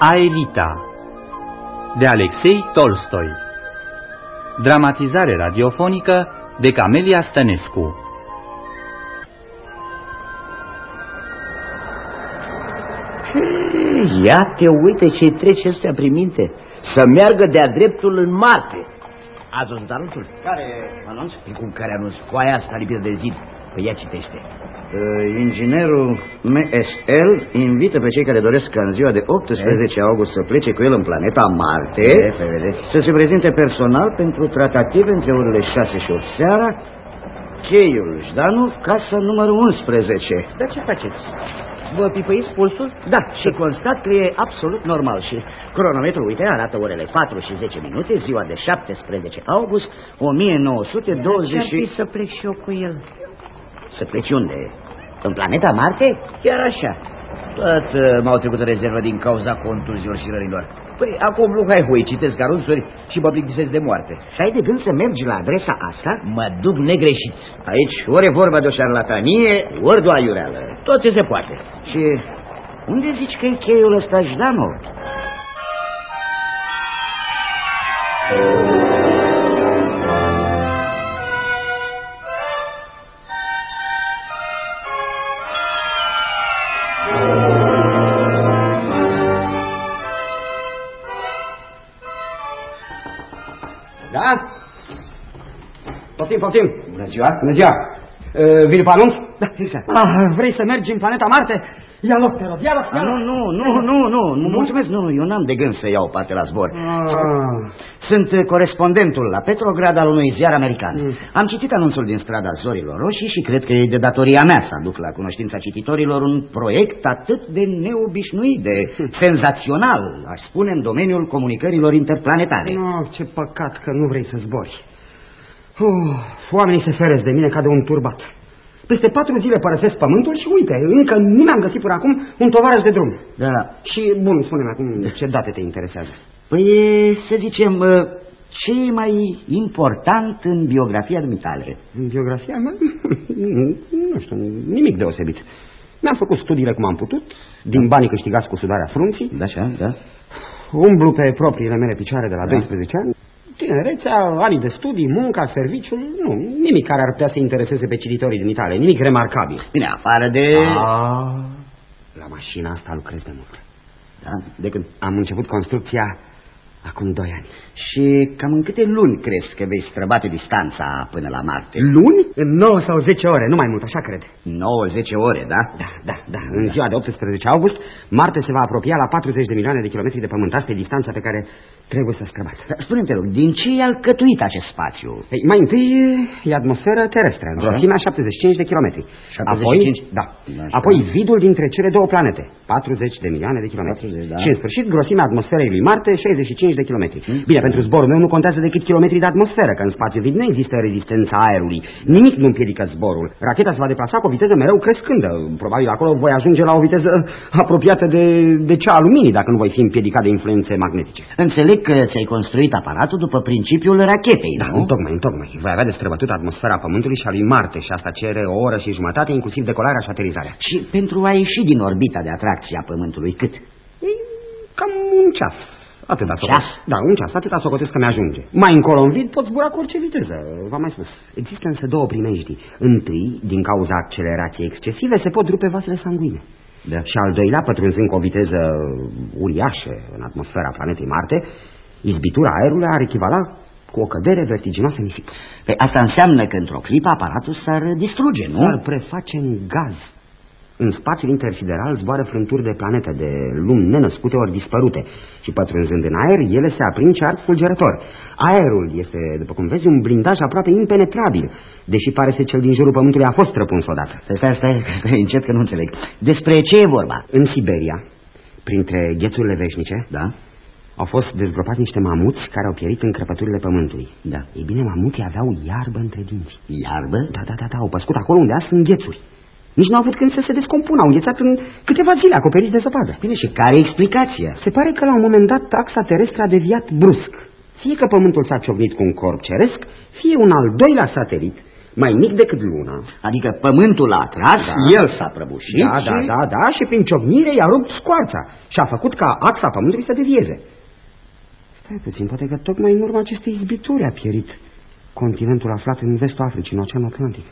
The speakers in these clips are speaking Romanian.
Aelita de Alexei Tolstoi. Dramatizare radiofonică de Camelia Stănescu. Ia te uite ce-i trece ăstea prin minte. Să meargă de-a dreptul în Marte. Ați văzut anunțul? Care anunț? Cum care anunț? Foaia asta lipită de zid. Păi ia citește. Inginerul MSL invită pe cei care doresc ca în ziua de 18 august să plece cu el în planeta Marte să se prezinte personal pentru tratative între orele 6 și 8 seara. Cheiul Jdanov, casa numărul 11. Dar ce faceți? Vă pipăiți pulsul? Da, și constat că e absolut normal. Și cronometrul, uite, arată orele 4 și 10 minute, ziua de 17 august 1920. Ce-ar fi să plec și eu cu el? Să pleci unde? În planeta Marte? Chiar așa. Tot m-au trecut în rezervă din cauza contuziilor și rărilor. Păi acum nu hai hoi, citesc anunțuri și mă plictisesc de moarte. Și ai de gând să mergi la adresa asta? Mă duc negreșit. Aici ori e vorba de o șarlatanie, ori de o aiureală. Tot ce se poate. Și unde zici că e cheiul ăsta Jdanov? Da? Poftim. Bună ziua. Bună ziua. Vine pe anunț? Da, exact. Vrei să mergi în planeta Marte? Ia loc, te rog, ia loc. Nu, mulțumesc, eu n-am de gând să iau parte la zbor. Sunt corespondentul la Petrograd al unui ziar american. Am citit anunțul din strada Zorilor Roșii și cred că e de datoria mea să aduc la cunoștința cititorilor un proiect atât de neobișnuit, de senzațional, aș spune, în domeniul comunicărilor interplanetare. Ce păcat că nu vrei să zbori. Oamenii se feresc de mine ca de un turbat. Peste 4 zile părăsesc pământul și uite, încă nu mi-am găsit până acum un tovarăș de drum. Da. Și, bun, spune-mi acum ce date te interesează. Păi, să zicem, ce e mai important în biografia dumitale? În biografia mea? Nu știu, nimic deosebit. Mi-am făcut studiile cum am putut, din banii câștigați cu sudarea frunții. Da. Umblu pe propriile mele picioare de la 12 ani. Tinerețea, anii de studii, munca, serviciul, nimic care ar putea să intereseze pe cititorii dumitale, nimic remarcabil. Bine, afară de... La mașina asta lucrez de mult. Da? De când? Am început construcția acum 2 ani. Și cam în câte luni crezi că vei străbate distanța până la Marte? Luni? În 9 sau 10 ore, nu mai mult, așa cred. 9-10 ore, da? Da. În ziua de 18 august, Marte se va apropia la 40 de milioane de kilometri de pământ. Asta e distanța pe care trebuie să străbat. Spune-mi, te rog, din ce e alcătuit acest spațiu? Mai întâi e atmosferă terestră, în grosimea 75 de kilometri. 75? Apoi vidul dintre cele două planete, 40 de milioane de kilometri. 40, da. Și în sfârșit grosimea atmosferei lui Marte, 65 de kilometri. Bine, pentru zborul meu nu contează decât kilometrii de atmosferă, că în spațiu vid nu există rezistența aerului. Nimic nu împiedică zborul. Racheta se va deplasa cu o viteză mereu crescândă. Probabil acolo voi ajunge la o viteză apropiată de cea a luminii, dacă nu voi fi împiedicat de influențe magnetice. Înțeleg că ți-ai construit aparatul după principiul rachetei, nu? Tocmai. Voi avea de străbătut atmosfera Pământului și a lui Marte și asta cere o oră și jumătate, inclusiv decolarea și aterizarea. Și pentru a ieși din orbita de atracție a Pământului, cât? Cam un ceas. Atâta socotesc. Da, un ceas, atâta socotesc că mi-ajunge. Mai încolo în vid pot zbura cu orice viteză, v-am mai spus. Există însă două primejdii. Întâi, din cauza accelerației excesive, se pot rupe vasele sanguine. Da. Și al doilea, pătrunzând cu o viteză uriașă în atmosfera planetei Marte, izbitura aerului ar echivala cu o cădere vertiginoasă în nisip. Păi asta înseamnă că într-o clipă aparatul s-ar distruge, nu? S-ar preface în gaz. În spațiul intersideral zboară frânturi de planete, de lumi nenăscute ori dispărute și pătrunzând în aer, ele se aprind și arc fulgerător. Aerul este, după cum vezi, un blindaj aproape impenetrabil, deși pare să cel din jurul Pământului a fost răpuns odată. Stai, încet că nu înțeleg. Despre ce e vorba? În Siberia, printre ghețurile veșnice, da, au fost dezgropați niște mamuți care au pierit în crăpăturile Pământului. Da. Ei bine, mamuții aveau iarbă între dinți. Iarbă? Da, au păscut acolo unde azi sunt ghețuri. Nici nu au avut când să se descompună, au înghețat în câteva zile acoperiți de zăpadă. Bine, și care e explicația? Se pare că la un moment dat axa terestră a deviat brusc. Fie că Pământul s-a ciocnit cu un corp ceresc, fie un al doilea satelit, mai mic decât luna. Adică pământul a atras, el s-a prăbușit Da, și prin ciocnire i-a rupt scoarța și a făcut ca axa pământului să devieze. Stai puțin, poate că tocmai în urma acestei izbituri a pierit continentul aflat în vestul Africii, în Oceanul Atlantic.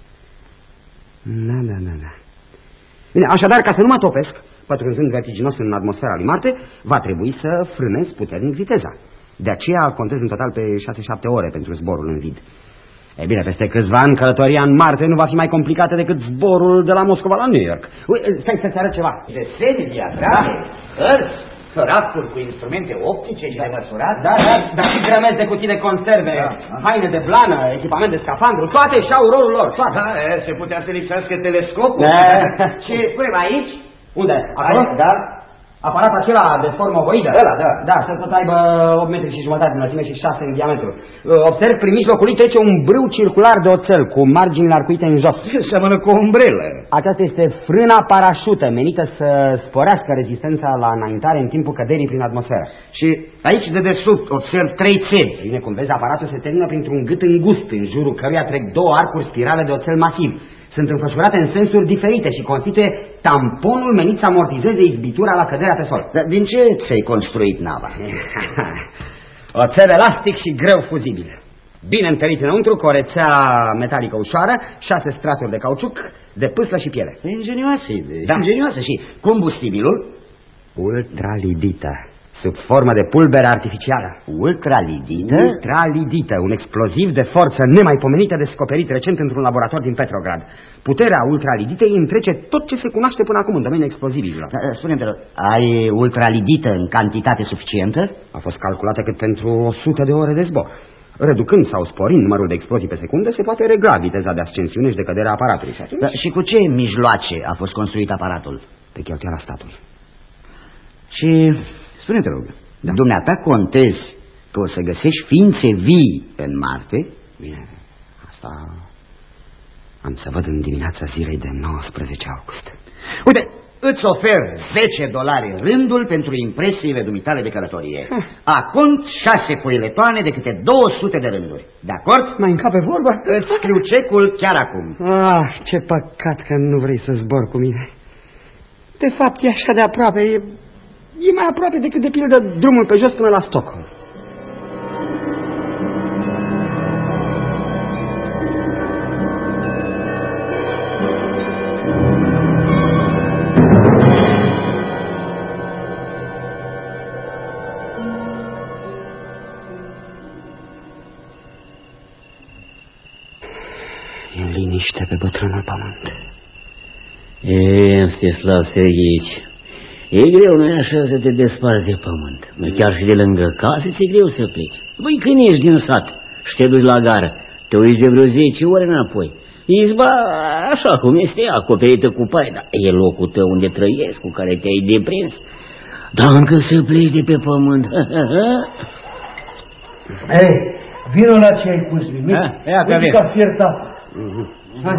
Da. Bine, așadar, ca să nu mă topesc, pătrunzând vertiginos în atmosfera lui Marte, va trebui să frânez puternic viteza. De aceea contez în total pe 6-7 ore pentru zborul în vid. E bine, peste câțiva ani, călătoria în Marte nu va fi mai complicată decât zborul de la Moscova la New York. Stai să-ți arăt ceva. Desene, diagrame, hărți, rafturi cu instrumente optice și ai măsurat? Da, și grămezi de cutii de conserve, haine de blană, echipament de scafandru, toate și-au rolul lor, toate. Da, se putea să lipsească telescopul. Și spune-mi aici? Unde? Acolo? Da. Aparatul acela de formă ovoidă? Da, să tot aibă 8 metri și jumătate în înălțime și 6 în diametru. Observ, prin mijlocul lui trece un brâu circular de oțel cu marginile arcuite în jos. Seamănă cu o umbrelă. Aceasta este frâna parașută, menită să sporească rezistența la înaintare în timpul căderii prin atmosferă. Și aici de desubt observ 3 țevi. Bine, cum vezi, aparatul se termină printr-un gât îngust, în jurul căruia trec 2 arcuri spirale de oțel masiv. Sunt înfășurate în sensuri diferite și constituie tamponul menit să amortizeze izbitura la căderea pe sol. Dar din ce ți-ai construit nava? Oțel elastic și greu fuzibil. Bine întărit înăuntru, cu o rețea metalică ușoară, 6 straturi de cauciuc, de pâslă și piele. Ingenioasă idee. Da. Ingenioasă. Și combustibilul? Ultralidită, sub formă de pulbere artificială. Ultralidită? Ultralidită, un exploziv de forță nemaipomenită descoperit recent într-un laborator din Petrograd. Puterea ultraliditei întrece tot ce se cunoaște până acum în domeniul explozibilor. Spune-mi, ai ultralidită în cantitate suficientă? A fost calculată cât pentru 100 de ore de zbor. Reducând sau sporind numărul de explozii pe secundă, se poate regla viteza de ascensiune și de cădere a aparatului. Și cu ce mijloace a fost construit aparatul? Pe cheltuiala statului. Și, spune-te rog, dumneata contezi că o să găsești ființe vii în Marte? Bine, asta am să văd în dimineața zilei de 19 august. Uite, îți ofer $10 rândul pentru impresiile dumitale de călătorie. Acont 6 foiletoane de câte 200 de rânduri. De acord? Mai încape vorba? Îți scriu cecul chiar acum. Ce păcat că nu vrei să zbor cu mine. De fapt, e așa de aproape, e mai aproape decât de pildă drumul pe jos până la Stockholm. E liniște pe bătrânul pământ. Mstislav Sergeici, e greu, nu-i așa, să te desparți de pământ. Chiar și de lângă casă ți-e greu să pleci. Băi, când ești din sat și te duci la gară, te uiți de vreo 10 ore înapoi. Izba, așa cum este, acoperită cu pai, dar e locul tău unde trăiesc, cu care te-ai deprins. Dar încă să pleci de pe pământ. Ei, vină la ce ai pus, Mimic. Ia că vin. Ca fiertat. Hai.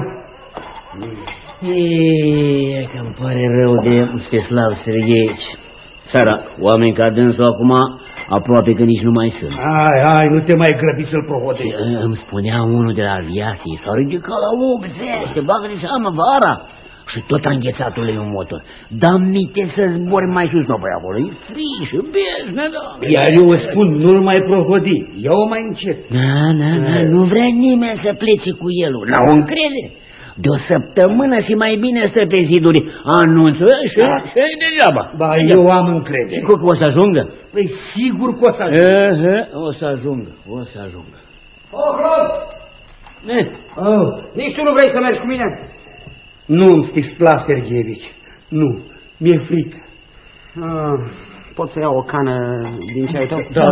E că-mi pare rău de Mstislav Sergeici. Sărac, oameni ca dânsul acum aproape că nici nu mai sunt. Hai, nu te mai grăbi să-l prohodești. Îmi spunea unul de la aviație, s-a ridicat la 80, te bagă de seamă vara. Și tot a înghețat ulei un motor. Dar mite să zbori mai sus, nu, păi acolo e frig și beznă, da. Iar eu îți spun, nu-l mai prohodi, ia-o mai încet. Da, nu vrea nimeni să plece cu el, n-au încredere. De o săptămână și mai bine stă pe ziduri anunțul și e degeaba. Da, eu am încredere. Sigur că o să ajungă? Păi sigur că o să ajungă. O să ajungă, o să ajungă. Claude! Nici tu nu vrei să mergi cu mine? Nu, Mstislav Sergeevici, nu, mi-e frică. Pot să iau o cană din ce ai tău? Da.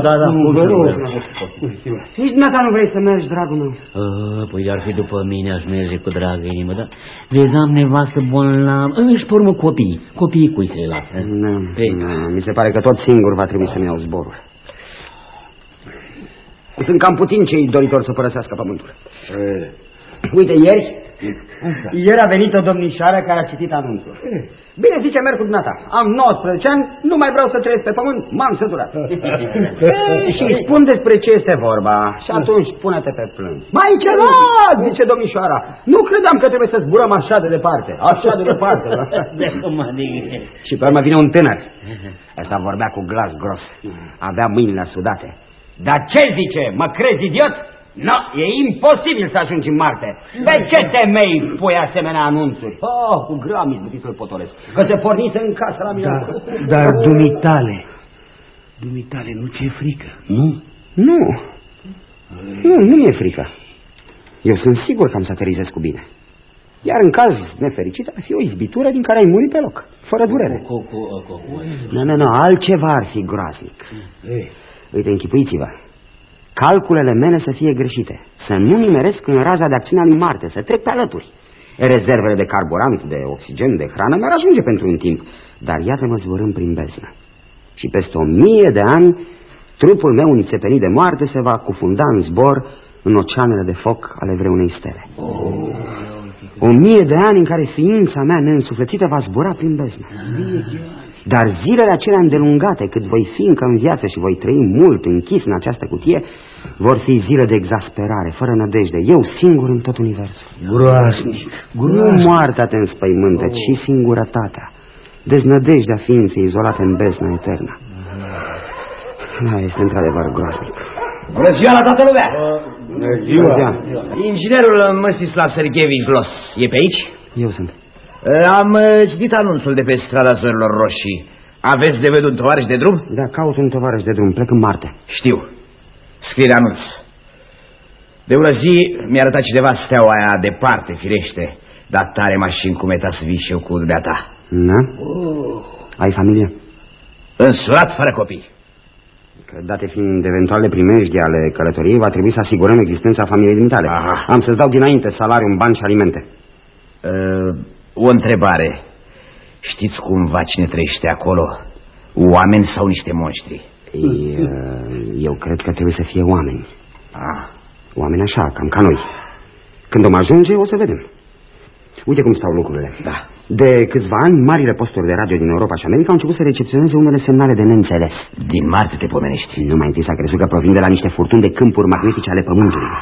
Nici dumneata nu vrei să mergi, dragul meu. Păi ar fi după mine, aș merge cu dragă inimă, dar vezi, am nevastă bolnavă. Își pormă copiii cui să-i lasă. Mi se pare că tot singur va trebui să-mi iau zborul. Sunt cam puțin cei doritori să părăsească pământul. Uite, ieri Ieri a venit o domnișoară care a citit anunțul. Bine, zice, merg cu dumneata. Am 19 ani, nu mai vreau să trăiesc pe pământ, m-am săturat. Și îi spun despre ce este vorba. Și atunci pune-te pe plâns. Mai ceva, zice domnișoara. Nu credeam că trebuie să zburăm așa de departe. Așa de departe. Și pe urmă vine un tânăr. Ăsta vorbea cu glas gros. Avea mâinile sudate. Dar ce zice? Mă crezi idiot? No, e imposibil să ajungi în Marte. Pe ce temei pui asemenea anunțuri? Oh, cu greu am izbutit să-l potolesc. Că se pornise în casă la mine. Dar dumitale, nu ți-e frică? Nu mi-e frică. Eu sunt sigur că am să aterizez cu bine. Iar în caz nefericit ar fi o izbitură din care ai murit pe loc, fără durere. Nu, altceva ar fi groaznic. Uite, închipuiți-vă. Calculele mele să fie greșite, să nu nimeresc în raza de acțiune a lui Marte, să trec pe alături. Rezervele de carburant, de oxigen, de hrană mi-ar ajunge pentru un timp, dar iată-mă zburând prin beznă. Și peste 1000 de ani, trupul meu nițepenit de moarte se va cufunda în zbor în oceanele de foc ale vreunei stele. 1000 de ani în care ființa mea neînsuflețită va zbura prin beznă. Dar zilele acelea îndelungate, cât voi fi încă în viață și voi trăi mult închis în această cutie, vor fi zile de exasperare, fără nădejde, eu singur în tot universul. Groaznic. Nu moartea te înspăimântă, ci singurătatea, deznădejdea ființei izolate în beznă eternă. Da, este într-adevăr groaznic. Bună ziua la toată lumea! Bună ziua! Inginerul Mstislav Sergeevici Los e pe aici? Eu sunt. Am citit anunțul de pe strada Zorilor Roșii. Aveți de vedut un tovarăș de drum? Da, caut un tovarăș de drum, plec în Marte. Știu. Scrie anunț. De una zi mi-a arătat cineva steaua aia departe, firește. Dar tare m-aș încumeta să vii și eu cu dumneata. Da? Ai familie? Însurat fără copii. Că, date fiind eventuale primejdi ale călătoriei, va trebui să asigurăm existența familiei dumitale. Am să-ți dau dinainte salariu, bani și alimente. O întrebare. Știți cumva cine trăiește acolo? Oameni sau niște monștri? Eu cred că trebuie să fie oameni. Oameni așa, cam ca noi. Când om ajunge, o să vedem. Uite cum stau lucrurile. Da. De câțiva ani, marile posturi de radio din Europa și America au început să recepționeze unele semnale de neînțeles. Din Marte te pomenești? Nu, mai întâi s-a crezut că provin de la niște furtuni de câmpuri magnetice ale Pământului.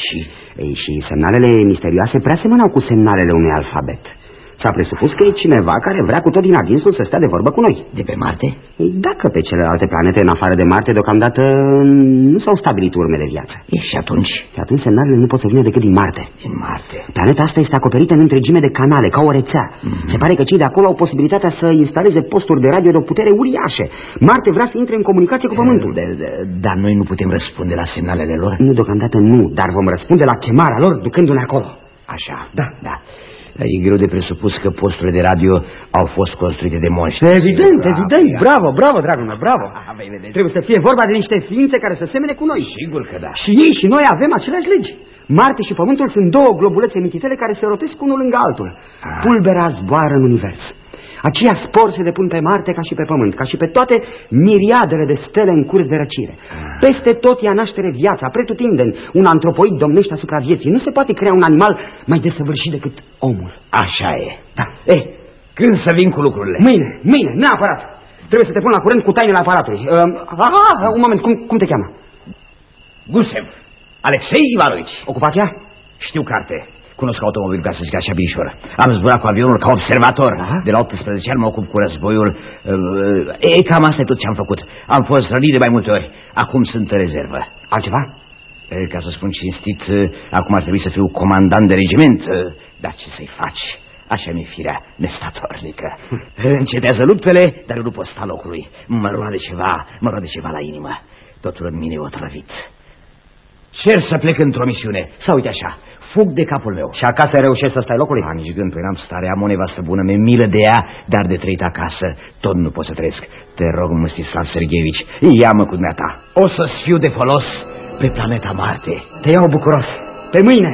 Și semnalele misterioase prea semănau cu semnalele unui alfabet. S-a presupus că e cineva care vrea cu tot din adinsul să stea de vorbă cu noi. De pe Marte? Dacă pe celelalte planete, în afară de Marte, deocamdată nu s-au stabilit urme de viață. Și atunci? Și atunci semnalele nu pot să vină decât din Marte. Din Marte? Planeta asta este acoperită în întregime de canale, ca o rețea. Se pare că cei de acolo au posibilitatea să instaleze posturi de radio de o putere uriașe. Marte vrea să intre în comunicație cu Pământul. Dar noi nu putem răspunde la semnalele lor? Nu, deocamdată nu, dar vom răspunde la chemarea lor ducându-ne acolo. Așa? Da. E greu de presupus că posturile de radio au fost construite de monștri. Evident. Bravo, dragul meu, bravo. Trebuie să fie vorba de niște ființe care să semene cu noi. Sigur că da. Și ei și noi avem aceleași legi. Marte și Pământul sunt două globulețe mititele care se rotesc unul lângă altul. Pulberea zboară în univers. Aceia spor se depun pe Marte ca și pe Pământ, ca și pe toate miriadele de stele în curs de răcire. Peste tot ia naștere viața, pretutindeni. Un antropoid domnește asupra vieții. Nu se poate crea un animal mai desăvârșit decât omul. Așa e. Da. Când să vin cu lucrurile? Mâine, neapărat. Trebuie să te pun la curent cu tainele aparatului. Un moment, cum te cheamă? Gusev. Alexei Ivanovici. Ocupația? Știu carte. Cunosc automobil, ca să zic așa, binișor. Am zburat cu avionul ca observator. De la 18 ani mă ocup cu războiul. Cam asta e tot ce am făcut. Am fost rănit de mai multe ori. Acum sunt în rezervă. Altceva? Ca să spun cinstit, acum ar trebui să fiu comandant de regiment. Dar ce să-i faci? Așa mi-e firea nestatornică. Încetează luptele, dar nu pot sta locului. Mă roade ceva la inimă. Totul în mine e otrăvit. Cer să plec într-o misiune. Sau uite așa, fug de capul meu. Și acasă reușești să stai locului? Nici gând, păi n-am stare, am o nevastă bună, mi-e milă de ea, dar de trăit acasă tot nu pot să trăiesc. Te rog, Mstislav Sergeevici, ia-mă cu dumneata. O să-ți fiu de folos pe planeta Marte. Te iau bucuros. Pe mâine!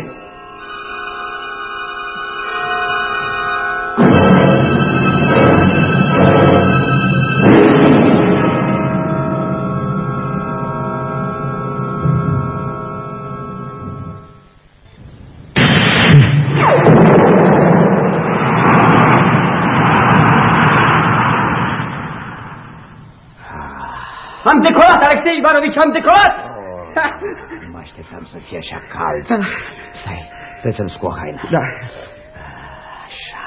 decolat, Alexei Ivanovici, am decolat! Nu mă așteptam să fie așa cald. Stai să-mi scoa haina. Da. Așa.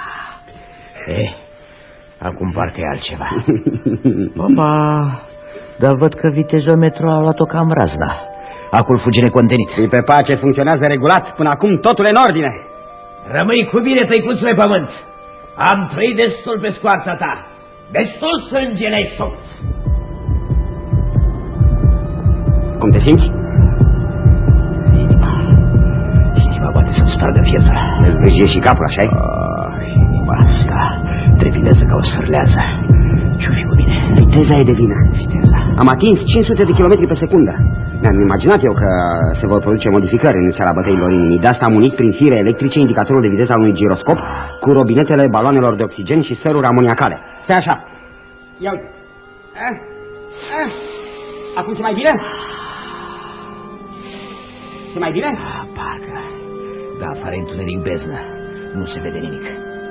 Acum parcă e altceva. Opa, dar văd că vitejometrul a luat-o cam razna. Acum fuge necontenit. Și pe pace, funcționează regulat. Până acum totul e în ordine. Rămâi cu bine, tăicuțule pământ. Am trăit destul pe scoarța ta. Destul sânge ne-ai sopt. Cum te simți? Inima bate să-mi spargă fielul. Îți vâjie și capul, așa-i? Inima asta trepidează ca o sfârlează. Ce-o fi cu mine? Viteza e de vină. Viteza. Am atins 500 de km pe secundă. Mi-am imaginat eu că se vor produce modificări în seara bătăilor inimii. De asta am unit prin fire electrice indicatorul de viteză al unui giroscop cu robinetele baloanelor de oxigen și săruri amoniacale. Stai așa. Ia uite. Acum ce mai bine? Ce mai bine? Parcă. Da, afară întuneric beznă. Nu se vede nimic.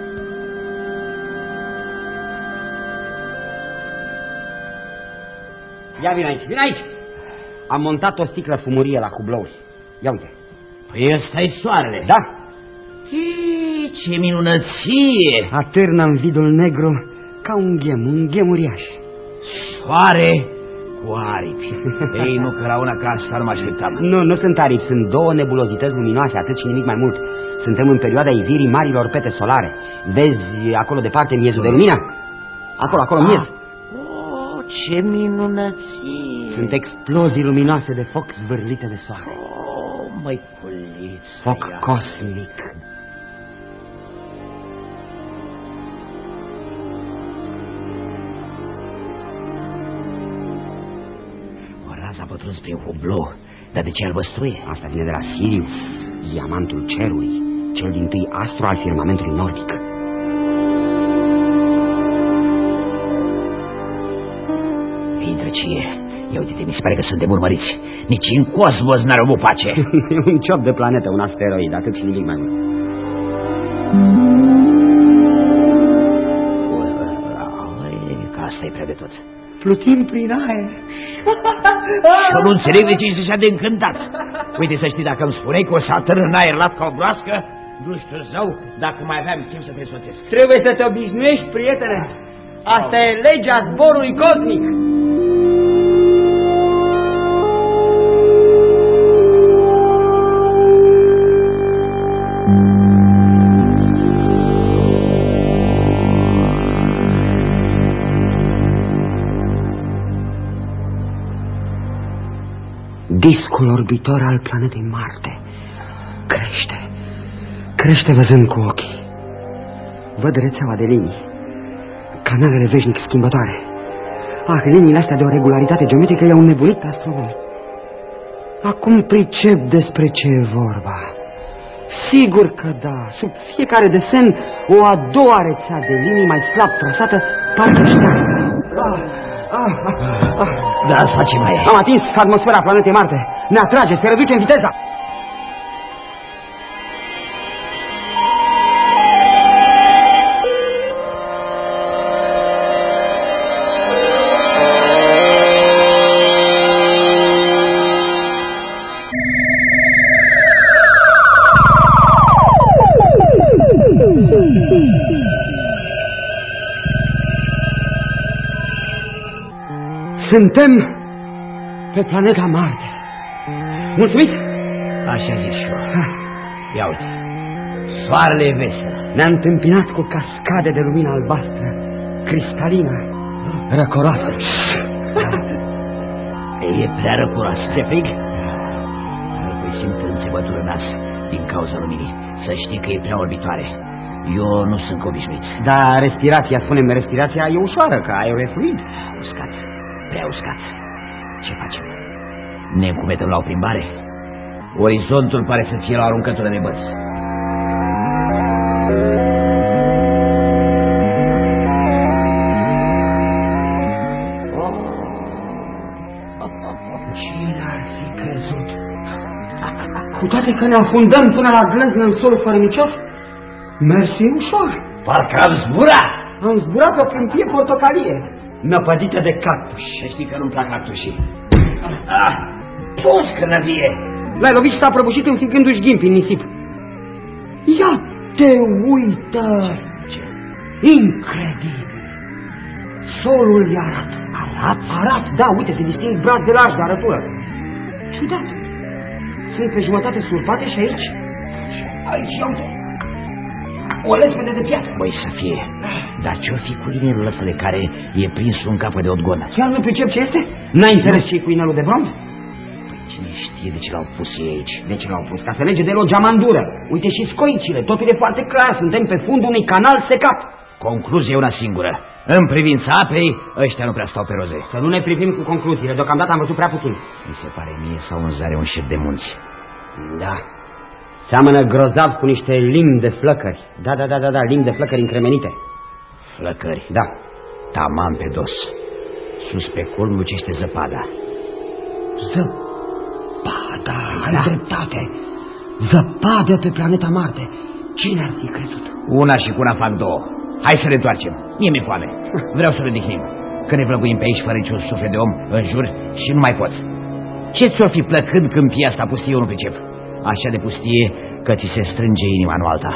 Ia vin aici, vin aici. Am montat o sticlă fumurie la hublouri. Ia uite. Păi ăsta-i soarele. Da. Ce minunăție! Atârnă în vidul negru ca un ghem uriaș. Soare cu aripi. Ei, nu că la una ca asta nu mă așteptam. Nu sunt aripi, sunt două nebulozități luminoase, atât și nimic mai mult. Suntem în perioada ivirii marilor pete solare. Vezi acolo departe miezul de lumină? Acolo, miez. Ce minunăție! Sunt explozii luminoase de foc zvârlite de soare. Măiculiț! Foc cosmic. O rază a pătruns prin hublou. Dar de ce albăstruie? Asta vine de la Sirius, diamantul cerului, cel dintâi astru al firmamentului nordic. Ia uite-te, mi se pare că suntem urmăriți. Nici în cosmos n-ar avut pace. E un ciop de planetă, un asteroid, atât și nimic mai mult. Că asta e prea de tot. Plutim prin aer. Și eu nu înțeleg de ce ești așa de încântat. Uite, să știi, dacă îmi spuneai că o să atârn în aer lat ca o broască, nu știu zău dacă mai aveam timp să te soțesc. Trebuie să te obișnuiești, prietene. Asta e legea zborului cosmic. Discul orbitor al planetei Marte crește văzând cu ochii. Văd rețeaua de linii, canalele veșnic schimbătoare. Liniile astea de o regularitate geometrică i-au înnebunit pe astronomi. Acum pricep despre ce e vorba. Sigur că da, sub fiecare desen o a doua rețea de linii mai slab trasată parcă șteargă. Da, asta ce mai e? Am atins atmosfera planetei Marte. Ne atrage, se reduce în viteza. Suntem pe planeta Marte. Mulțumit? Așa zic și eu. Ia uite, soarele e vesel. Ne-a întâmpinat cu cascade de lumină albastră, cristalină, răcoroasă. E prea răcoroasă. Te frig? Păi simt înțepătură în nas din cauza luminii. Să știi că e prea orbitoare. Eu nu sunt obișnuit. Dar respirația, spunem, respirația e ușoară, că aerul e fluid. Uscat, prea uscat. Ce facem? Ne încumetăm la o plimbare? Orizontul pare să fie la o aruncătură de băți. Cine ar fi crezut? Cu toate că ne afundăm până la glezne în solul fărămicios, mersi ușor. Parcă am zburat! Am zburat pe câmpie portocalie. năpădită de cactus. Și știi că nu-mi plac cactusii. Poți că năvie. L-ai lovit și s-a prăbușit înfigându-și ghimpi în nisip. Ia te uită! Ce? Incredibil! Solul e arat. Arat? Arat, da, uite, se disting braț de lași de arătură. Ciudat. Sunt pe jumătate surpate și aici... Aici, uite. O lespede de piatră. Băi, să fie. Dar ce-o fi cu inelul ăsta de care e prins un capă de odgon? Chiar nu pricep ce este? N-ai interes ce-i cu inelul de bronz? Cine știe de ce l-au pus ei aici? De ce l-au pus? Ca să lege de el o geamandură. Uite și scoicile, totul e foarte clar. Suntem pe fundul unui canal secat. Concluzia e una singură. În privința apei, ăștia nu prea stau pe roze. Să nu ne privim cu concluziile. Deocamdată am văzut prea puțin. Mi se pare mie sau în zare un șef de munți. Da. Seamănă grozav cu niște limbi de flăcări. Da, limbi de flăcări încremenite. Flăcări? Da. Taman pe dos. Sus pe culm lucește zăpada. Zăpada, ai dreptate. Zăpadă pe planeta Marte. Cine ar fi crezut? Una și cu una fac două. Hai să ne întoarcem. Mie mi-e foame. Vreau să ne odihnim. Că ne vlăguim pe aici fără niciun suflet de om în jur și nu mai pot. Ce ți-o fi plăcând câmpia asta pustie, eu nu pricep. Așa de pustie că ți se strânge inima în alta.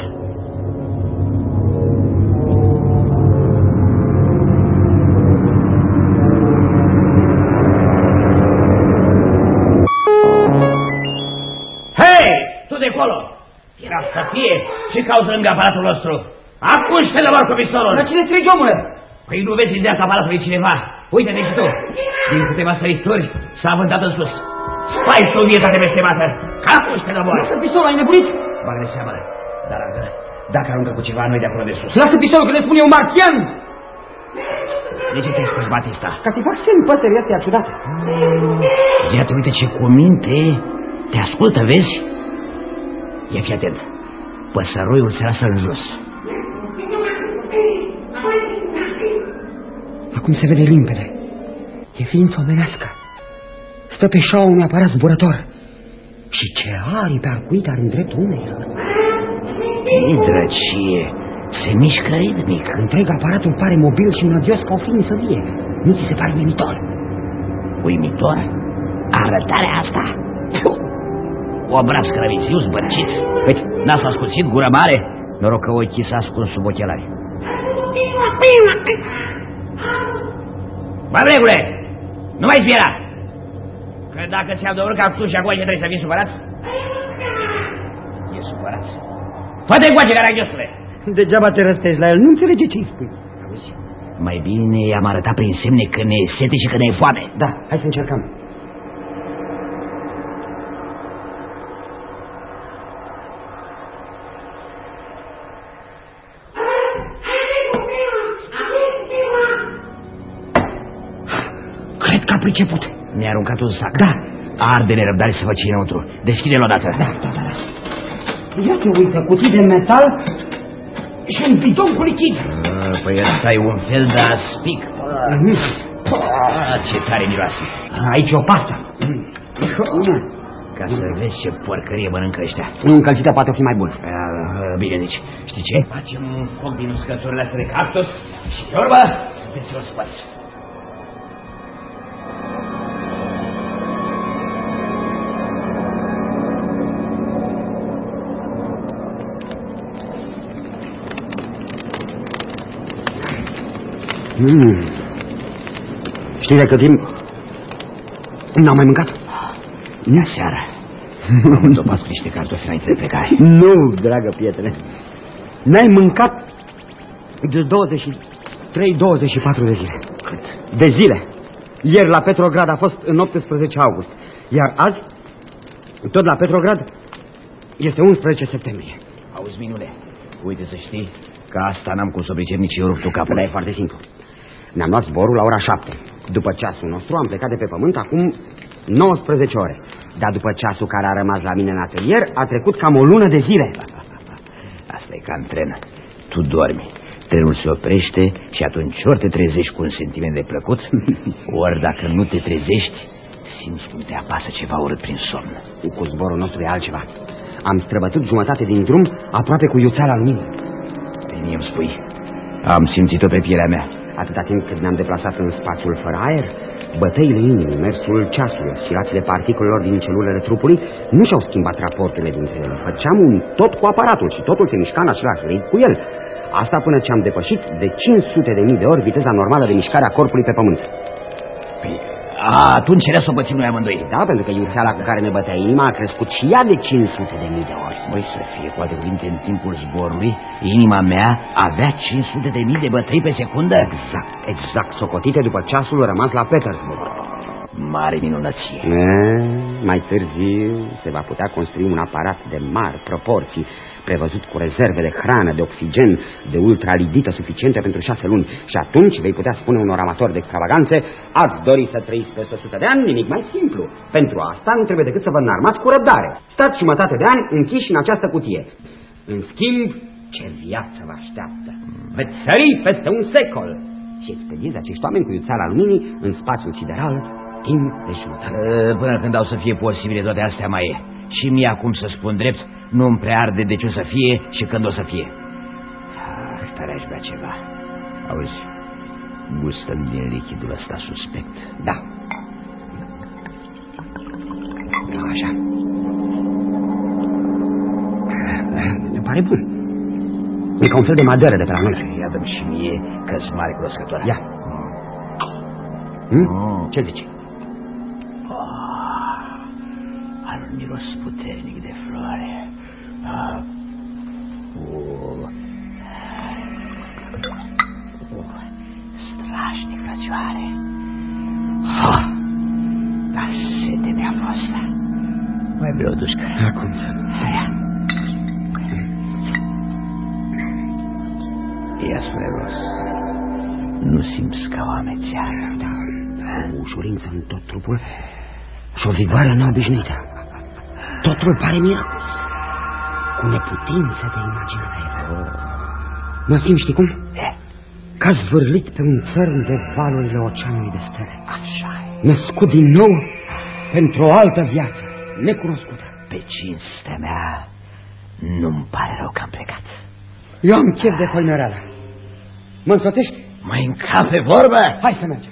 Hei! Tu de acolo! Era să fie și caută lângă aparatul nostru. Acum și te lămăr cu pistolul! Dar cine strigi, omule? Păi nu vezi în viața aparatului cineva? Uite-te și tu! Din câteva sărituri s-a avântat în sus. Stai tu, vietate blestemată! Că acum și te lămăr! Lasă pistolul, ai nebunit? Bagă de seamă, dar dacă aruncă cu ceva noi de acolo de sus. Lasă pistolul, că le spune un marțian! De ce te-ai spus, Batista? Ca să-i fac semn păsării astea ciudate. Iată, uite ce cuminte! Te ascultă, vezi? Ia fi atent. Păsăroiul se lasă în jos. Acum se vede limpede. E ființă omenească. Stă pe șaua unui aparat zburător. Și ce aripi arcuite are în dreptul uneilor. Ei, drăcie, se mișcă ritmic. Întreg aparatul pare mobil și mlădios ca o ființă vie. Nu ți se pare uimitor? Uimitor? Arătarea asta? Obraz crăvițiu, zbărciți. Uite, nas ascuțit, gură mare. Noroc că ochii s-a ascuns sub ochelari. Băbregule, nu mai spiera! Că dacă ți-am dorit cactus și acum ce trebuie să fii supărat? E supărat. Fă-te încoace, caragiosule! Degeaba te răstești la el, nu înțelege ce-i spui. Auzi, mai bine i-am arătat prin semne că ne e sete și că ne e foame. Da, hai să încercăm. Cred că a priceput. Ne-a aruncat un sac. Da. Arde nerăbdare să vă ce înăuntru. Deschide-l odată. Da. Iată, uite, cutii de metal și un bidon cu lichid. Păi ăsta e un fel de aspic. Ce tare miroase. Aici o pastă. Ca să vezi ce porcărie mănâncă ăștia. Încălzită poate fi mai bun. Bine, deci, știi ce? Facem un foc din uscăturile astea de cactus și pe urmă sunteți răspăți. Știi de cât timp n-am mai mâncat? Ia seara am întopat cu niște cartofi înainte de plecare. Nu, dragă prietene, n-ai mâncat de 23-24 de zile. Cât? De zile. Ieri la Petrograd a fost în 18 august. Iar azi, tot la Petrograd, este 11 septembrie. Auzi, minune, uite să știi că asta n-am cum să pricep nici eu ruptul capul. Da, e foarte simplu. Ne-am luat zborul la ora 7. După ceasul nostru am plecat de pe pământ acum 19 ore. Dar după ceasul care a rămas la mine în atelier a trecut cam o lună de zile. Asta e ca în tren. Tu dormi, trenul se oprește și atunci ori te trezești cu un sentiment de plăcut, ori dacă nu te trezești, simți cum te apasă ceva urât prin somn. Cu zborul nostru e altceva. Am străbătut jumătate din drum aproape cu iuțeala luminii. Bine îmi spui, am simțit-o pe pielea mea. Atâta timp cât ne-am deplasat în spațiul fără aer, bătăile inimii, mersul ceasului, oscilațiile particulelor din celulele trupului nu și-au schimbat raporturile dintre ele. Făceam un tot cu aparatul și totul se mișca în același ritm cu el. Asta până ce am depășit de 500.000 de ori viteza normală de mișcare a corpului pe pământ. Atunci era să o bățim noi amândoi. Da, pentru că iuțeala cu care ne bătea inima a crescut și ea de 500.000 de ori. Băi, să fie, cu alte cuvinte, în timpul zborului, inima mea avea 500.000 de bătăi pe secundă? Exact, socotite după ceasul rămas la Petersburg. Mare minunăție. Mai târziu se va putea construi un aparat de mari proporții, prevăzut cu rezerve de hrană, de oxigen, de ultralidită suficiente pentru 6 luni. Și atunci vei putea spune unor amatori de extravaganțe: ați dori să trăiți peste 100 de ani? Nimic mai simplu. Pentru asta nu trebuie decât să vă înarmați cu răbdare. Stați jumătate de ani închiși în această cutie. În schimb, ce viață vă așteaptă! Veți sări peste un secol și expediezi acești oameni cu iuțeala luminii în spațiul sideral timp de jumătate. Până când au să fie posibile toate astea, mai e. Și mie acum, să spun drept, nu-mi prea arde de ce o să fie și când o să fie. Tare aș bea ceva. Auzi, gustă-mi din lichidul ăsta suspect. Da. Așa. Îmi pare bun. E ca un fel de maderă de pe la noi. Ia dă-mi și mie, că-s mare cunoscătoare. Ia. Ce zici? Are un miros puternic de floare. Strașnic, frățioare. Dar sete mi-a fost. Mai beau o dușcă. Acum să nu. Ia spune, Ros, nu simți ca o amețeală? Da, o ușurință în tot trupul și o vigoare neobișnuită. Totul pare miraculos, cu neputință de imaginare. Mă simt, știi cum? Ca zvârlit pe un țărm de valurile oceanului de stele. Așa e. Născut din nou pentru o altă viață necunoscută. Pe cinstea mea, nu-mi pare rău că am plecat. Eu am chef de pălmereală. Mă însoțești? Mai încape vorbă? Hai să mergem.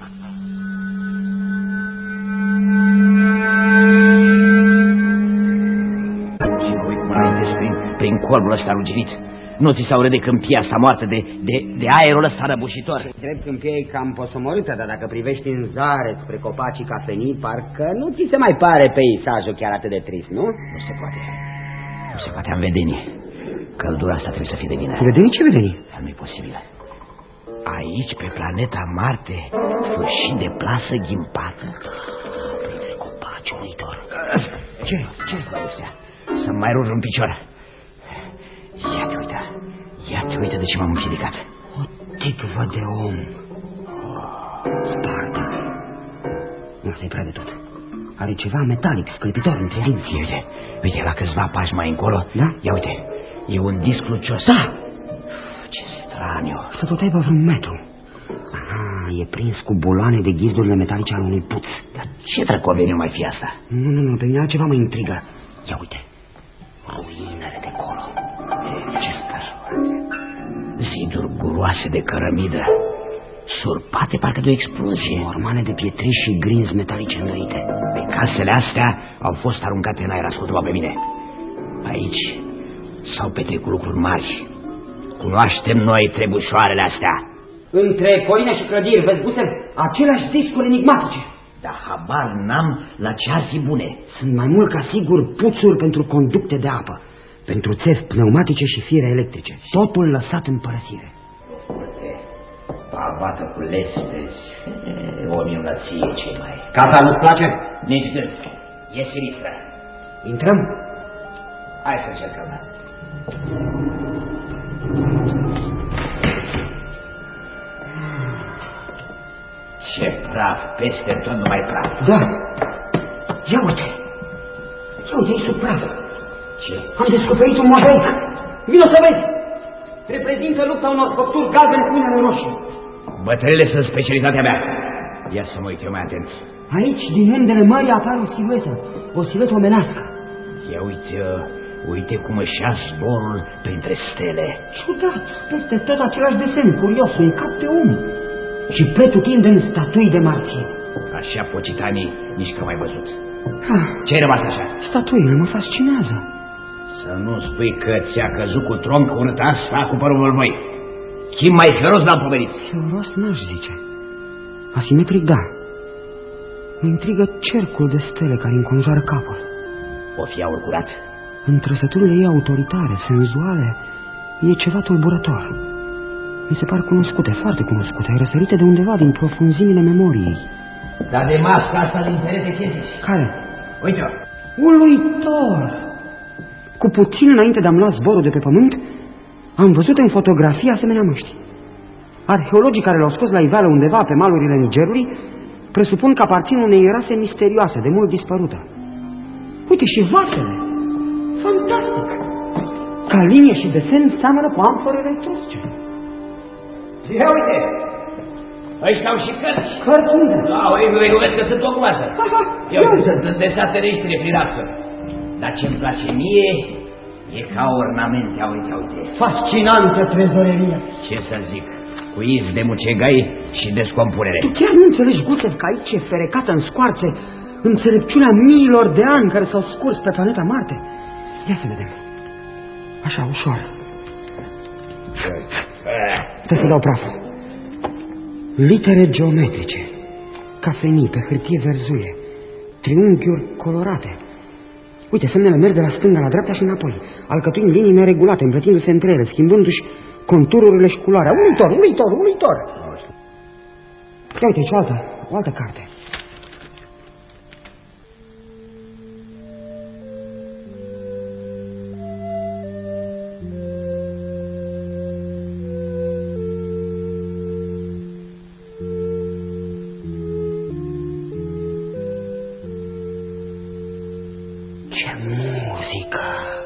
Și mă uit cum înaintez prin colbul ăsta ruginit. Nu ți s-au de câmpia asta moartă de aerul ăsta răbușitor? Drept câmpia e cam posomorâtă, dar dacă privești în zare spre copacii cafenii, parcă nu ți se mai pare peisajul chiar atât de trist, nu? Nu se poate. Nu se poate, am vedenii. Căldura asta trebuie să fie de vină. Vedenii? Ce vedenii? Nu e posibil. Aici, pe planeta Marte, fâșind de plasă ghimpată, printre copaci unitor. Ce-i astea? Să-mi mai ruj un picior. Ia te uită de ce m-am împiedicat. O ticvă de om spartă. Nu, asta e prea de tot. Are ceva metalic, scâlpitor între dinți. Uite, la câțiva pași mai încolo. Da? Ia uite, e un disc lucios. Da! Ce straniu. Să tot aibă vreun metru. Aha, e prins cu buloane de ghizdurile metalice ale unui puț. Dar ce drăcoveniu mai fi asta? Nu, pe mine altceva mă intrigă. Ia uite, ruinele de colo. Ce stăroare. Ziduri guroase de cărămidă, surpate parcă de o explozie. Mormane de pietriș și grinzi metalice îndoite. Pe casele astea au fost aruncate în aer, ascultă-mă pe mine. Aici s-au petrecut lucruri mari. Cunoaștem noi trebușoarele astea. Între coline și clădiri, vezi, Guse, aceleași discuri enigmatice. Dar habar n-am la ce ar fi bune. Sunt mai mult ca sigur puțuri pentru conducte de apă, pentru țevi pneumatice și fire electrice. Totul lăsat în părăsire. Abată cu lespezi, o minunăție ce mai. Casa nu-ți place? Nici gând. E sinistră. Intrăm? Hai să încercăm. Ce praf, peste tot numai praf. Da. Ia uite, e sub praf. Ce? Am descoperit un mozaic. Vino să vezi. Reprezintă lupta unor făpturi galbene cu unele roșii. Bătrânele sunt specialitatea mea. Ia să mă uit eu mai atent. Aici, din undele mării, apare o siluetă omenească. Ia uite cum își ia zborul printre stele. Ciudat, peste tot același desen, curios, un cap de om. și pretutindeni statui de marție. Așa, Pocitani, nici că mai văzut. Ce-ai rămas așa? Statuile mă fascinează. Să nu spui că ți-a căzut cu troncul în asta cu părul măi. Chim mai feros l-am pomenit. Feros n-aș zice. Asimetric, da. Mă intrigă cercul de stele care înconjoară capul. O fi aur curat? În trăsăturile ei autoritare, senzuale, e ceva tulburător. Mi se par cunoscute, foarte cunoscute, răsărite de undeva din profunzimile memoriei. Dar de masca asta de interese ce zici? Care? Uite-o. Uluitor! Cu puțin înainte de a-mi lua zborul de pe pământ, am văzut în fotografie asemenea măști. Arheologii care l-au scos la iveală undeva pe malurile Nigerului presupun că aparțin unei rase misterioase, de mult dispărută. Uite și vasele! Fantastic! Ca linie și desen seamănă cu amforele etrusce. Ia uite! Ăștia au și cărți. Cărți unde? Nu vezi că sunt o groază. Ia uite, sunt îndesate reștile prin astfel. Dar ce-mi place mie e ca ornament, ia uite. Fascinantă trezorerie. Ce să zic, cu iz de mucegai și descompunere. Tu chiar nu înțelegi, Gusev, că aici e ferecată în scoarțe înțelepciunea miilor de ani care s-au scurs pe planeta Marte? Ia să vedem. Așa, ușor. Trebuie să dau praful. Litere geometrice, cafenii pe hârtie verzuie, triunghiuri colorate. Uite, semnele merg de la stânga la dreapta și înapoi, alcătuind linii neregulate, împletindu-se între ele, schimbându-și contururile și culoarea. Uluitor! Ia uite, o altă carte. Ce muzică!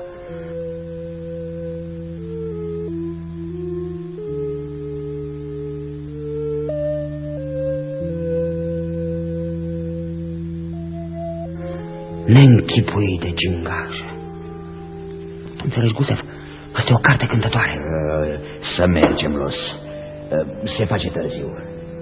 Neînchipuit de gingaje. Înțelegi, Gusev? Asta e o carte cântătoare. Să mergem, Los. Se face târziu.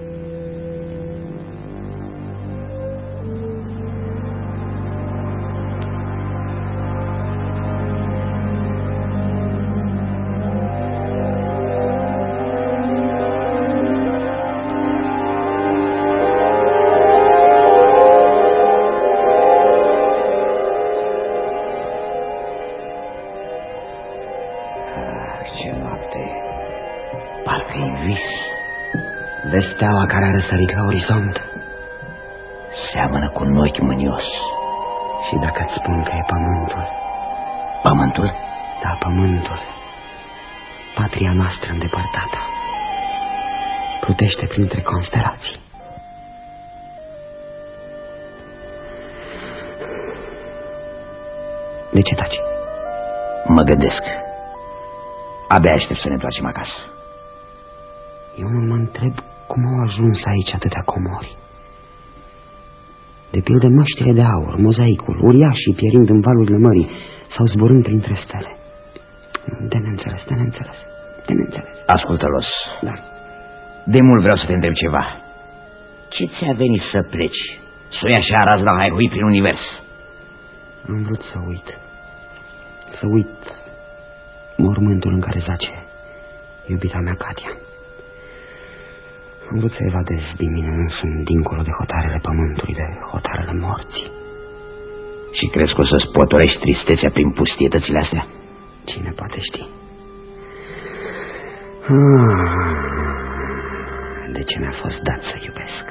Steaua care a răsărit la orizont seamănă cu un ochi mânios. Și dacă îți spun că e pământul? Pământul? Da, pământul. Patria noastră îndepărtată plutește printre constelații. De ce taci? Mă gândesc. Abia aștept să ne întoarcem acasă. Eu mă întreb cum au ajuns aici atâtea comori. De pildă măștile de aur, mozaicul, uriașii pierind în valurile mării sau zburând printre stele. De neînțeles. Ascultă, Los. Da. De mult vreau să te întreb ceva. Ce ți-a venit să pleci? Să o iei așa raz la haihui prin univers? Am vrut să uit. Să uit mormântul în care zace iubita mea, Katia. Am vrut să evadez din mine însumi, dincolo de hotarele pământului, de hotarele morții. Și crezi că o să-ți potorești tristețea prin pustietățile astea? Cine poate ști? De ce mi-a fost dat să iubesc?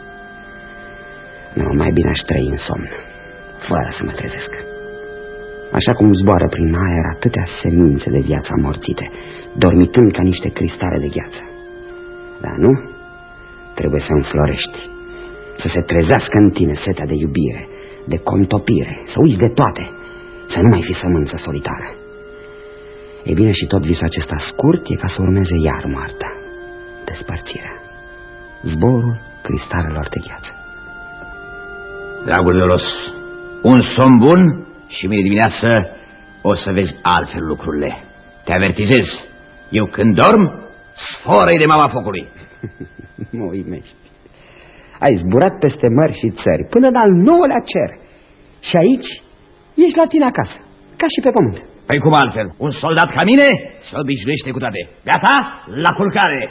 Nu, mai bine aș trăi în somn, fără să mă trezesc. Așa cum zboară prin aer atâtea semințe de viață amorțite, dormitând ca niște cristale de gheață. Dar nu? Trebuie să înflorești, să se trezească în tine setea de iubire, de contopire, să uiți de toate, să nu mai fi sămânță solitară. Ei bine, și tot visul acesta scurt e ca să urmeze iar moartea, despărțirea, zborul cristalelor de gheață. Dragul meu, Los, un somn bun și mâine dimineață o să vezi altfel lucrurile. Te avertizez, eu când dorm, sforă-i de mama focului. Mă uimești. Ai zburat peste mări și țări, până în al 9-lea cer. Și aici ești la tine acasă, ca și pe pământ. Păi cum altfel? Un soldat ca mine se obișnuiește cu toate. Gata? La culcare!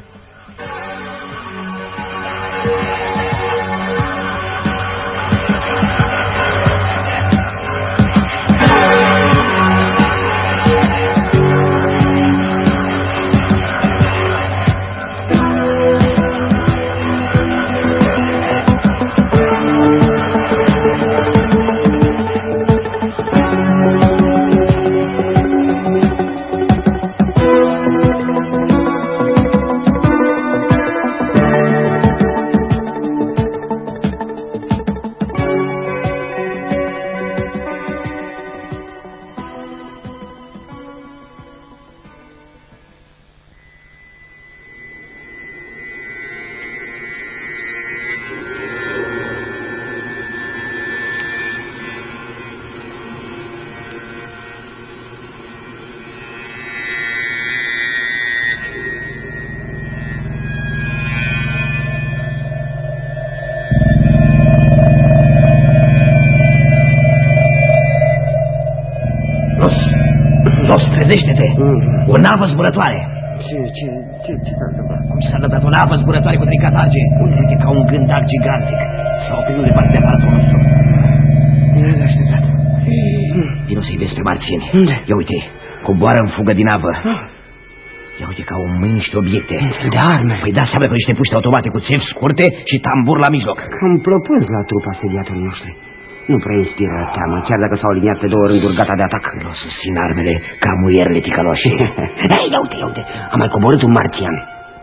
Trezește-te! O navă zburătoare! Ce s-a întâmplat? Cum s-a întâmplat? O navă zburătoare cu trei catarge! Uite, ca un gândac gigantic! S-a oprit undeva de aparatul nostru! Nu l-a așteptat. Vino să-i vezi pe marțieni! Unde? Ia uite, coboară în fugă din navă! Ia uite, ca o mâini niște obiecte! De arme! Păi da, seamănă cu niște puști automate cu țevi scurte și tambur la mijloc! Cam plăpânz la trupa asediatorii noștri. Nu prea inspiră teamă, chiar dacă s-au aliniat pe 2 rânduri gata de atac. Nu susțin armele ca muierele ticăloși. Ei, ia uite, a mai coborât un marțian.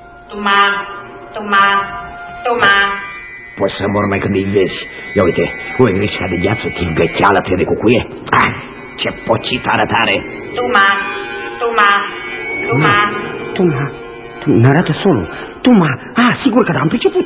Tuma. Poți să mor mai când îi vezi. Ia uite, cu o grișca de gheață, tip găteală, plină de cucuie. Ce pocitară tare! Tuma. N-arată solul. Tuma. Sigur că da, am priceput.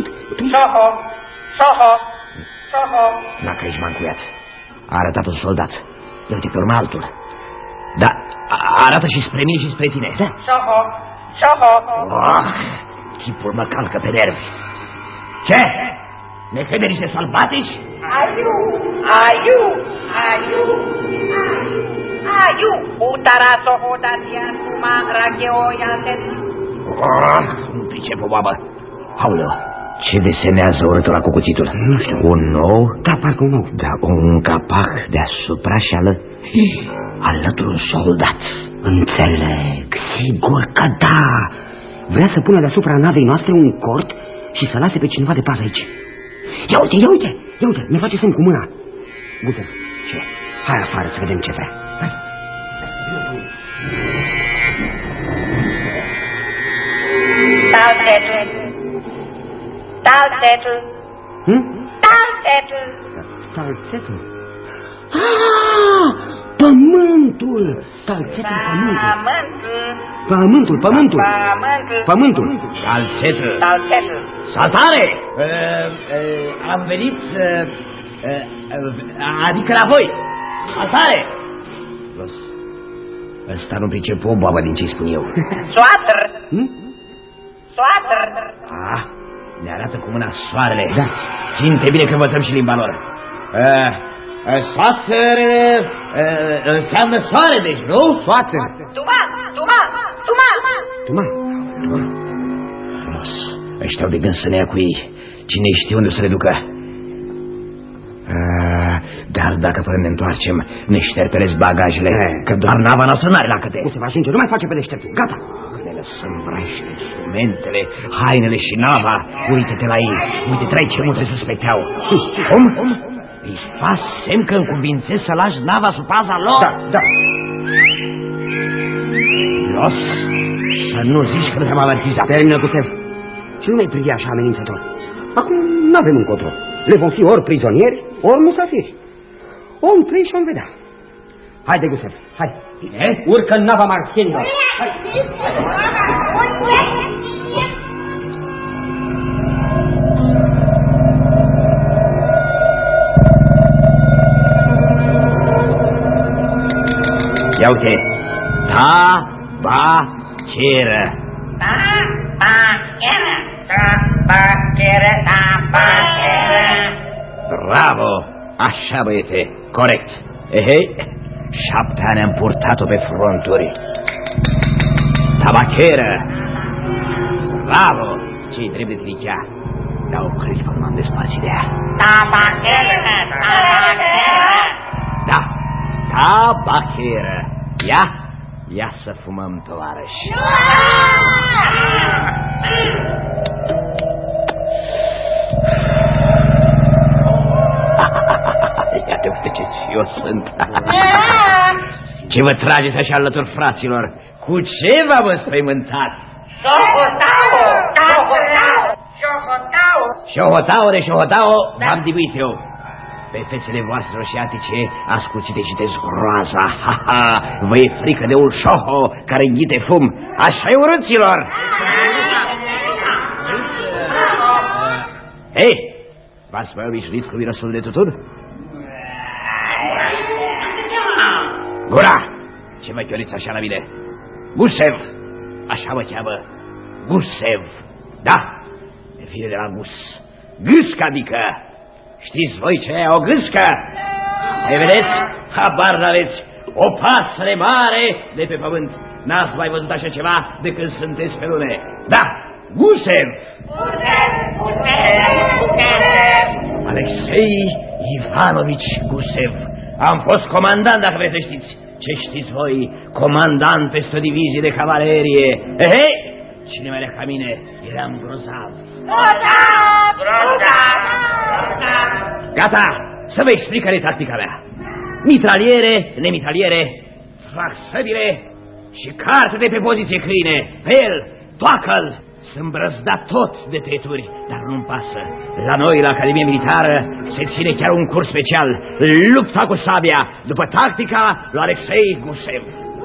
Soho. La că ești mancuiat. A arătat un soldat. Ia uite, pe urmă altul. Da, arată și spre mine și spre tine. Da. Soho. Tipul mă calcă pe nervi. Ce? Ne crede niște sălbatici? Aiu. Utara soho datia tuma racheo yasen. Nu pricep o babă. Aoleu. Ce desenează urătura cu cuțitul? Nu știu. Un nou? Da, parcă un nou. Da, un capac deasupra și alături un soldat. Înțeleg, sigur că da. Vrea să pună deasupra navei noastre un cort și să lase pe cineva de pază aici. Ia uite, ne face semn cu mâna. Guzer, ce? Hai afară să vedem ce vrea. Hai. Talțetul? Pământul! Talțetul, pământul! Talțetul! Talțetul! Saltare! Am venit, adică la voi! Saltare! Ăsta nu pricep o boabă din ce spun eu. Soatr! Soatr! Ne arată cu mâna soarele. Da. Ținte bine că învățăm și limba lor. Soatr înseamnă soare, deci, nu? Soatr! Tuma! Frumos. Ăștia au de gând să ne ia cu ei. Cine știe unde o să le ducă? Dar dacă fără ne întoarcem, ne șterpelesc bagajele, că doar nava noastră n-are lacăte. Nu se va ajunge, nu mai face pe deșteptul, gata. Ne lăsăm vraște, instrumentele, hainele și nava. Uite-te la ei, uite-te la ei ce multe suspecteau. Cum? Îi faci semn că încuvințezi să lași nava sub paza lor? Da. Los, să nu zici că nu te-am avertizat. Termină cu semn. Și nu mai privi așa amenințător. Acum n-avem încotro. Le vom fi ori prizonieri, ori musafiri. Om trei și om vedea. Haide, Gusev, hai. Bine? Urcă în nava marțienilor. Hai. Ia uite. Ceră. Bravo! Așa, băiete, corect. Ehei, 7 ani am purtat-o pe fronturi. Tabacheră! Bravo! Ce-i drept de tricea? Dar o clipă m-am despărțit de ea. Tabacheră! Da, tabacheră. Ia să fumăm, tovarăși. Iată ce eu sunt. Ce vă trageți așa alături, fraților? Cu ce v-am înspăimântat? Șohotao, v-am dibuit eu. Pe fețele voastre roșiatice ascuțite și de zgroaza. Vă e frică de un șoho care înghite fum. Așa-i, urâților! Hei, v-ați mai obișnuit cu mirosul de tutun? Gura! Ce mă chioriți așa la mine? Gusev! Așa mă cheamă. Gusev. Da, vine de la gus. Gâscă, adică. Știți voi ce e o gâscă? Mai vedeți? Habar n-aveți. O pasăre mare de pe pământ. N-ați mai văzut așa ceva de când sunteți pe lume. Da, Gusev. Alexei Ivanovici Gusev. Am fost comandant, dacă vreți să știți. Ce știți voi? Comandant peste o divizie de cavalerie. Ehei, cine mai era ca mine, eram grozav. Gata, să vă explic care e tactica mea. Mitraliere, nemitraliere, trag săbile și carte de pe poziție câine. Pe el, toacă-l. Sunt brăzdat tot de teturi, dar nu-mi pasă. La noi, la Academia Militară, se ține chiar un curs special. Lupta cu sabia, după tactica lui Alexei Gusev.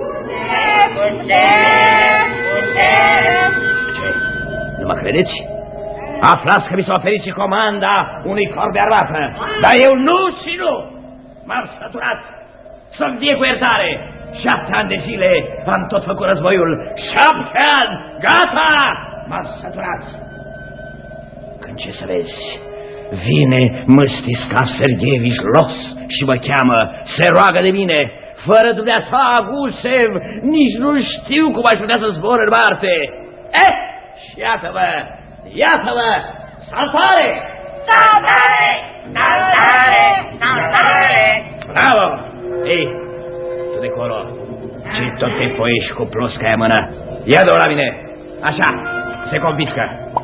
Ce? Nu mă credeți? Aflați că mi s-a oferit și comanda unui corp de armată. Dar eu nu și nu. M-am săturat. Să-mi fie cu iertare. 7 ani de zile am tot făcut războiul. 7 ani! Gata! M-am săturat. Când ce să vezi, vine Măstisca Sergeevici Los și mă cheamă, se roagă de mine. Fără dumneata, Gusev, nici nu știu cum aș putea să zbor în Marte. Și iată-vă, iată-vă, saltare! Saltare! Saltare! Saltare! Bravo! Ei, tu de acolo, ce tot te poiești cu plosca aia mână? Ia-o la mine! Așa, se confiscă.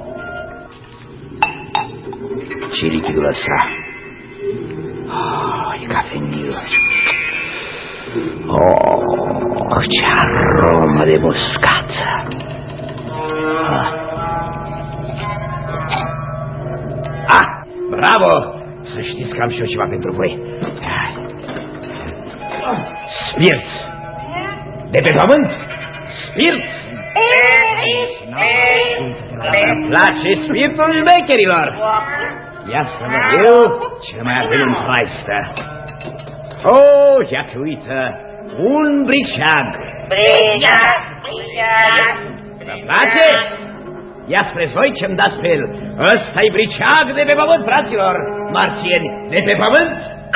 Ce lichidul ăsta? Oh, e cafenil. Oh, ce aromă de muscat. Bravo! Să știți că am și eu ceva pentru voi. Spirit. De pe pământ? Spirit. Îmi place spiritul șmecherilor. Ia să văd eu ce mai avem în traistă. Oh, iată, uită, un briceag. Briceag. Vă place? Ia spre voi ce-mi dați pe el. Ăsta-i briceag de pe pământ, fraților. Marțieni, de pe pământ.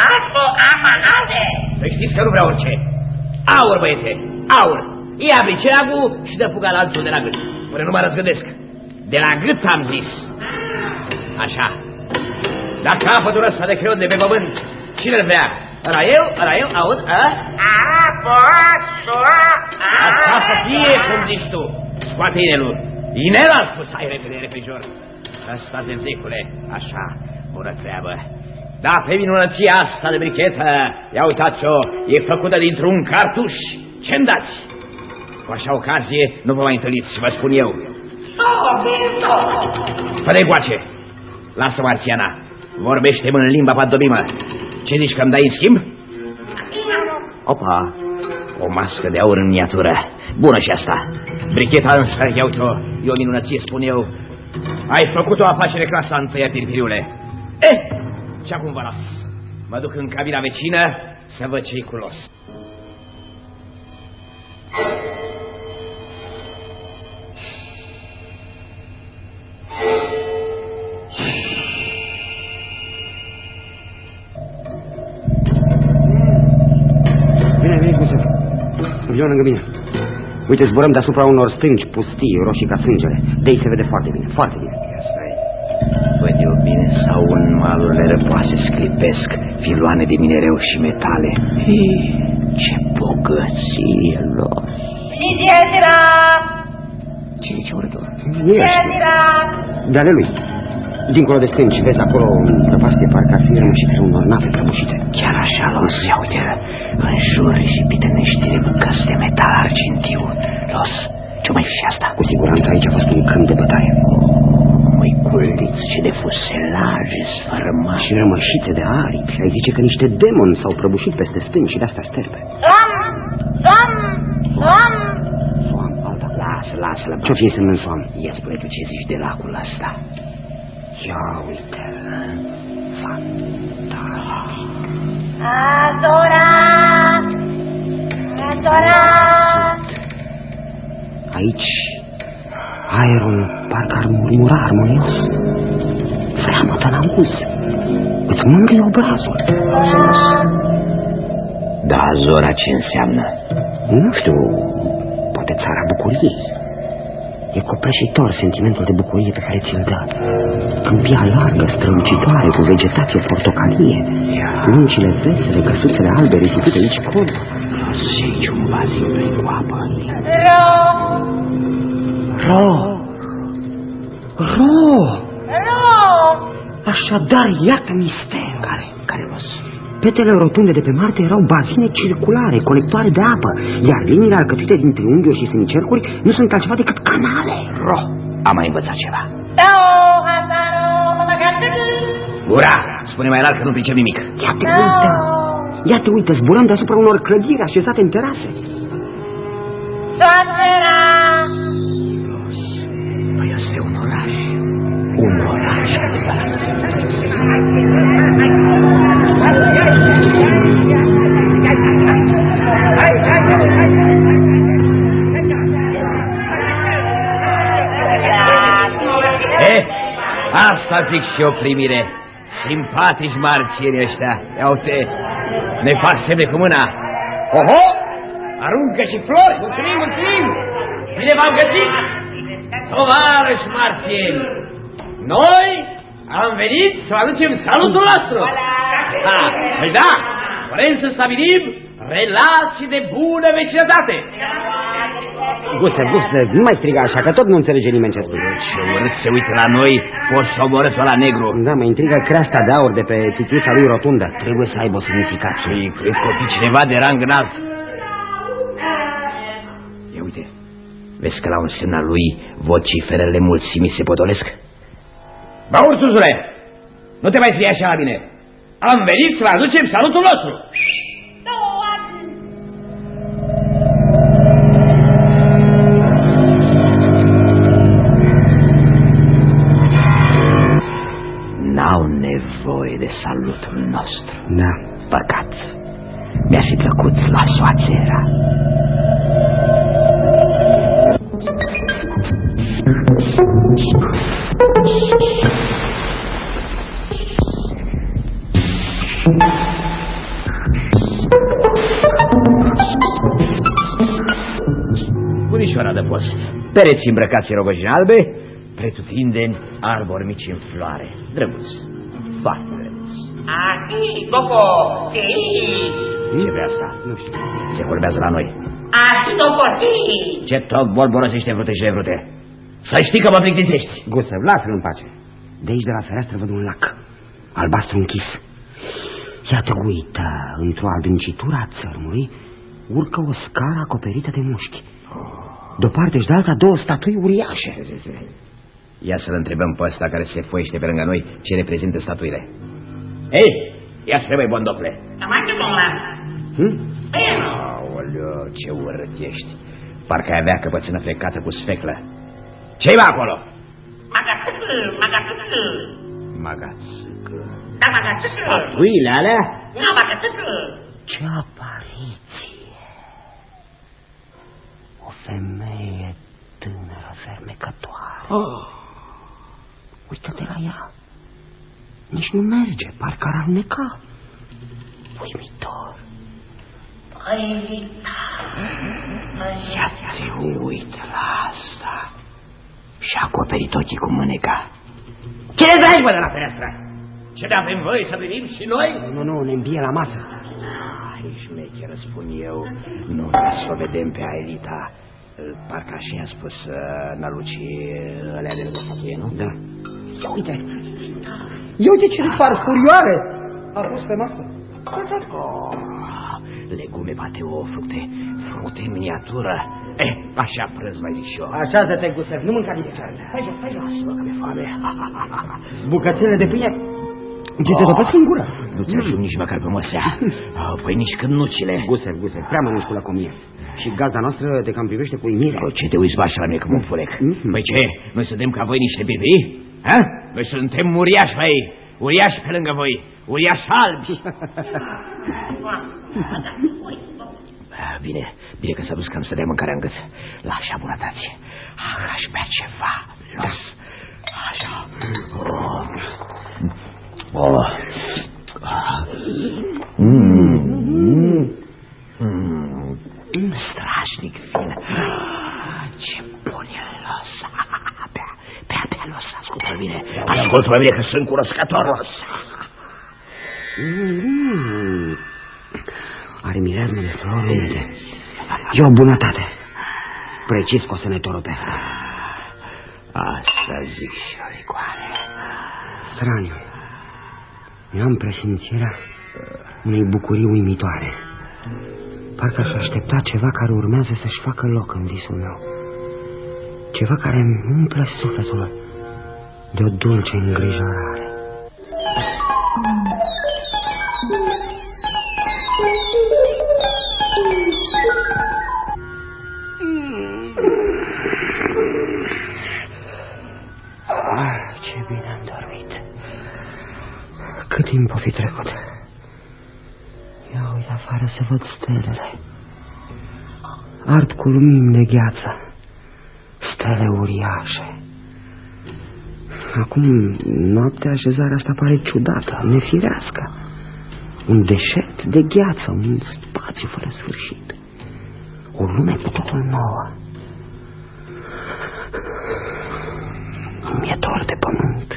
Să știți că nu vreau orice. Aur, băiete, aur. Ia briceagul și dă puga la altul de la gât. Până nu mă răzgândesc. De la gât am zis. Așa. Dar capătul ăsta de creion de pe pământ, cine-l vrea? Ăla eu, aud, Așa să fie, cum zici tu. Scoate inelul. Inel a spus, hai repede, repejor. Ăsta de zecule, așa, bună treabă. Da, pe minunăția asta de brichetă, ia uitați-o, e făcută dintr-un cartuș. Ce-mi dați? Cu așa ocazie nu vă mai întâlniți, vă spun eu. Fă-de goace. Lasă, Marțiana, vorbește-mă în limba pantomimă. Ce zici, că-mi dai în schimb? Opa, o mască de aur în miniatură. Bună și asta. Bricheta însă, ia uite-o, e o minunăție, spun eu. Ai făcut o afacere clasă întâia, Tirfiriule. Și acum vă las. Mă duc în cabina vecină să văd ce-i culos. Vino lângă mine. Uite, zburăm deasupra unor stânci pustii, roșii ca sângele. De aici se vede foarte bine, foarte bine. Ia stai. Văd eu bine sau în malurile răpoase sclipesc filoane de minereu și metale. Ce bogăție lor! Ce zice urător? De ale lui. Dincolo de stânci, vezi acolo un prăpastie, parcă ar fi rămășitele unor nave prăbușite. Chiar așa, Los, ia uite, în jur risipite niște bucăți de metal argintiu. Los, ce mai fi asta? Cu siguranță aici a fost un câmp de bătaie. Măi, culiți, ce de fuselaje sfărâmați. Și rămășițe de aripi. Ai zice că niște demoni s-au prăbușit peste stânci și de-asta sterpe. Soam, alta. Lasă-l. Ce-o fi însemnând soam? Ia spune tu ce zici de lacul ăsta. Ia uite, fantastic. Adorat! Aici, aerul parcă ar murmura armonios. Freamătă în auz. Îți mângâie obrazul. Da, Azora ce înseamnă? Nu știu, poate țara bucuriei. E copleșitor sentimentul de bucurie pe care ți-l dă. Câmpia largă, strălucitoare, cu vegetație portocalie, luncile vesele, căsuțele albe risipite aici colo. Și aici un bazin plin cu apă. Ro! Așadar, iată mister. Care Los? Petele rotunde de pe Marte erau bazine circulare, colectoare de apă, iar liniile alcătuite din triunghiuri și semicercuri nu sunt altceva decât canale. Am mai învățat ceva. Ura! Spune mai larg că nu pricep nimic. Iată, uite, zburăm deasupra unor clădiri așezate în terase. Păi ăsta e un oraș. Un oraș adevărat. Asta zic și o primire. Simpatici marțieni ăștia. Ia uite, ne fac semne cu mâna. Oho! Aruncă și flori. Mulțumim! Bine v-am găsit! Tovarăși marțieni! Noi am venit să vă aducem salutul nostru. Păi da, vrem să stabilim relații de bună vecinătate. Gustav, nu mai striga așa, că tot nu înțelege nimeni ce spune. Ce urât se uită la noi, poți să omorâți la negru. Da, mă intrigă creasta de aur de pe țițuța lui rotundă. Trebuie să aibă o semnificație. Cred că o fi cineva de rang înalt. Ia uite, vezi că la un semn al lui vociferele mulțimii se potolesc? Bă, ursuzule, nu te mai fie așa la mine. Am venit să vă aducem salutul nostru. N-au nevoie de salutul nostru. Da. Păcat. Mi-a fi plăcut la soațera. Bunișoara de post, pereți îmbrăcați în rogojini albe, pretutindeni arbori mici în floare. Drăguț, foarte drăguț. Ahi, Bobo, Ce vrea asta? Nu știu. Se vorbează la noi. ahi, Bobo, Ce tot bolborosește vrute și nevrute. Să știi că mă plictisești. Gustav, lasă-l în pace. De aici, de la fereastră, văd un lac, albastru închis. Iată, uită, într-o adâncitură a țărmului, urcă o scară acoperită de mușchi. De o parte și de alta, două statui uriașe. Ia să-l întrebăm pe ăsta care se foiește pe lângă noi ce reprezintă statuile. Ei, ia spre voi, bondocle. Aoleu, ce urât ești. Parcă ai avea căpățână flecată cu sfeclă. Ce-i va acolo? Magațâcă. Statuile alea? Ce apariție! O femeie tânără, fermecătoare. Uită-te la ea. Nici nu merge, parcă ar alneca. Uimitor. Ia te uit la asta. Și-a acoperit ochii cu mâneca. Cine dragi, bă, de la fereastră? Ce n-avem voie să venim și noi? Nu, ne îmbie la masă. Aici șmecheră, spun eu. Nu vrea să o vedem pe Aelita. Parcă așa i-a spus nălucii alea de lângă statuie, nu? Da. Ia uite ce farfurioare a pus pe masă. Legume, pateu, fructe în miniatură. Așa prânz, mai zic și eu. Așează-te, Gusev, nu mânca din picioare. Hai jos. Lasă-mă că mi-e foame. Bucățele de pâine ce te topesc în gură. Nu ți ajung nici măcar pe măsea. Păi nici cănucile. Gusev, prea mănânci cu lăcomie. Și gazda noastră te cam privește cu uimire. Ce te uiți bașa la mine cum un furec? Păi ce? Noi suntem ca voi niște birbiri? Noi suntem uriași, băi. Uriași pe lângă voi. Uriași albi. Bine că s-a dus cam să dea mâncarea în gât. La așa bunătate. Aș bea ceva. Las. Așa. Strașnic vin. Ce bun e los. Bea los. Ascultă-mă bine că sunt cunoscător los. Are mireazmă de flori unde. E o bunătate. Precis că o să ne toropească. Asta zic și o licoare. Straniu. Eu am presimțirea unei bucurii uimitoare. Parcă aș aștepta ceva care urmează să-și facă loc în visul meu. Ceva care îmi umple sufletul de o dulce îngrijorare. Ce bine am dormit. Cât timp o fi trecut. Ia uite afară să văd stelele. Ard cu lumini de gheață. Stele uriașe. Acum, noaptea, așezarea asta pare ciudată, nefirească. Un deșert de gheață, un spațiu fără sfârșit. O lume cu totul nouă. Mi-e dor de pământ.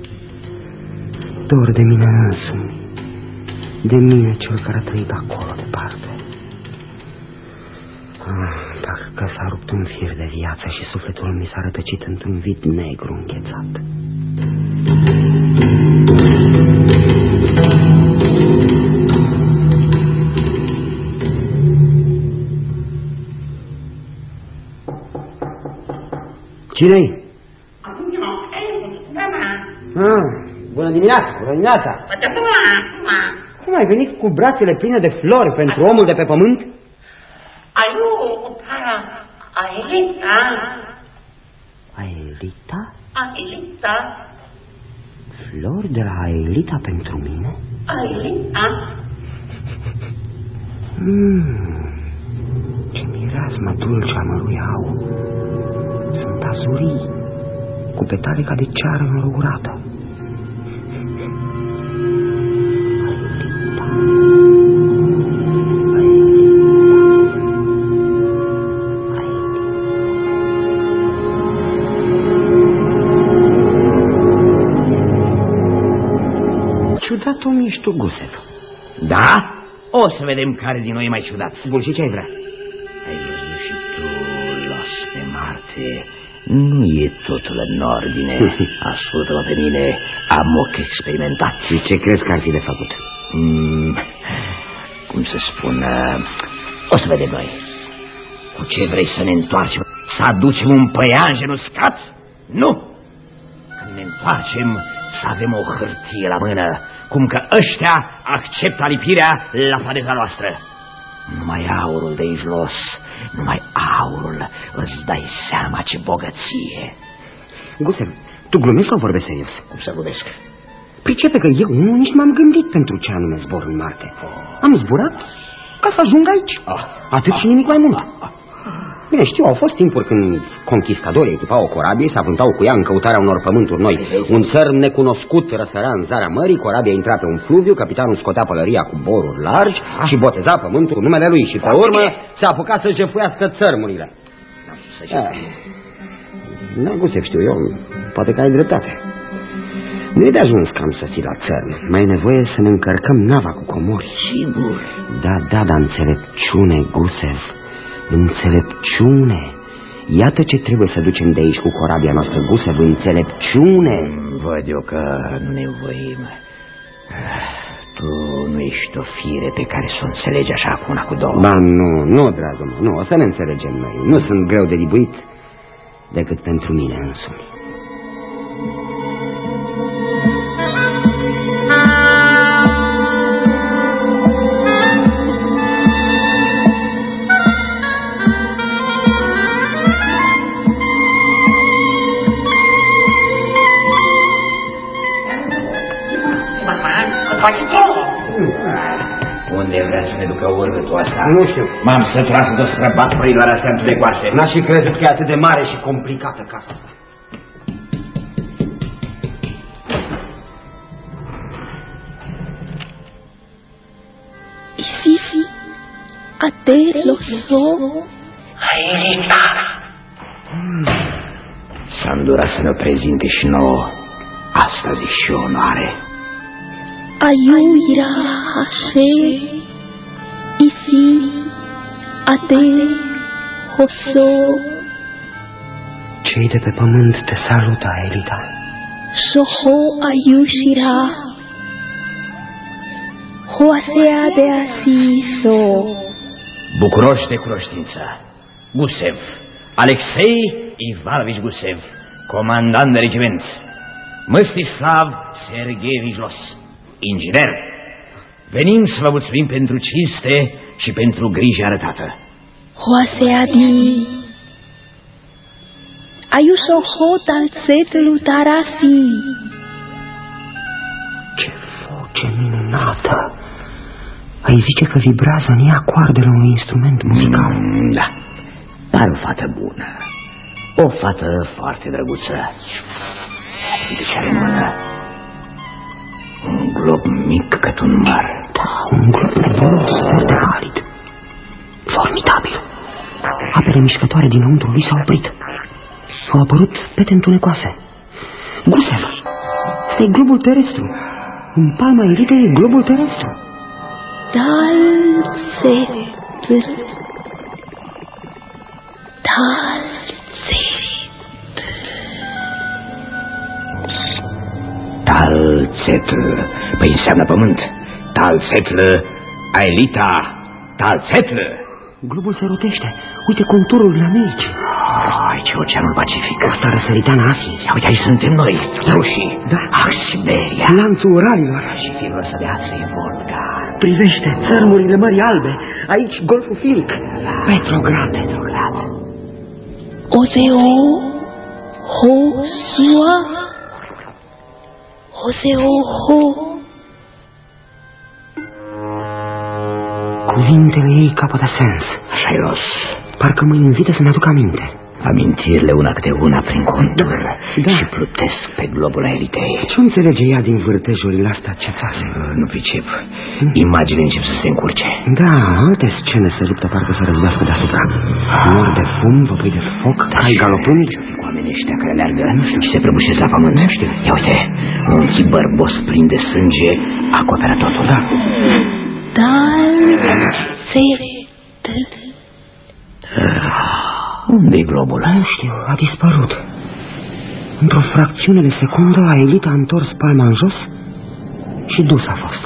Dor de mine însumi. De mine, cel care a trăit acolo departe. Parcă s-a rupt un fir de viață și sufletul mi s-a rătăcit într-un vid negru înghețat. Cine-i? Bună dimineața, bună dimineața! Cum ai venit cu brațele pline de flori pentru omul de pe pământ? Aelita. Aelita? Aelita. Flori de la Aelita pentru mine? Aelita. Ce mireasmă dulce amăruiau. Sunt azurii, cu petale ca de ceară înrăurată. Ciudat om ești tu, Gusev. Da? O să vedem care din noi e mai ciudat. Bun, și ce ai vrea? Ai văzut și tu, los pe Marte. Nu e totul în ordine. Ascultă-mă pe mine, am ochi experimentat. Și ce crezi că ar fi de făcut? Cum să spun, o să vedem noi. Cu ce vrei să ne întoarcem? Să aducem un păianjen uscat? Nu! Când ne întoarcem, să avem o hârtie la mână, cum că ăștia acceptă alipirea la planeta noastră. Numai aurul de aici jos, numai aurul, îți dai seama ce bogăție. Gusev, tu glumești sau vorbești serios? Cum să glumesc? Pricepe că eu nici m-am gândit pentru ce anume zbor în Marte. Am zburat ca să ajung aici. Atât și nimic mai mult. Bine, știu, au fost timpuri când conquistadorii echipau o corabie, se avântau cu ea în căutarea unor pământuri noi. Un țărm necunoscut răsărea în zarea mării, corabia intra pe un fluviu, capitanul scotea pălăria cu boruri largi și boteza pământul cu numele lui și pe urmă se apuca să jefuiască țărmurile. Da, Gusev, știu eu, poate că ai dreptate. Nu e de ajuns cam să ții la țărm. Mai e nevoie să ne încărcăm nava cu comori. Sigur. Da, dar înțelepciune, Gusev. Înțelepciune. Iată ce trebuie să ducem de aici cu corabia noastră, Gusev, înțelepciune. Văd eu că nu ne voim. Tu nu ești o fire pe care să o înțelegi așa cu una cu două. Ba, nu, dragul meu, nu, o să ne înțelegem noi. Nu sunt greu de libuit decât pentru mine însumi. Unde vrea să ne ducă urâtul ăsta? Nu știu. M-am săturat să străbat păriloarea astea întunecoase. N-aș fi crezut că e atât de mare și complicată casa asta. Fifi, a te lo so. Aelita! S-a îndurat să ne prezinte și nouă astăzi și onoare. Ayuira Hashe, Ifi, Ate, Hoso. Cei de pe pământ te salută, Aelita. Soho Ayushira, Hoasea de Asiso. Bucuroși de cunoștință, Gusev, Alexei Ivanovici Gusev, comandant de regiment, Mstislav Sergeevici Los, inginer. Venim să vă mulțumim pentru cinste și pentru grijă arătată. Hoasea di Ayuso Hot al Țetlu Tarasi. Ce voce minunată! Ai zice că vibrează în ea coardele unui instrument muzical. Da, dar o fată bună. O fată foarte drăguță. De ce are în mână? Un glob mic cât un măr. Da, un glob nevolos, verde arid. Formidabil. Apele mișcătoare dinăuntru lui s-au oprit. Au apărut pete întunecoase. Gusev, ăsta e globul terestru. În palma Elitei e globul terestru. Talțetl. Păi înseamnă pământ. Talțetl, Aelita, Talțetl. Globul se rotește. Uite contururile Americii. Aici e Oceanul Pacific. Asta răsăritan Asiei. Uite, aici suntem noi, rușii. Da. Siberia. Lanțul Uralilor. Și firul ăsta de ață e Volga. Privește țărmurile Mării Albe. Aici Golful Finic. Petrograd. Oseo Hosua. Oseo Ho. Cuvintele ei capătă sens. Așa e, Ros. Parcă mă invită să-mi aduc aminte. Amintirile una câte una prin contur. Da. Și plutesc pe globul Elitei. Ce înțelege ea din vârtejurile astea cețase? Nu pricep. Imaginile încep să se încurce. Da, alte scene se luptă parcă să răzbească deasupra. Nori de fum, văpăi de foc, cai galopând. Oamenii ăștia care leargă și se prăbușesc la pământ. Ia uite, un chip bărbos plin de sânge acoperă totul. Da. Unde-i globul? Nu știu, a dispărut. Într-o fracțiune de secundă, Aelita a întors palma în jos și dus a fost.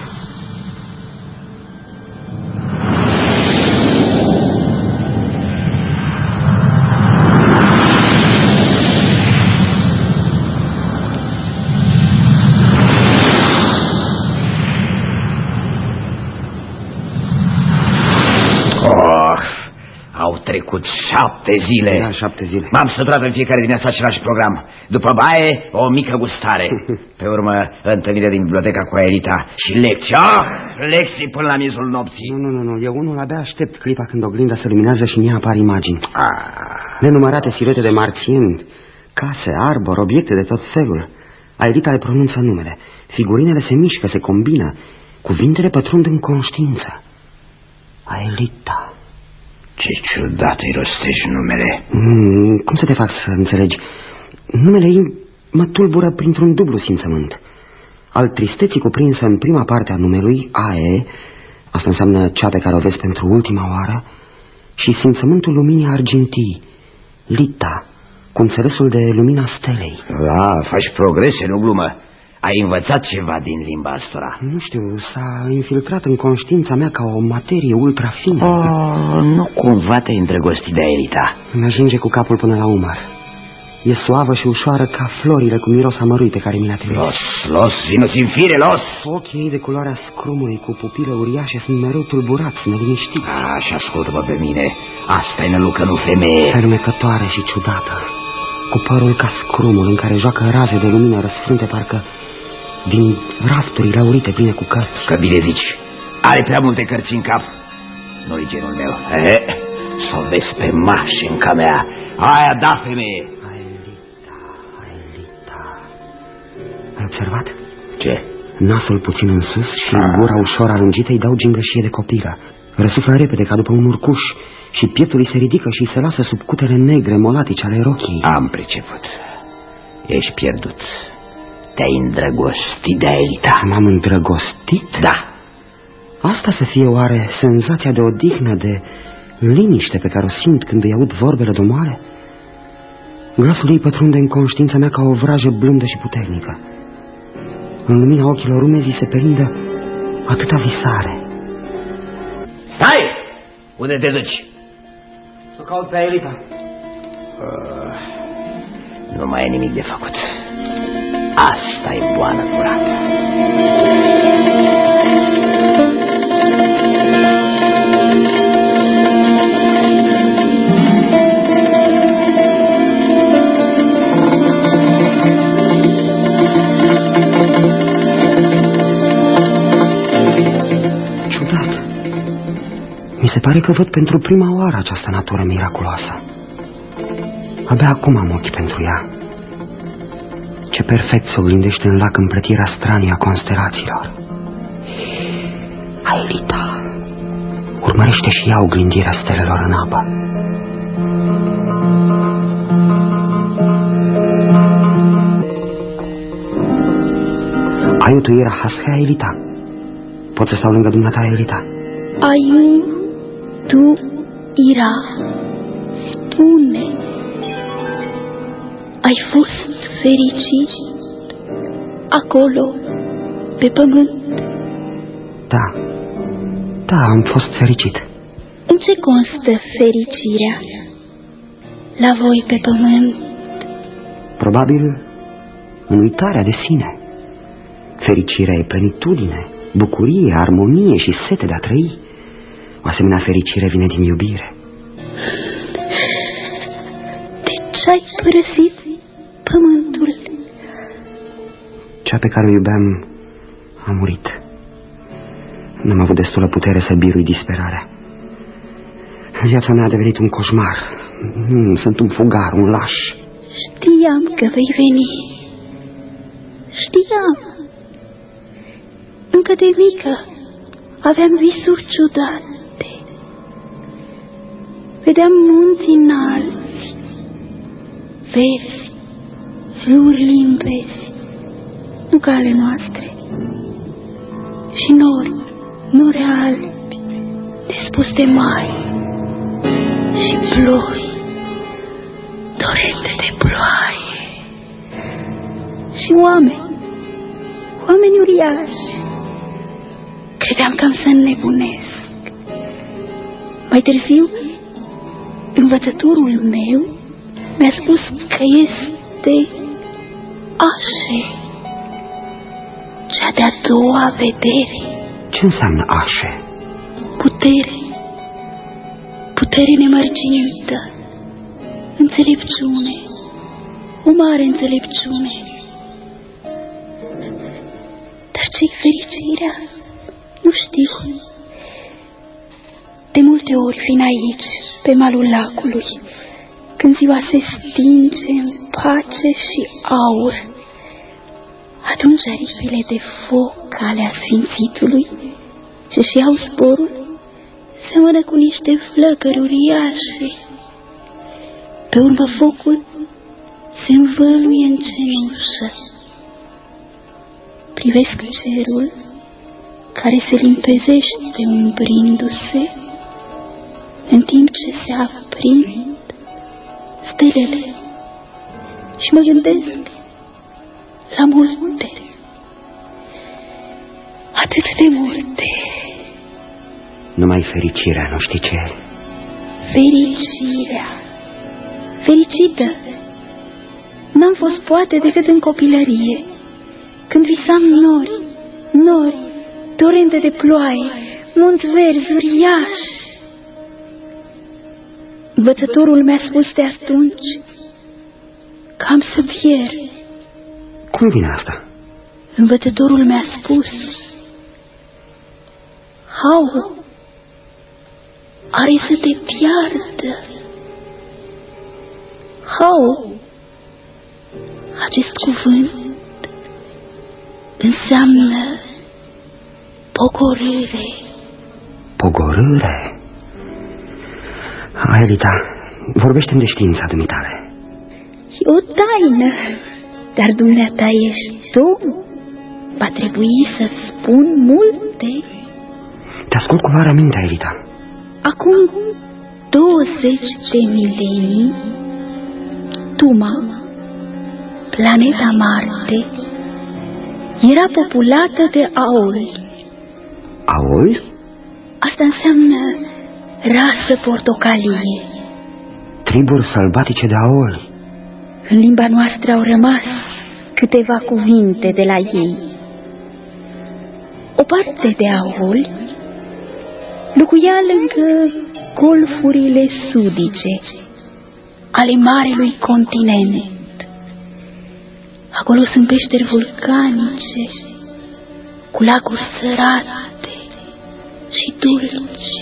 trecut 7 zile. Da, 7 zile. M-am săturat în fiecare dimineață același program. După baie, o mică gustare. Pe urmă, întâlnire din biblioteca cu Aelita și lecții. Lecții până la miezul nopții. Nu, eu unul abia aștept clipa când oglinda se luminează și în ea apar imagini. Nenumărate siluete de marțieni, case, arbori, obiecte de tot felul. Aelita le pronunță numele. Figurinele se mișcă, se combină. Cuvintele pătrund în conștiință. Aelita. Ce ciudat îi rostești numele. Cum să te fac să înțelegi? Numele ei mă tulbură printr-un dublu simțământ. Al tristeții cuprinsă în prima parte a numelui, Ae, asta înseamnă cea pe care o vezi pentru ultima oară, și simțământul luminii argintii, Lita, cu înțelesul de lumina stelei. Faci progrese, nu glumă. Ai învățat ceva din limba astora? Nu știu, s-a infiltrat în conștiința mea ca o materie ultrafină. Nu cumva te-ai îndrăgostit de Aelita? Îmi ajunge cu capul până la umăr. E suavă și ușoară ca florile cu miros amărui pe care mi le-a trimis. Los, vino-ți în fire, los! Ochii ei de culoarea scrumului, cu pupile uriașe, sunt mereu tulburați, neliniștiți. Și ascultă-mă pe mine, asta e nălucă, nu femeie. Fermecătoare și ciudată, cu părul ca scrumul în care joacă raze de lumină răsfrânte, parcă din rafturile aurite pline cu cărți. Că bine zici, are prea multe cărți în cap. Nu-i genul meu. S-o vezi pe mașinca mea. Aia da, femeie. Aelita. Ai observat? Ce? Nasul puțin în sus și gura ușor alungită îi dau gingășie de copilă. Răsuflă repede ca după un urcuș și pieptul îi se ridică și se lasă sub cutele negre molatice ale rochiei. Am priceput. Ești pierdut. Te-ai îndrăgostit de Aelita. M-am îndrăgostit? Da. Asta să fie oare senzația de odihnă, de liniște pe care o simt când îi aud vorbele domoare? Glasul ei pătrunde în conștiința mea ca o vrajă blândă și puternică. În lumina ochilor umezii se perindă atâta visare. Stai! Unde te duci? Să caut pe Aelita. Nu mai e nimic de făcut. Asta e boană curată. Ciudat. Mi se pare că văd pentru prima oară această natură miraculoasă. Abia acum am ochi pentru ea. Ce perfect se oglindește în lac împletirea stranii a constelațiilor. Aelita urmărește și ea oglindirea stelelor în apă. Aiu tu era hashe, Aelita. Pot să stau lângă dumneata, Aelita? Aiu tu era. Spune, ai fost fericit acolo, pe pământ? Da, am fost fericit. În ce constă fericirea la voi pe pământ? Probabil în uitarea de sine. Fericirea e plenitudine, bucurie, armonie și sete de a trăi. O asemenea fericire vine din iubire. De ce ai părăsit pământul? Cea pe care o iubeam a murit. N-am avut destulă putere să birui disperarea. Viața mea a devenit un coșmar. Sunt un fugar, un laș. Știam că vei veni. Știam. Încă de mică aveam visuri ciudate. Vedeam munți înalți, verzi, râuri limpezi, nu ca ale noastre, și nori albi, despuste mari, și ploi, dorente de ploaie, și oameni uriași. Credeam că am să înnebunesc. Mai târziu, învățătorul meu mi-a spus că este Așe, cea de-a doua vedere. Ce înseamnă Așe? Putere putere nemărginită, înțelepciune, o mare înțelepciune. Dar ce-i fericirea? Nu știu. De multe ori vin aici, pe malul lacului, când ziua se stinge în pace și aur, atunci aripile de foc ale asfințitului, ce-și iau zborul, seamănă cu niște flăcări uriașe. Pe urmă focul se învăluie în cenușă. Privesc cerul, care se limpezește umbrindu-se, în timp ce se aprind stelele, și mă gândesc la multe, atât de multe. Numai fericirea, nu știi ce? Fericirea. Fericită. N-am fost poate decât în copilărie, când visam nori, torente de ploaie, munți verzi uriași. Învățătorul mi-a spus de atunci că am să pierd. Cum vine asta? Învățătorul mi-a spus: Hau, are să te piardă. Hau, acest cuvânt înseamnă pogorâre. Pogorâre? Aelita, vorbește-mi de știința dumitale. E o taină, dar dumneata ești om. Va trebui să spun multe. Te ascult cu luarea minte, Aelita. Acum 20 de milenii, Tuma, planeta Marte, era populată de aoli. Aoli? Asta înseamnă rasă portocalie. Triburi sălbatice de aoli. În limba noastră au rămas câteva cuvinte de la ei. O parte de aoli locuia lângă golfurile sudice ale marelui continent. Acolo sunt peșteri vulcanice, cu lacuri sărate și dulci.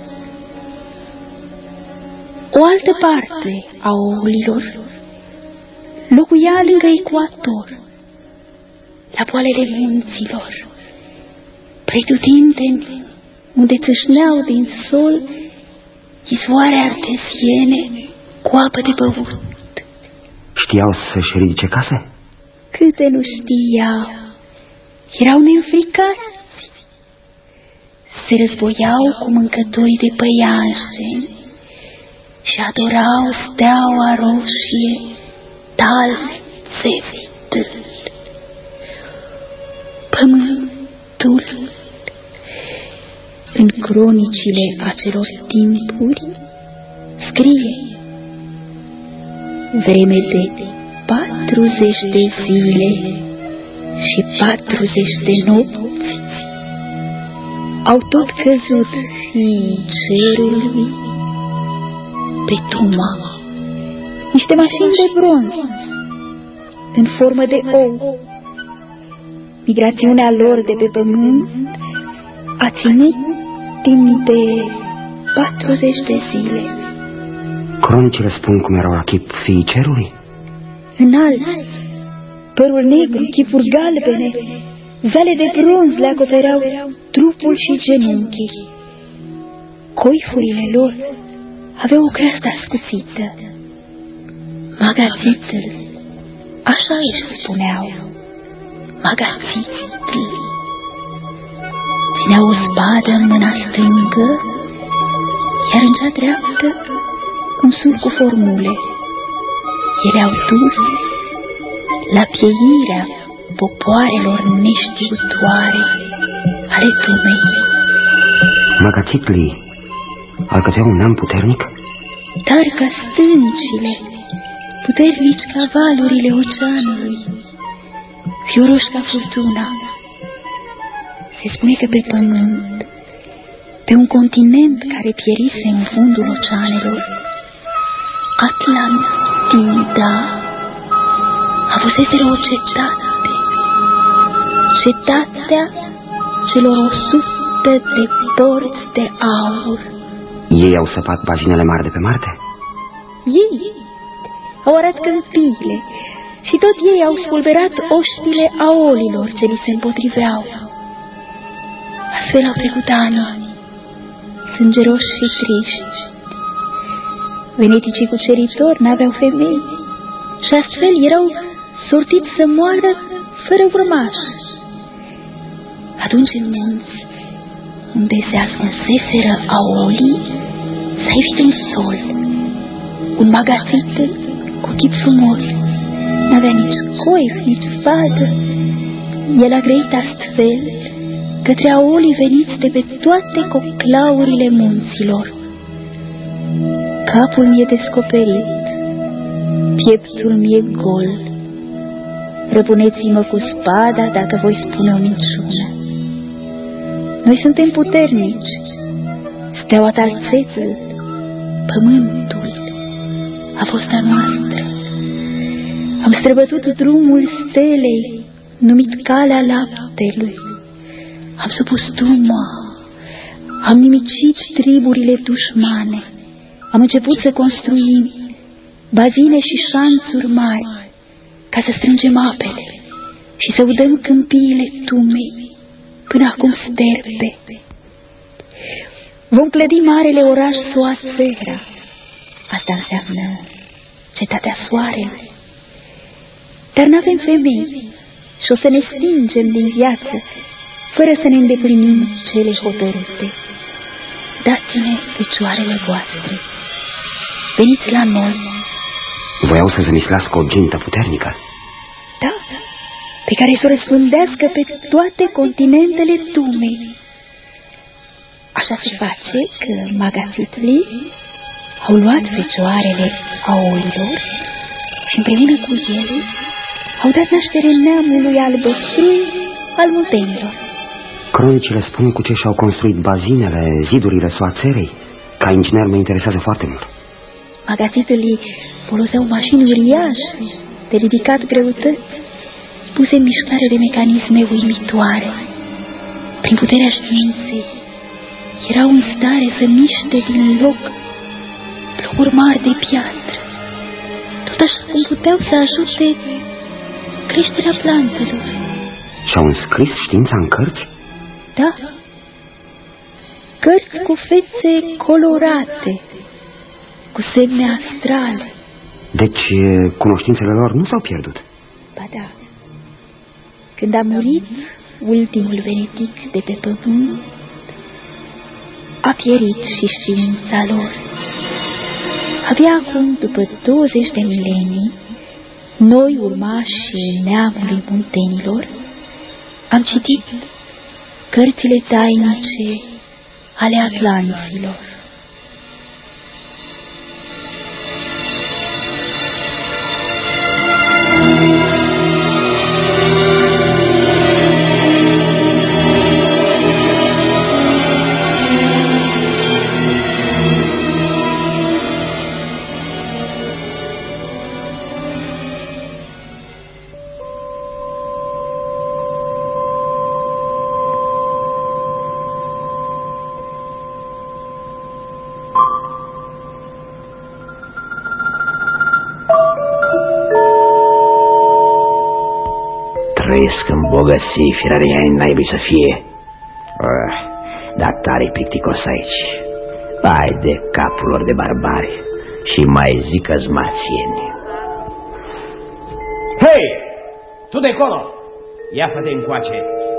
O altă parte a oulilor locuia lângă ecuator, la poalele munților, pretutindeni, unde țâșneau din sol izvoare arteziene cu apă de băut. Știau să-și ridice case? Câte nu știau, erau neînfricați. Se războiau cu mâncători de păianjeni și adorau steaua roșie Tal-Zetl. Pământul. În cronicile acelor timpuri scrie: vreme de 40 de zile și 40 de nopți au tot căzut fiii cerului pe Tuma, niște mașini de bronz în formă de ou. Migrațiunea lor de pe pământ a ținut timp de 40 de zile. Cronicile spun cum erau la chip fiii cerului? Înalți, părul negru, chipuri galbene, zale de bronz le acopereau trupul și genunchii. Coifurile lor aveau o creastă ascuțită. Magațitl, așa își spuneau, Magațitl. Țineau o spadă în mâna stângă, iar în cea dreaptă un sul cu formule. Erau dus la pieirea popoarelor neștiutoare ale Tumei. Magațitlii alcăteau un neam puternic? Dar ca stâncile, puternici ca valurile oceanului, fioroși ca furtuna. Se spune că pe pământ, pe pe un continent care pierise în fundul oceanelor, Atlantida, avuseseră o cetate, cetatea celor 100 de porți de aur. Ei au săpat bazinele mari de pe Marte? Ei au arat câmpiile și tot ei au spulberat oștile aolilor ce li se împotriveau. Astfel au trecut ani, sângeroși și triști. Veneticii cuceritori n-aveau femei și astfel erau sortiți să moară fără urmași. Atunci în munți, unde se ascunseseră aolii, s-a ivit un sol, un magasit cu chip frumos. N-avea nici coif, nici fadă. El a grăit astfel către aolii veniți de pe toate coclaurile munților. Capul mi-e descoperit, pieptul mi-e gol. Răpuneți-mă cu spada dacă voi spune o minciună. Noi suntem puternici, steaua Talțețul, pământul a fost a noastră. Am străbătut drumul stelei, numit calea laptelui. Am supus Duma, am nimicit triburile dușmane. Am început să construim bazine și șanțuri mari ca să strângem apele și să udăm câmpiile Dumei, până acum sterpe. Vom clădi marele oraș Soasera. Asta înseamnă cetatea soarelui. Dar n-avem femei și o să ne stingem din viață fără să ne îndeplinim cele hotărâte. Dați-ne picioarele voastre. Veniți la noi. Voiau să zămislească o gintă puternică? Da, pe care să o răspândească pe toate continentele Dumei. Așa se face că Magazitlii au luat fecioarele aolilor și împreună cu ele au dat naștere neamului albăstrui al muntenilor. Cronicile spun cu ce și-au construit bazinele, zidurile Soațerei. Ca inginer mă interesează foarte mult. Magazitlii foloseau mașini uriașe de ridicat greutăți, puse în mișcare de mecanisme uimitoare. Prin puterea științei, erau în stare să miște din loc blocuri mari de piatră, tot așa cum puteau să ajute creșterea plantelor. Și-au înscris știința în cărți? Da, cărți cu fețe colorate, cu semne astrale. Deci cunoștințele lor nu s-au pierdut? Ba da. Când a murit ultimul venetic de pe pământ, a pierit și știința lor. Abia acum, după 20 de milenii, noi, urmașii neamului muntenilor, am citit cărțile tainice ale atlanților. Trăiesc în bogății, firarea în naibii să fie. Dar tare plicticos aici. Hai de capul lor de barbari și mai zică-ți marțieni. Hei, tu de acolo, ia fă-te încoace.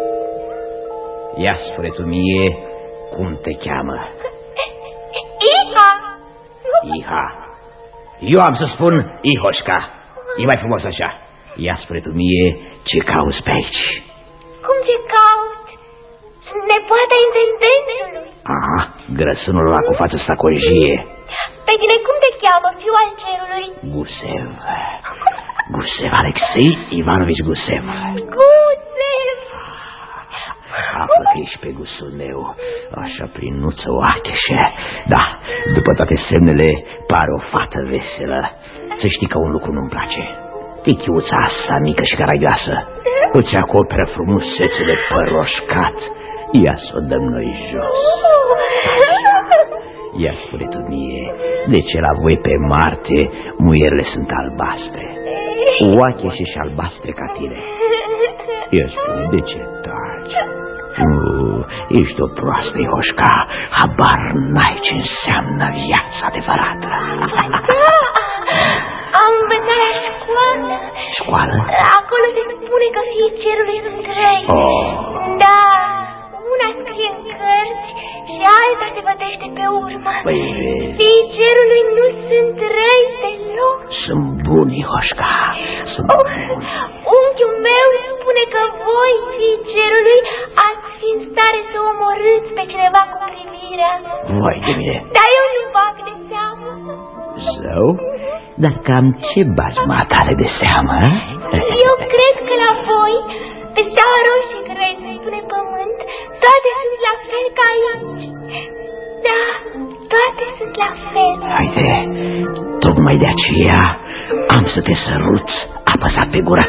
Ia spune tu mie cum te cheamă. Iha. Iha. Eu am să spun Ihoșca. E mai frumos așa. Ia spune tu mie ce cauți pe aici. Cum ce cauți? Sunt nepoata intendentului. Aha, grăsânul ăla cu față stacojie. Pe tine cum te cheamă, fiu al cerului? Gusev. Gusev Alexei Ivanovici Gusev. Gusev. Află că ești pe gustul meu, așa plinuță oacheșe. Da, după toate semnele, pare o fată veselă. Să știi că un lucru nu-mi place. Tichiuța asta mică și caragioasă îți acoperă frumusețele păr roșcat. Ia să o dăm noi jos. Ia spune tu mie, de ce la voi pe Marte muierile sunt albastre, oacheșe și albastre ca tine? Ia spune, de ce taci? Ești o proastă, Ihoșca, habar n-ai ce înseamnă viața adevărată. Am învățat la școală. Școală? Acolo se spune că fiii cerului sunt răi. Da, una scrie în cărți și alta se bătește pe urmă. Fiii cerului nu sunt răi deloc. Sunt buni, Ihoșca, sunt buni. Unchiul meu spune că voi, fiii cerului, ați fi în stare să omorâți pe cineva cu privirea. Vai de mine. Dar eu nu fac de seamă. Zău? Dar cam ce bazmat are de seamă? Eu cred că la voi, pe steaua roșie care se spune pământ, toate sunt la fel ca aici. Da, toate sunt la fel. Haide, tocmai de aceea am să te sărut apăsat pe gură.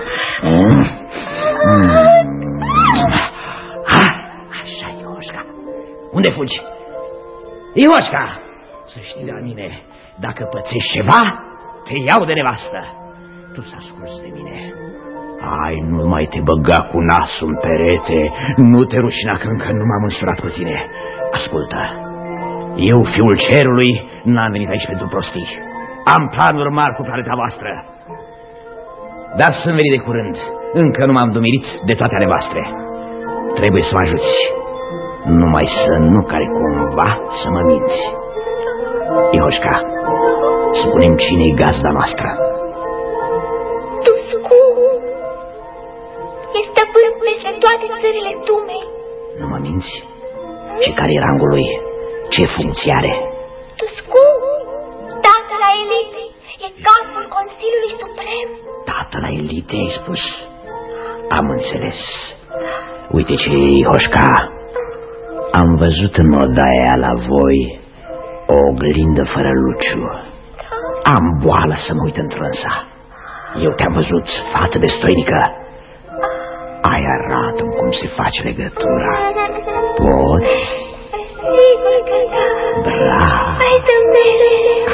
Așa, Ihoșca. Unde fugi? Ihoșca! Să știi de la mine, dacă pățești ceva, te iau de nevastă. Tu să asculți de mine. Ai, nu mai te băga cu nasul în perete. Nu te rușina că încă nu m-am însurat cu tine. Ascultă, eu, fiul cerului, n-am venit aici pentru prostii. Am planuri mari cu planeta voastră. Dar sunt venit de curând. Încă nu m-am dumirit de toate ale voastre. Trebuie să mă ajuți. Numai să nu care cumva să mă minți. Ihoșca, spune-mi cine-i gazda noastră. Tuscu e stăpân peste toate țările Dumei. Nu mă minți? Și care e rangul lui? Ce funcție are? Tuscu, tatăl la elite, e capul Consiliului Suprem. Tatăl la elite, ai spus? Am înțeles. Uite ce e, Ihoșca. Am văzut în odaia la voi o oglindă fără luciu. Am boală să mă uit într-însa. Eu te-am văzut, fată destoinică. Ai, arată-mi cum se face legătura. Poți? Sigur că da. Bravo. Hai să mergem.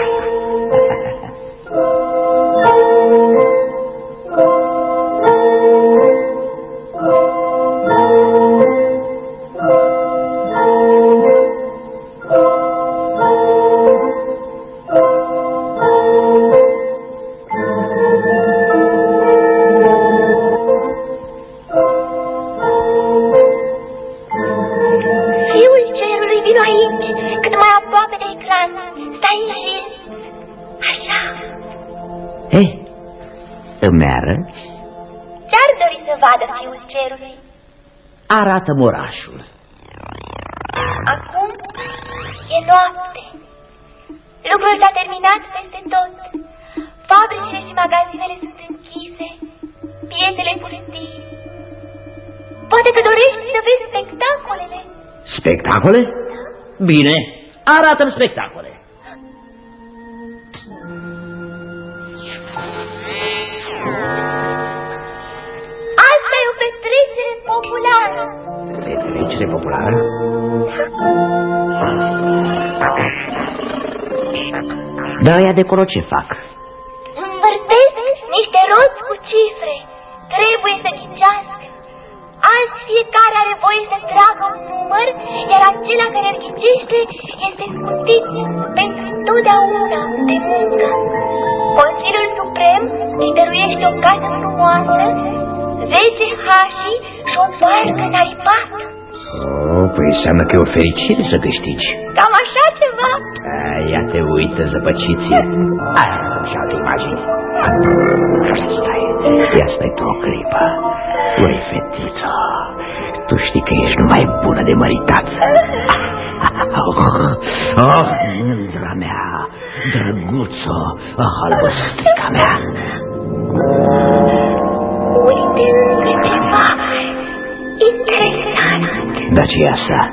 Îmi arăți? Ce-ar dori să vadă fiul cerului? Arată-mi orașul. Acum e noapte. Lucrul s-a terminat peste tot. Fabricile și magazinele sunt închise. Piețele pustii. Poate că dorești să vezi spectacolele. Spectacole? Bine, arată-mi spectacole. Asta e o petrecere populară. Petrecere populară? Da, ăia de acolo ce fac? Învârtesc niște roți cu cifre. Trebuie să ghicească. Azi fiecare are voie să tragă un număr, iar acela care îl ghicește este scutit pentru totdeauna de muncă. Consiliul Suprem îi dăruiește o casă frumoasă, 10 hașii și o barcă înaripată. Păi înseamnă că e o fericire să câștigi. Cam așa ceva. Ia te uită, zăpăciție. Și alte imagini. Stai, ia stai tu o clipă. Ui, fetiță, tu știi că ești numai bună de măritat. Mândra mea, drăguță, albăstrica mea. Uite, ceva interesant. Dar ce e asta?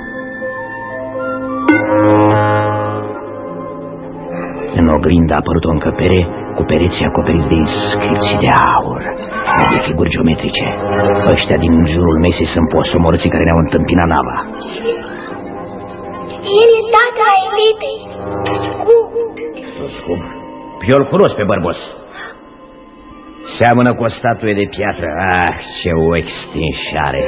În oglindă a apărut o încăpere cu pereții acoperiți de inscripții de aur, de figuri geometrice. Ăștia din jurul mesei sunt posomorții care ne-au întâmpinat nava. El e tata Aelitei, Scub. Scub? Eu îl cunosc pe bărbos. Seamănă cu o statuie de piatră. Ah, ce o extinșare.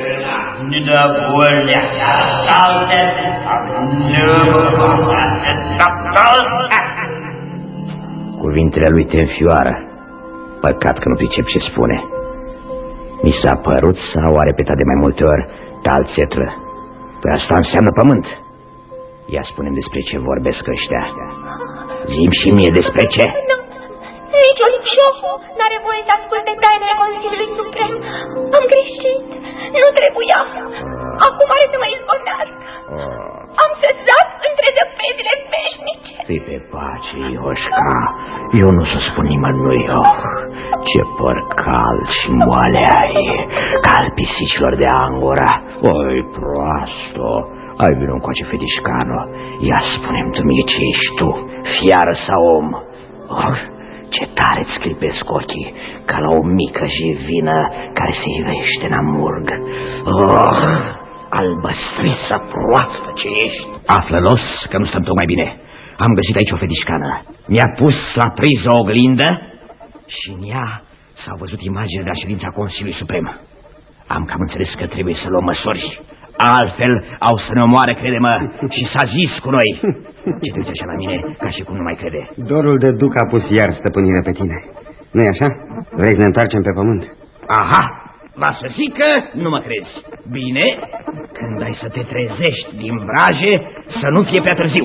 Cuvintele lui te înfioară. Păcat că nu pricep ce spune. Mi s-a părut sau a repetat de mai multe ori talțetră. Păi asta înseamnă pământ. Ia spune-mi despre ce vorbesc ăștia. Zi-mi și mie despre ce. Niciun șoful n-are voie să asculte tainele Consiliului Suprem. Am greșit. Nu trebuia. Acum are să mă izgonească. Am săzat între zăpezile veșnice. Fii pe pace, Ioșca. Eu nu să spun nimănui. Oh, ce păr cald și moale ai, ca al pisicilor de Angora. Oi, proasto. Ai vină încoace, Fedișcano. Ia spune-mi tu mie ce ești tu, fiară sau om? Oh, ce tare îți clipesc ochii, ca la o mică jevină care se ivește în amurg. Oh, albăstriță proastă ce ești. Află-los că nu stăm tocmai bine. Am găsit aici o fedișcană. Mi-a pus la priză o oglindă și în ea s-au văzut imagini de la ședința Consiliului Suprem. Am cam înțeles că trebuie să luăm măsuri. Altfel au să ne omoare, crede-mă, și s-a zis cu noi. Ce te uiți așa la mine, ca și cum nu mai crede? Dorul de duc a pus iar stăpânire pe tine. Nu-i așa? Vrei să ne întoarcem pe pământ? Aha, va să zic că nu mă crezi. Bine, când ai să te trezești din vraje, să nu fie prea târziu.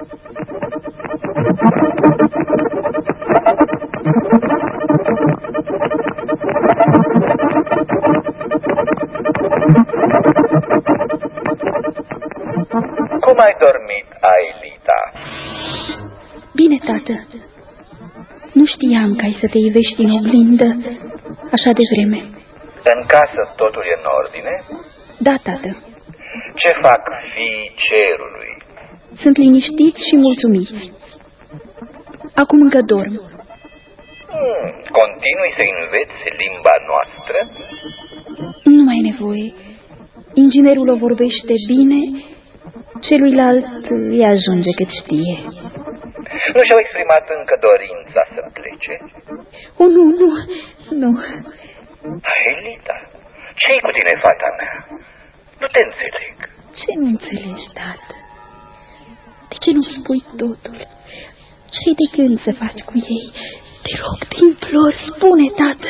Cum ai dormit, Aelita? Bine, tată. Nu știam că ai să te ivești în oglindă așa de vreme. În casă totul e în ordine? Da, tată. Ce fac fiii cerului? Sunt liniștiți și mulțumiți. Acum încă dorm. Continui să înveți limba noastră? Nu mai e nevoie. Inginerul o vorbește bine, celuilalt îi ajunge cât știe. Nu și-au exprimat încă dorința să plece? Oh, nu. Aelita, ce-i cu tine, fata mea? Nu te înțeleg. Ce nu înțelegi, tată? De ce nu spui totul? Ce-ai de gând să faci cu ei? Te rog, te implor, spune, tată.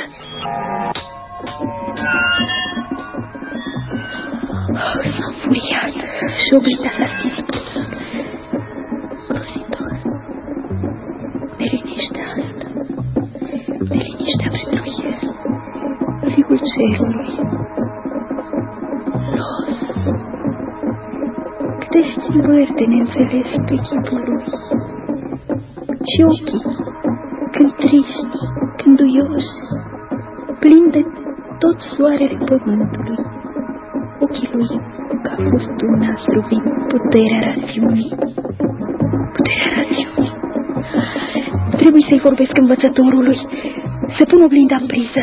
S-a înfuriat și oglita s-a stins pulsul. Grozitor. Neliniștea asta. Neliniștea pentru el. Fiul cerului. Los. Câte schimbări de neînțeles pe chipul lui. Și ochii, când triști, când duioși, plini de tot soarele pământului. Ochii lui, ca furtuna, zdrobind puterea rațiunii. Puterea rațiunii. Trebuie să-i vorbesc învățătorului, să pun oglinda în priză.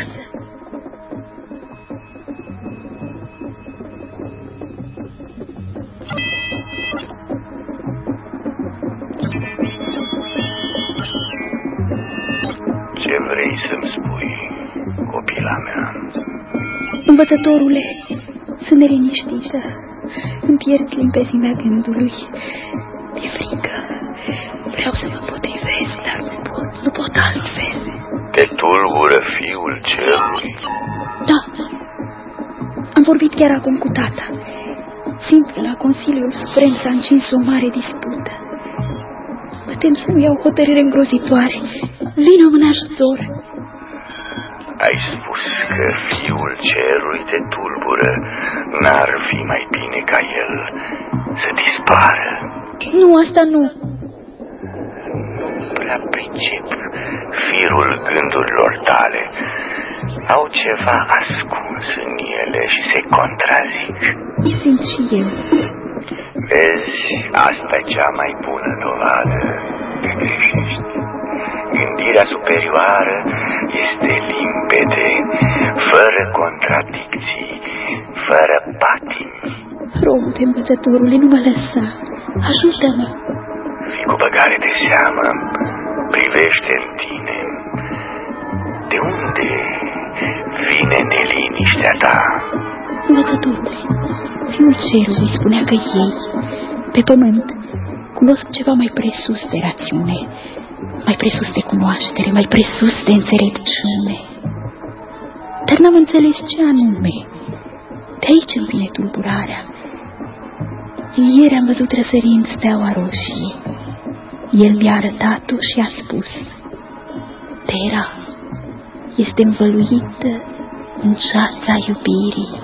Ce vrei să-mi spui, copila mea? Învățătorule, sunt neliniștită. Îmi pierd limpezimea gândului. Mi-e frică. Vreau să mă potrivesc, dar nu pot altfel. Te tulbură fiul cerului? Da. Am vorbit chiar acum cu tata. Simt că la Consiliul Suprem s-a încins o mare dispută. Mă tem să nu iau hotărâre îngrozitoare. Vină-mi în ajutor. Ai spus că fiul cerului te tulbură. N-ar fi mai bine ca el să dispară? Nu, asta nu. Nu prea pricep firul gândurilor tale. au ceva ascuns în ele și se contrazic. Mi simt și eu. Vezi, asta e cea mai bună dovadă că greșești. Gândirea superioară este limpede, fără contradicții, fără patimi. Rogu de învățătorule, nu mă lăsa. Ajută-mă. Fii cu băgare de seamă, privește în tine. De unde vine neliniștea ta? Învățătorule, Fiul Cerului spunea că ei, pe pământ, cunosc ceva mai presus de rațiune, mai presus de cunoaștere, mai presus de înțelepciune. Dar n-am înțeles ce anume. De aici îmi vine tulburarea. Ieri am văzut răsărind steaua roșie. El mi-a arătat-o și a spus: Terra este învăluită în ceața iubirii.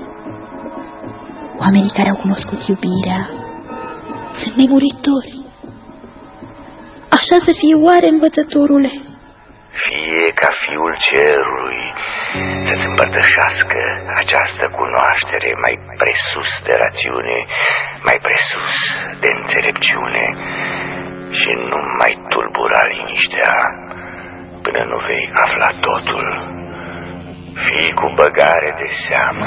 Oamenii care au cunoscut iubirea sunt nemuritori. Așa să fie oare, învățătorule? Fie ca Fiul Cerului să-ți împărtășească această cunoaștere mai presus de rațiune, mai presus de înțelepciune și nu mai tulbura liniștea până nu vei afla totul. Fii cu băgare de seamă.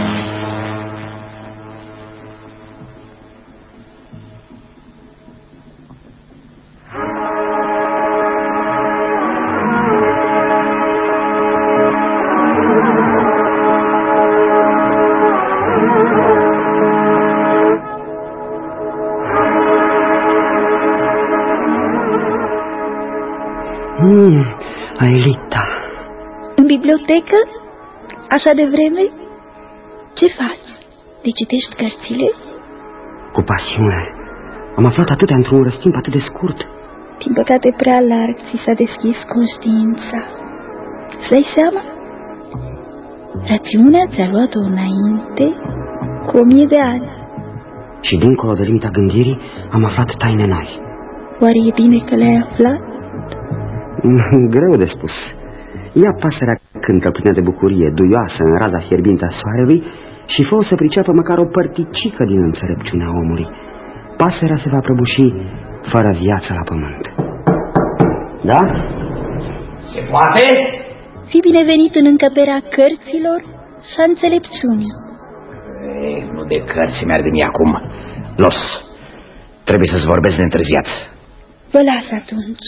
Aelita. În bibliotecă? Așa de vreme? Ce faci? Te citești cărțile? Cu pasiune. Am aflat atâtea într-un răstimp atât de scurt. Din păcate prea larg ți s-a deschis conștiința. Să dai seama? Rațiunea ți-a luat-o înainte cu 1000 de ani. Și dincolo de limita gândirii am aflat taine noi. Oare e bine că le-ai aflat? Greu de spus. Ia pasărea cântă plină de bucurie, duioasă în raza fierbinte a soarelui și fă-o să priceapă măcar o părticică din înțelepciunea omului. Pasărea se va prăbuși fără viață la pământ. Da? Se poate? Fii binevenit în încăperea cărților și a înțelepciunii. Ei, nu de cărți mi-ar veni acum. Los, trebuie să-ți vorbesc de întârziat. Vă las atunci.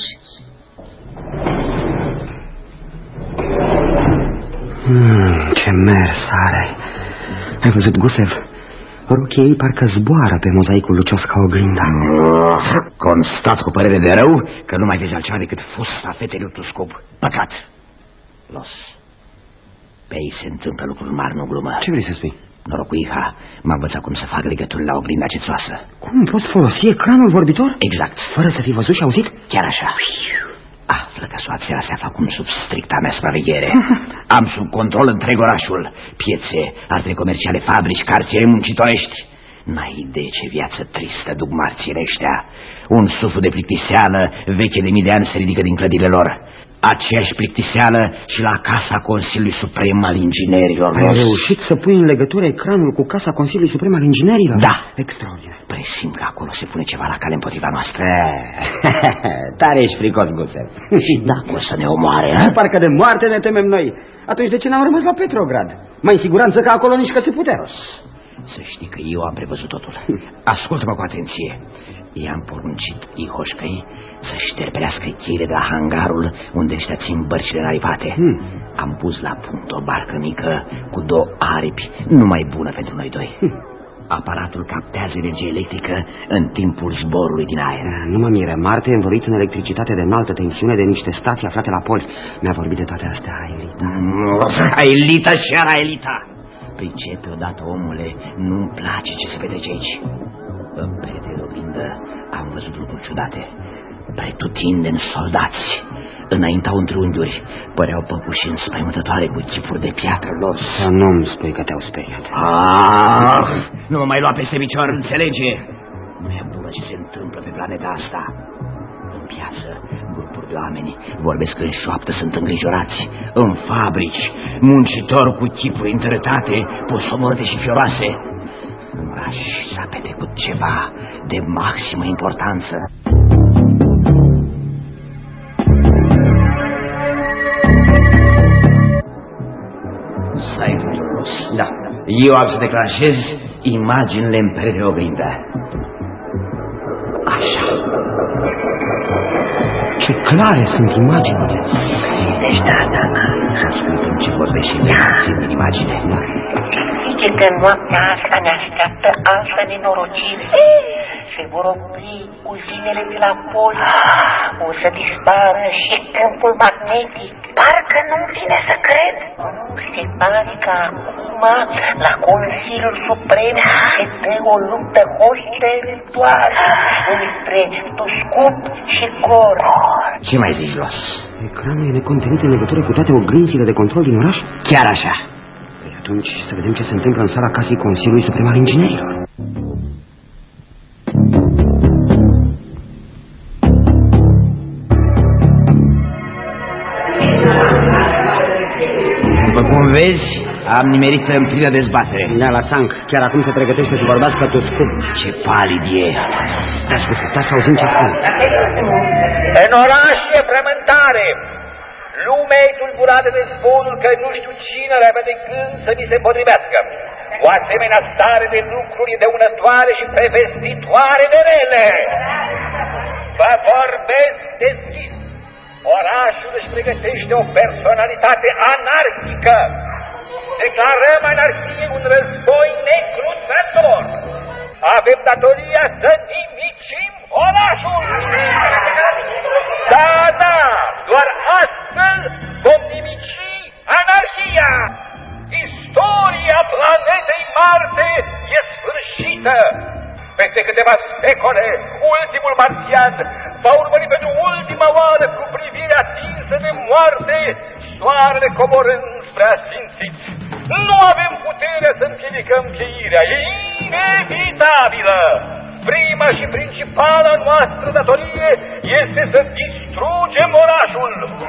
Ce mers are. Ai văzut, Gusev? Rochii ei parcă zboară pe mozaicul lucios ca oglinda. Constat cu părere de rău că nu mai vezi altceva decât fusta fetei Tuscop. Păcat. Los. Pe ei se întâmplă lucruri mari, nu glumă. Ce vrei să spui? Norocul Iha m-a învățat cum să fac legături la oglinda cețoasă. Cum poți folosi ecranul vorbitor? Exact. Fără să fi văzut și auzit? Chiar așa. Află că soația se află acum sub stricta mea supraveghere. Am sub control întreg orașul. Piețe, arte comerciale, fabrici, cartiere muncitorești. N-ai idee ce viață tristă duc marțiile ăștia. Un suflu de plictiseală veche de 1000 de ani se ridică din clădirile lor. Aceeași plictiseală și la Casa Consiliului Suprem al Inginerilor. Ai reușit să pui în legătură ecranul cu Casa Consiliului Suprem al Inginerilor? Da. Extraordinar. Presimt că acolo se pune ceva la cale împotriva noastră. Tare ești fricos, Gusev. Și dacă o să ne omoare, parcă de moarte ne temem noi. Atunci de ce n-am rămas la Petrograd? Mai în siguranță că acolo nici că se putea. Să știi că eu am prevăzut totul. Ascultă-mă cu atenție. I-am poruncit Ihoșcăi să șterperească cheile de la hangarul unde ăștia țin bărcile înaripate. Am pus la punct o barcă mică cu 2 aripi, numai bună pentru noi doi. Aparatul captează energie electrică în timpul zborului din aer. Nu mă miră, Marte e învăluit în electricitate de înaltă tensiune de niște stații aflate la pol. Mi-a vorbit de toate astea, Aelita. Aelita și Aelita. Pricepe odată, omule, nu-mi place ce se petrece aici. În peretele de oglindă am văzut lucruri ciudate. Pretutindeni soldați înaintau între unghiuri, păreau păpuși înspăimântătoare cu chipuri de piatră lor. Să nu-mi spui că te-au speriat. Nu mă mai lua peste picior, înțelege? Nu e bună ce se întâmplă pe planeta asta. În piață, grupuri Milioanuri de oameni vorbesc în șoaptă, sunt îngrijorați. În fabrici, muncitori cu chipuri întărătate, posomorte și fioroase. În oraș s-a petrecut ceva de maximă importanță. Stai, Ros. Da. Eu am să declanșez imaginile în pereoglindă. Așa. Ce clare sunt imaginile. Deci, da. Să ascultăm ce vorbește în imagine. Zice că noaptea asta ne așteaptă altă nenorocire. Se vor opri uzinele de la pol. O să dispară și câmpul magnetic. Parcă nu-mi vine să cred. Se pare că acum, la Consiliul Suprem, se dă o luptă hotărătoare între Toscup și Cor. Ce mai zici, Los? Ecranul e necontenit în legătură cu toate oglinzile de control din oraș? Chiar așa. Păi atunci să vedem ce se întâmplă în sala casei Consiliului Suprem al Inginerilor. După cum vezi, am nimerit în plină dezbatere. Da, la Sanc. Chiar acum se pregătește să vorbească Toscup. Ce palid e. Stai să auzim ce spune. În oraș e frământare. Lumea e tulburată de zvonul că nu știu cine are de gând să ni se potrivească. O asemenea stare de lucruri e dăunătoare și prevestitoare de rele. Vă vorbesc deschis. Orașul își pregătește o personalitate anarhică. Declarăm anarhie un război necruțător. Avem datoria să nimicim orașul. Da, doar astfel vom nimici anarhia. Istoria planetei Marte e sfârșită. Peste câteva secole, ultimul marțian va urmări pentru ultima oară cu privirea atinsă de moarte soarele coborând spre asfințiți. Nu avem puterea să împiedicăm cheirea, e inevitabilă. Prima și principala noastră datorie este să distrugem orașul.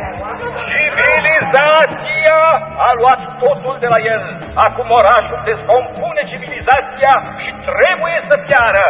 Civilizația a luat totul de la el. Acum orașul descompune civilizația și trebuie să piară.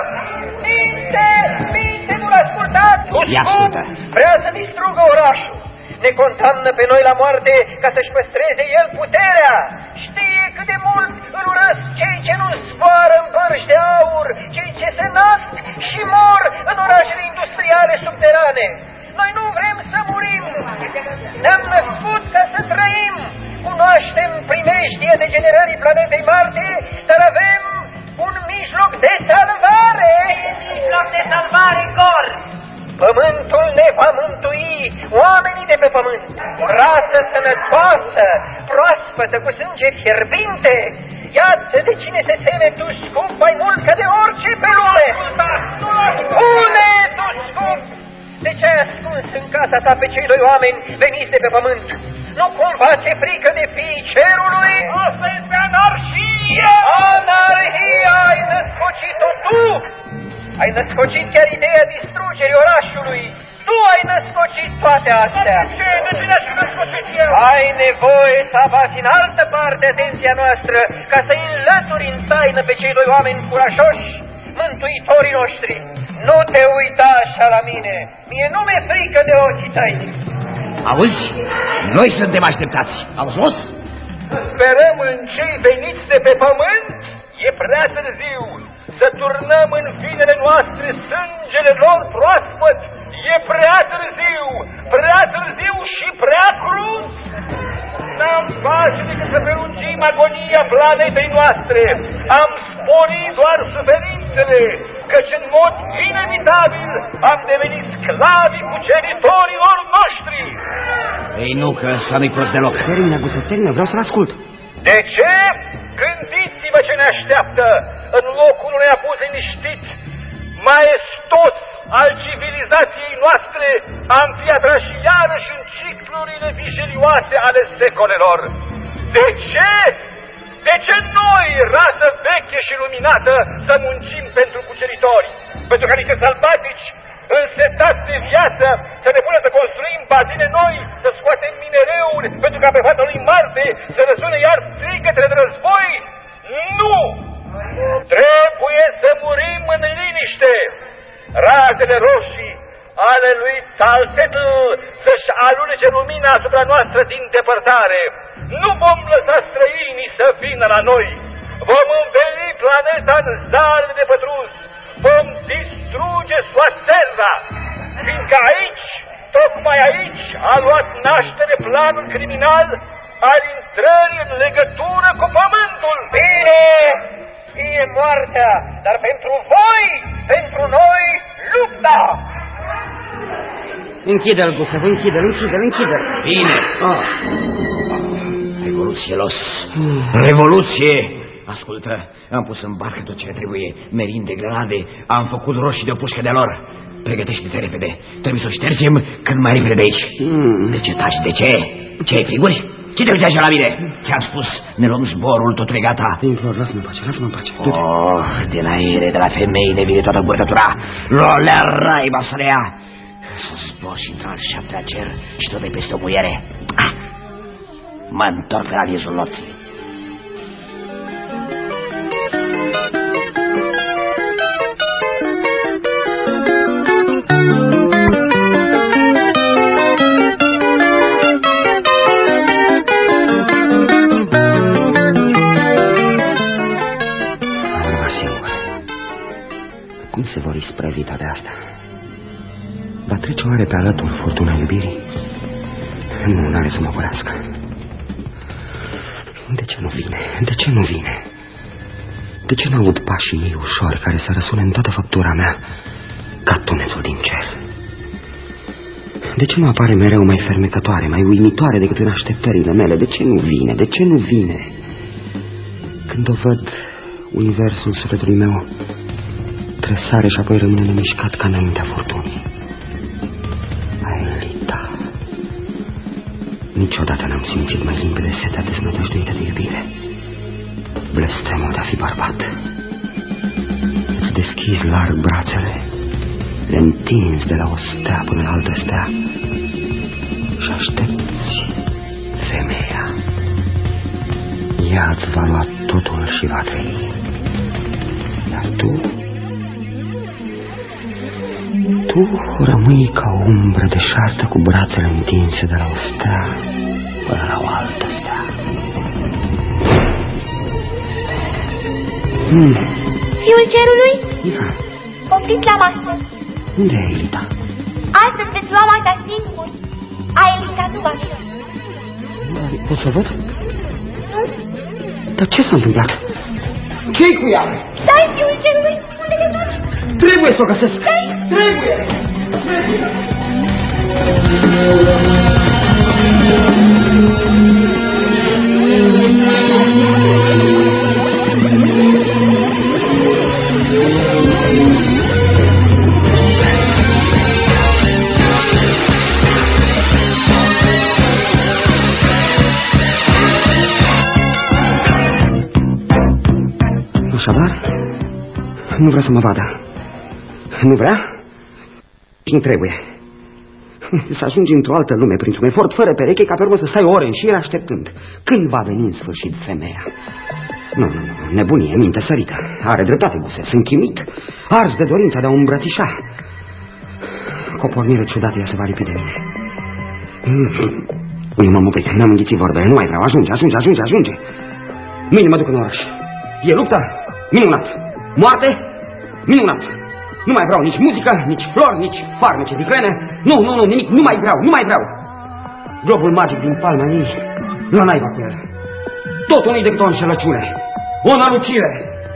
Minte, nu l-ascultați! Vrea să distrugă orașul. Ne condamnă pe noi la moarte ca să-și păstreze el puterea. Știe cât de mult îl urăsc cei ce nu zboară în bărci de aur, cei ce se nasc și mor în orașele industriale subterane. Noi nu vrem să murim. Ne-am născut ca să trăim. Cunoaștem primejdia degenerării planetei Marte, dar avem un mijloc de salvare. Mijloc de salvare, Cor! Pământul ne va mântui, oamenii de pe pământ, rasă sănătoasă, proaspătă, cu sânge fierbinte. Iată de cine se teme Toscup mai mult ca de orice pe lume. Spune, Toscup, de ce ai ascuns în casa ta pe cei doi oameni veniți de pe pământ? Nu cumva ți-e frică de fiii cerului? Asta este anarhie! Anarhia ai născocit-o tu! Ai născocit chiar ideea distrugerii orașului. Tu ai născocit toate astea. De cine aș născocit eu? Ai nevoie să abați în altă parte atenția noastră ca să înlături în taină pe cei doi oameni curajoși, mântuitorii noștri. Nu te uita așa la mine. Mie nu mi-e frică de ochii tăi. Auzi? Noi suntem așteptați. Auzi? Sperăm în cei veniți de pe pământ? E prea târziu. Să turnăm în vinele noastre sângele lor proaspăt. E prea târziu și prea cruz. N-am face decât să prelungim agonia planetei noastre. Am sporit doar suferințele, căci în mod inevitabil am devenit sclavii cuceritorilor noștri. Ei nu, că ăsta nu-i prost deloc. Termină, vreau să-l ascult. De ce? Gândiți-vă ce ne așteaptă în locul unui abuz liniștit, maestos al civilizației noastre. Am fi atrași iarăși în ciclurile vijelioase ale secolelor. De ce? De ce noi, rasă veche și luminată, să muncim pentru cuceritori? Pentru ca niște sălbatici însetat de viață, să ne pună să construim bazine noi, să scoatem minereuri, pentru ca pe fața lui Marte să răsune iar strigătele de război? Nu! Trebuie să murim în liniște. Razele roșii ale lui Tzal'Tetl să-și alunece lumina asupra noastră din depărtare. Nu vom lăsa străinii să vină la noi. Vom înveli planeta în zare de pătrus. Vom distruge Soaterra, fiindcă aici, tocmai aici, a luat naștere planul criminal al intrării în legătură cu pământul. Bine, fie moartea, dar pentru voi, pentru noi, lupta! Închide-l, Gusev, închide-l. Bine. Revoluțielos. Revoluție! Ascultă, am pus în barcă tot ce trebuie, merinde, grenade, am făcut roșii de o pușcă de-a lor. Pregătește-te repede, trebuie să o ștergem cât mai repede de aici. De ce taci, de ce? Ce ai friguri? Ce te uite așa la mine? Ți-am spus, ne luăm zborul, totul e gata. Implor, lasă-mă în pace. Oh, de la aere, de la femei ne vine toată burtătura. Rolea raiba să le ia. Să zbor și într-al 7-lea cer și tot de peste o muiere. Mă întorc pe la miezul nopții. Cum se vor isprăvi de asta? Va trece oare pe alături furtuna iubirii? Nu, n-are să mă oprească. De ce nu vine? De ce nu aud pașii ei ușori care să răsune în toată făptura mea ca tunetul din cer? De ce nu apare mereu mai fermecătoare, mai uimitoare decât în așteptările mele? De ce nu vine? Când o văd, universul sufletului meu tresare și apoi rămâne nemișcat ca înaintea furtunii. Aelita. Niciodată n-am simțit mai limpede setea deznădăjduită de iubire. Blestemul de a fi bărbat. Îți deschizi larg brațele, le întinzi de la o stea până la altă stea și aștepți femeia. Ea îți va lua totul și va trăi. Iar tu rămâi ca o umbră deșartă cu brațele întinse de la o stea până la o altă stea. Fiul cerului? Ia. Poftiți la masă. Unde e Aelita? Astăzi veți lua masa singur. Aelita nu va fi. Poți să văd? Nu. Dar ce s-a întâmplat? Ce-i cu ea? Stai, fiul cerului, unde te duci? Trebuie să o găsesc. Trebuie. Așadar, nu vrea să mă vadă. Nu vrea? Nu trebuie. Să ajungi într-o altă lume, printr-un efort fără pereche, ca pe urmă să stai ore în șir așteptând. Când va veni în sfârșit femeia? Nu, nebunie, minte sărită. Are dreptate, Guse, sunt chinuit, ars de dorința de a o îmbrățișa. Cu o pornire ciudată ea se va lipi de mine. Eu m-am oprit, mi-am înghițit vorbele, nu mai vreau, ajunge. Mâine mă duc în oraș. E luptă? Minunat. Moarte? Minunat. Nu mai vreau nici muzică, nici flori, nici farmece de grene. Nu, nimic, nu mai vreau. Globul magic din palma ei, la naiba cu el. Totul nu-i decât o înșelăciune, o nălucire.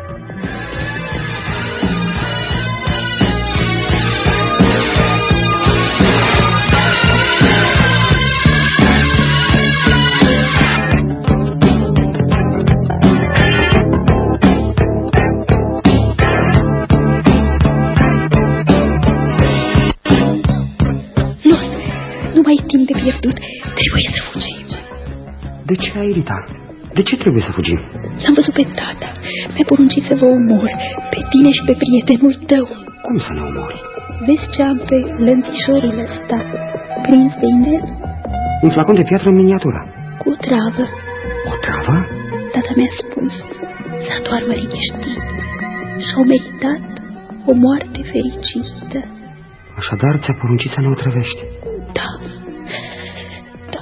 Trebuie să fugim. De ce, Aelita? De ce trebuie să fugim? L-am văzut pe tata. Mi-a poruncit să vă omor, pe tine și pe prietenul tău. Cum să ne omori? Vezi ce am pe lănțișorul ăsta prins de inel? Un flacon de piatră în miniatură. Cu o travă. O travă? Tata mi-a spus să doarmă liniștit și-au meritat o moarte fericită. Așadar ți-a poruncit să ne otrăvești? Da. Da.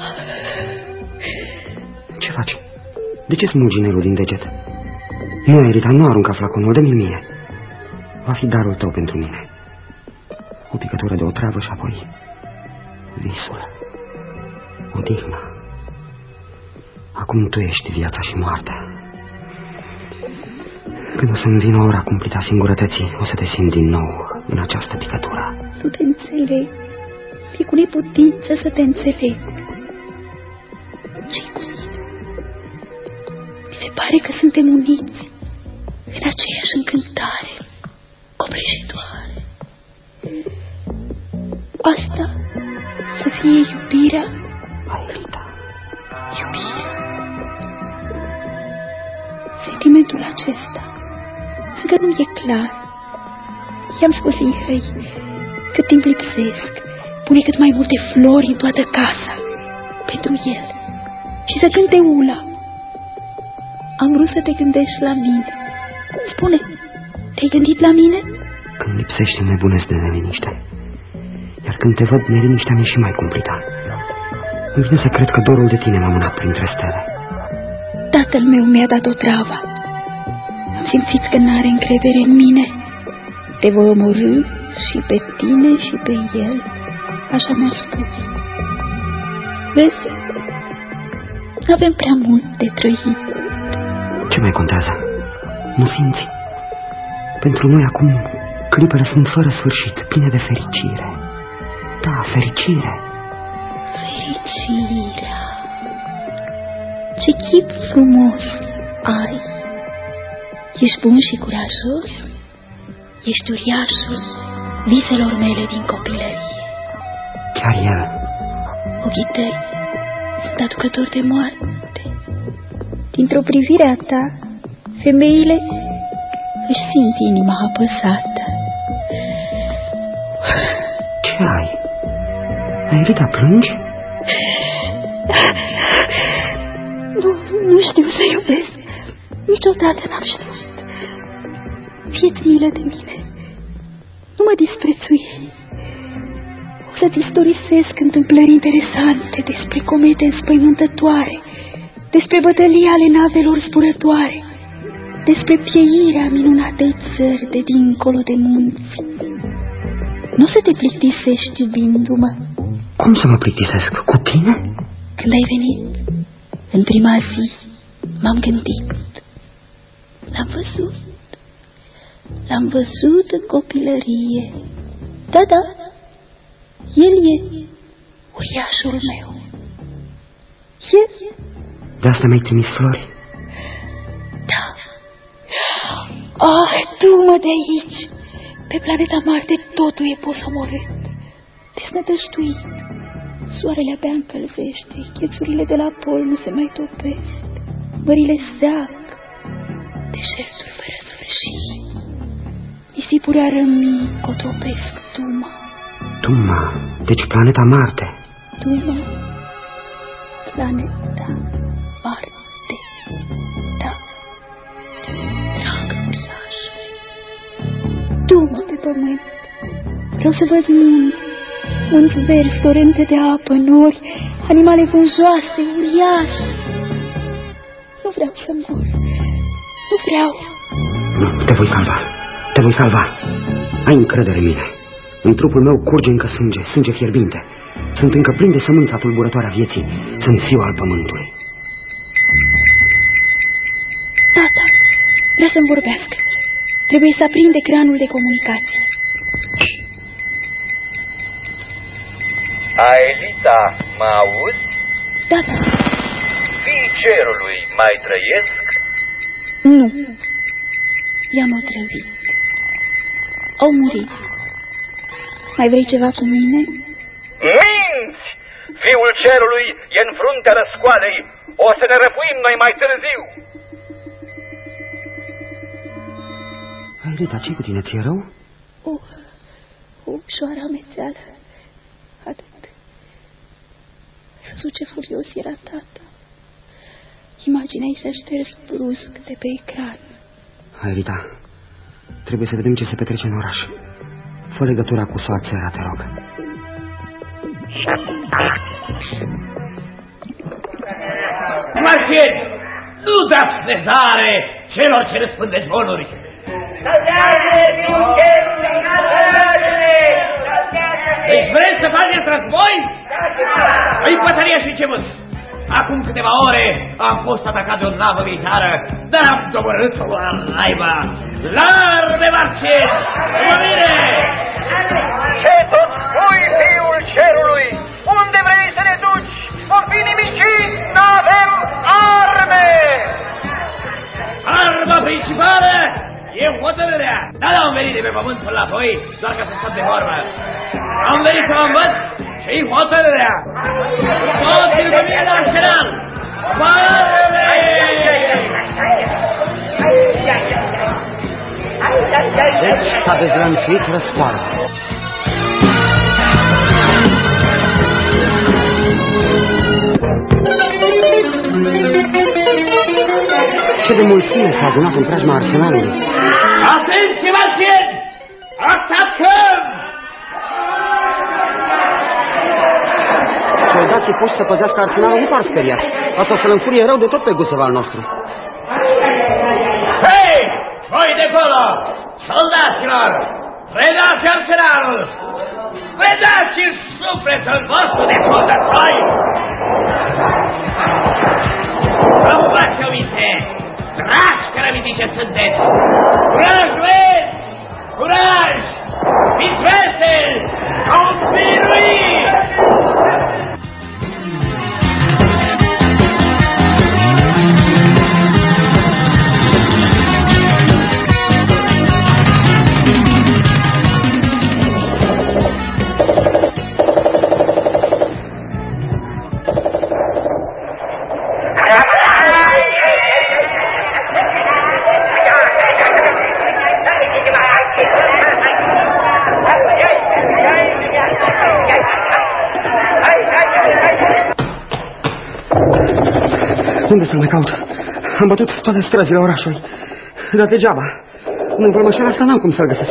Ce faci? De ce smulgi inelul din deget? Nu, Erita, nu arunca flaconul, dă-mi mie. Va fi darul tău pentru mine. O picătură de otravă și apoi visul, odihna. Acum tu ești viața și moartea. Când o să-mi vină ora cumplită a singurătății, o să te simt din nou în această picătură. Nu te înțeleg. E cu neputință să te înțeleg. Ce-i cu mine? Mi se pare că suntem uniți în aceeași încântare copleșitoare. Asta să fie iubirea? Aelita. Iubirea. Sentimentul acesta încă nu e clar. I-am spus Ihăi cât timp lipsesc, pune cât mai multe flori în toată casa pentru el și să cânte ula. Am vrut să te gândești la mine. Spune, te-ai gândit la mine? Când lipsești îmi nebunesc de neliniște. Iar când te văd, neliniștea mi-e și mai cumplită. Îmi vine să cred că dorul de tine m-a mânat printre stele. Tatăl meu mi-a dat o travă. Am simțit că n-are încredere în mine. Te voi omorî și pe tine și pe el. Așa mi-a spus. Vezi, avem prea mult de trăit. Ce mai contează? Nu simți? Pentru noi acum clipele sunt fără sfârșit, pline de fericire. Da, fericire. Fericirea. Ce chip frumos ai. Ești bun și curajos. Ești uriașul viselor mele din copilărie. Chiar el. Ochii tăi sunt aducători de moarte. Dintr-o privire a ta, femeile își simt inima apăsată. Ce ai? Aelita, plângi? Nu știu să iubesc. Niciodată n-am știut. Fie-ți milă de mine. Nu mă disprețui. O să-ți istorisesc întâmplări interesante despre comete înspăimântătoare, despre bătălia ale navelor zburătoare, despre pieirea minunatei țări de dincolo de munți. Nu să te plictisești iubindu-mă. Cum să mă plictisesc? Cu tine? Când ai venit, în prima zi, m-am gândit. L-am văzut în copilărie. Da, da, el e uriașul meu. El? De asta mi-ai trimis flori? Da. Ah, du-mă de aici. Pe planeta Marte totul e posomorât, desnădăjduit. Soarele abia încălzește, ghețurile de la pol nu se mai topesc, mările zac, deșertul fără sfârșit. Nisipuri rămii cotopesc Duma. Duma, deci planeta Marte. Duma, planeta Marte, da, dragă uriașule. Duma pe pământ, vreau să văd munți verzi, torente de apă, nori, animale vânjoase, uriașe. Nu vreau să mor, nu vreau. Nu, te voi salva, te voi salva. Ai încredere în mine. În trupul meu curge încă sânge, sânge fierbinte. Sunt încă plin de sămânța tulburătoare a vieții. Sunt fiu al pământului. Tata, vrea să-mi vorbească. Trebuie să aprind ecranul de comunicație. Aelita, mă auzi? Da, da. Fiii cerului mai trăiesc? Nu. I-am otrăvit. Au murit. Mai vrei ceva cu mine? Minți! Fiul cerului e în fruntea răscoalei. O să ne răpuim noi mai târziu. Aelita, ce-i cu tine? Ți-e rău? O și o aramețeală. Atât. Ai văzut ce furios era tata. Imaginea i s-a șters brusc de pe ecran. Hai, Rita, trebuie să vedem ce se petrece în oraș. Fă legătura cu soarțera, te rog. Marcheni, nu dați nezare celor ce răspândesc zvonuri. Deci vreți să faceți război? Îi pătăria și început. Acum câteva ore am fost atacat de o navă militară, dar am doborât-o la naiba. Larde, Marcheni! Mă bine! Ce tot spui, fiul cerului? Unde vrei să ne duci? Vom fi nimiciți, n-avem arme! Arma principală e hotărârea. Dar am venit de pe pământ până la voi, doar ca să scap de vorbă. Am venit să mă învăț și-i hotărârea. Toți îl vămim la arsenal! Parele! Deci s-a dezlănțuit răscoala. Ce de mulțime s-a adunat în preajma arsenalului. Atenție, Marcheni! Atacăm! Soldații puși să păzească arsenalul nu par speriați. Asta să-l înfurie rău de tot pe Gusev al nostru. Hei! Voi de acolo! Soldaților! Predați arsenalul! Predați în sufletul vostru de soldători! Vă-mi face o minte! Dragi cărămitice sunteți! Curaj, băieți! Curaj! Fiți veseli! Vom birui! Unde să-l mai caut? Am bătut toate străzile orașului, dar degeaba. În vălmășeala asta n-am cum să-l găsesc.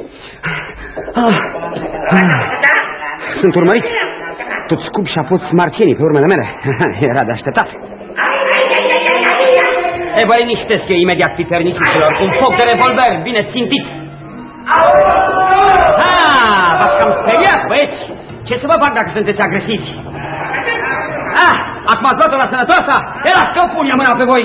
Sunt urmărit. Tot scub și-a pus marțienii pe urmele mele. Era de așteptat. E, vă liniștesc eu imediat, pipernicilor. Un foc de revolver bine țintit. V-ați cam speriat, băieți. Ce să vă fac dacă sunteți agresivi? Acum ați luat-o la sănătoasa? Era să o pun eu mâna pe voi.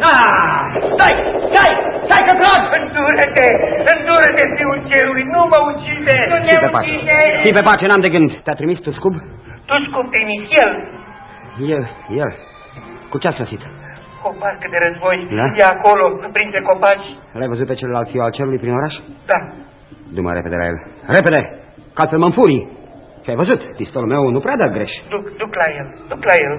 Stai că trag! Îndură-te, fiul cerului, nu mă ucide! Fii pe pace, n-am de gând. Te-a trimis Tuscub? Tuscub trimis, el. El. Cu ce a sosit? O barcă de război, e acolo, printre copaci. L-ai văzut pe celălalt fiu al cerului prin oraș? Da. Du-mă repede la el. Repede! Că altfel mă înfurii. Ce ai văzut? Pistolul meu nu prea dă greș. Duc la el.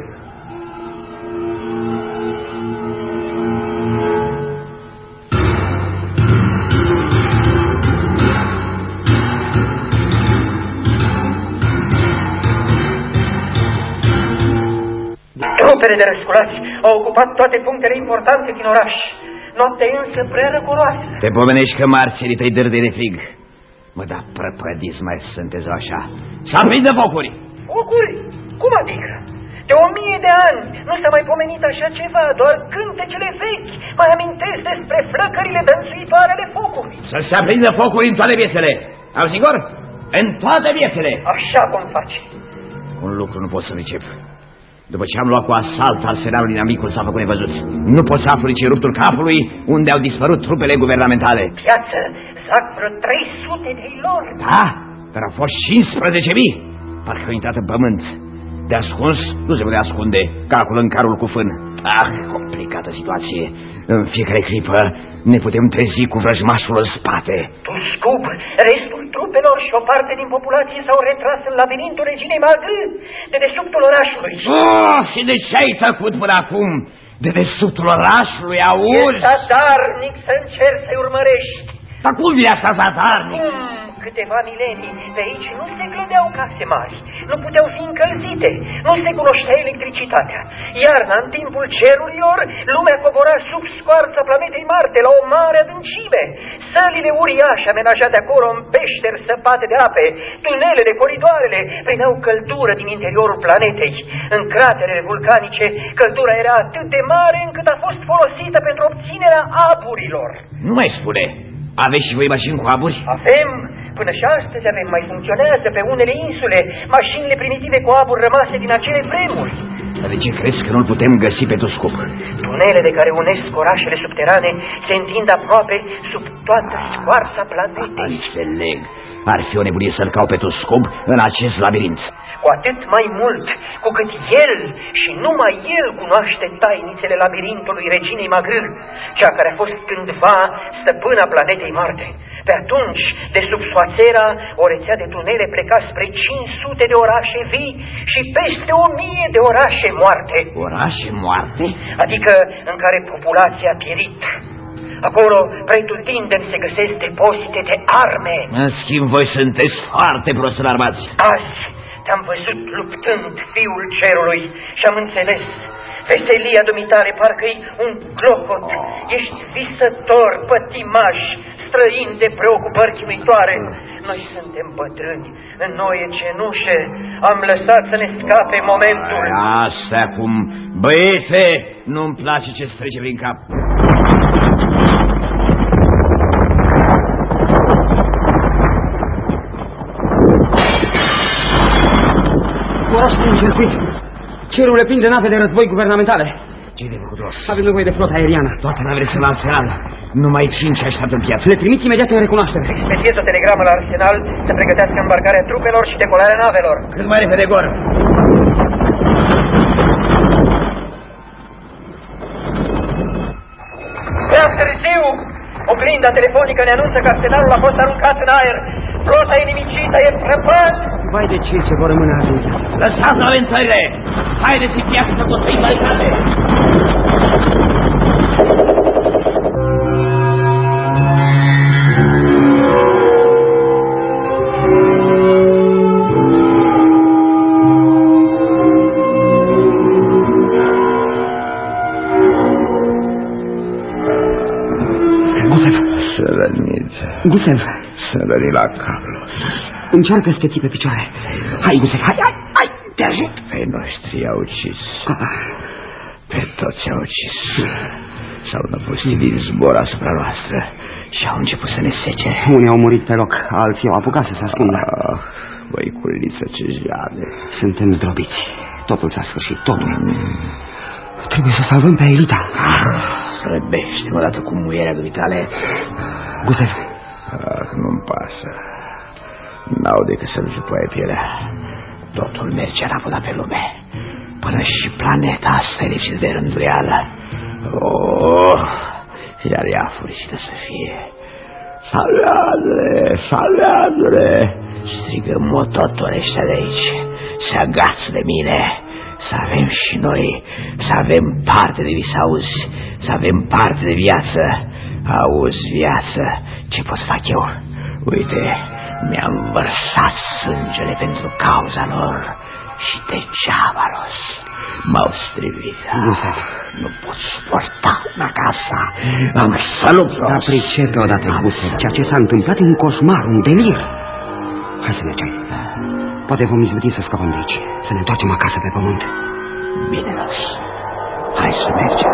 Trupele de răsculați au ocupat toate punctele importante din oraș. Noaptea e însă prea răcoroasă. Te pomenești că marțenii tăi dârde de frig. Mă, da, prăpădiți mai sunteți așa. S-a prins de focuri. Focuri? Cum adică? De 1000 de ani nu s-a mai pomenit așa ceva, doar cântecele vechi mai amintesc despre flăcările dănțuitoare ale focului. Să se aprindă focuri în toate viețile. Au sigur? În toate viețile. Așa vom face. Un lucru nu pot să pricep. După ce am luat cu asalt arsenalul inamicul s-a făcut nevăzut. Nu pot să aflu nici ruptul capului unde au dispărut trupele guvernamentale. Piață, zac vreo 300 de lor. Da, dar au fost 15.000. Parcă au intrat în pământ. De ascuns nu se putea ascunde, ca acolo în carul cu fân. Complicată situație. În fiecare clipă ne putem trezi cu vrăjmașul în spate. Tuscub, restul trupelor și o parte din populație s-au retras în labirintul reginei Margât, de desubtul orașului. Și de ce ai tăcut până acum? De desubtul orașului, auzi? E zadarnic să încerci să-i urmărești. Dar cum e asta zadarnic? câteva milenii, pe aici nu se clădeau case mari, nu puteau fi încălzite, nu se cunoștea electricitatea. Iarna, în timpul cerurilor, lumea cobora sub scoarța planetei Marte, la o mare adâncime. Sălile uriașe amenajate acolo în peșteri săpate de ape, tunelele, coridoarele, primeau căldură din interiorul planetei. În craterele vulcanice, căldura era atât de mare încât a fost folosită pentru obținerea aburilor. Nu mai spune. Aveți și voi mașini cu aburi? Avem. Până și astăzi avem. Mai funcționează pe unele insule mașinile primitive cu aburi rămase din acele vremuri. Dar de ce crezi că nu-l putem găsi pe Toscop? Tunelele care unesc orașele subterane se întind aproape sub toată scoarța planetei. Înțeleg. Ar fi o nebunie să-l caut pe Toscop în acest labirint. Cu atât mai mult, cu cât el și numai el cunoaște tainițele labirintului reginei Magâr, cea care a fost cândva stăpâna planetei Marte. Pe atunci, de sub Soacera, o rețea de tunele pleca spre 500 de orașe vii și peste 1000 de orașe moarte. Orașe moarte? Adică în care populația a pierit. Acolo, pretutindeni se găsesc depozite de arme. În schimb, voi sunteți foarte prost înarmați. Azi te-am văzut luptând, fiul cerului, și am înțeles. Veselia dumitale parcă-i un clocot. Ești visător, pătimaș, străin de preocupări chinuitoare. Noi suntem bătrâni, în noi e cenușe. Am lăsat să ne scape momentul. Asta acum, băiețe, nu-mi place ce-ți trece prin cap. Orașul e încercuit. Cerul e plin de nave de război guvernamentale. Ce-i de făcut, Ross? Avem nevoie de flota aeriană. Toate navele sunt la arsenal. Numai 5 așteaptă în piață. Le trimiți imediat în recunoaștere. Expediez o telegramă la arsenal să pregătească îmbarcarea trupelor și decolarea navelor. Cât mai repede, Gor. Prea târziu! Oglinda telefonică ne anunță că arsenalul a fost aruncat în aer. Flota inimicită e prăpat! Vai de ce vor rămâne azi în viață. Lăsați aventările! Haideți în piață să construim baritate! Gusev. Să răni la Carlos. Încearcă să te ții pe picioare. Hai, Gusev, hai, te ajut. Pe noștri i-au ucis. Pe toți i-au ucis. S-au năpustit din zbor asupra noastră și au început să ne sece. Unii au murit pe loc, alții au apucat să se ascundă. Băiculiță, ce jade. Suntem zdrobiți. Totul s-a sfârșit, totul. Trebuie să salvăm pe Elita. Slăbește-mă odată cu muierea dumitale. Gusev. Nu-mi pasă. N-au decât să-mi jupoaie pielea. Totul merge la pe lume. Până și planeta asta e lipsită de rânduială. Iar ea furicită să fie. Salvează-le, salvează-le! Strigă mototorii ăștia de aici. Se agață de mine. Să avem și noi, să avem parte de vis, auzi, să avem parte de viață. Auzi, viață, ce pot să fac eu? Uite, mi-am vărsat sângele pentru cauza lor și degeaba, Ros, m-au strivit. Nu pot suporta una ca asta. Am să lupt, Ros. Dar pricepe odată, Gusev, ceea ce s-a întâmplat e un coșmar, un delir. Hai să mergem. Poate vom izbuti să scapăm de aici, să ne întoarcem acasă pe pământ. Bine, Ros. Hai să mergem.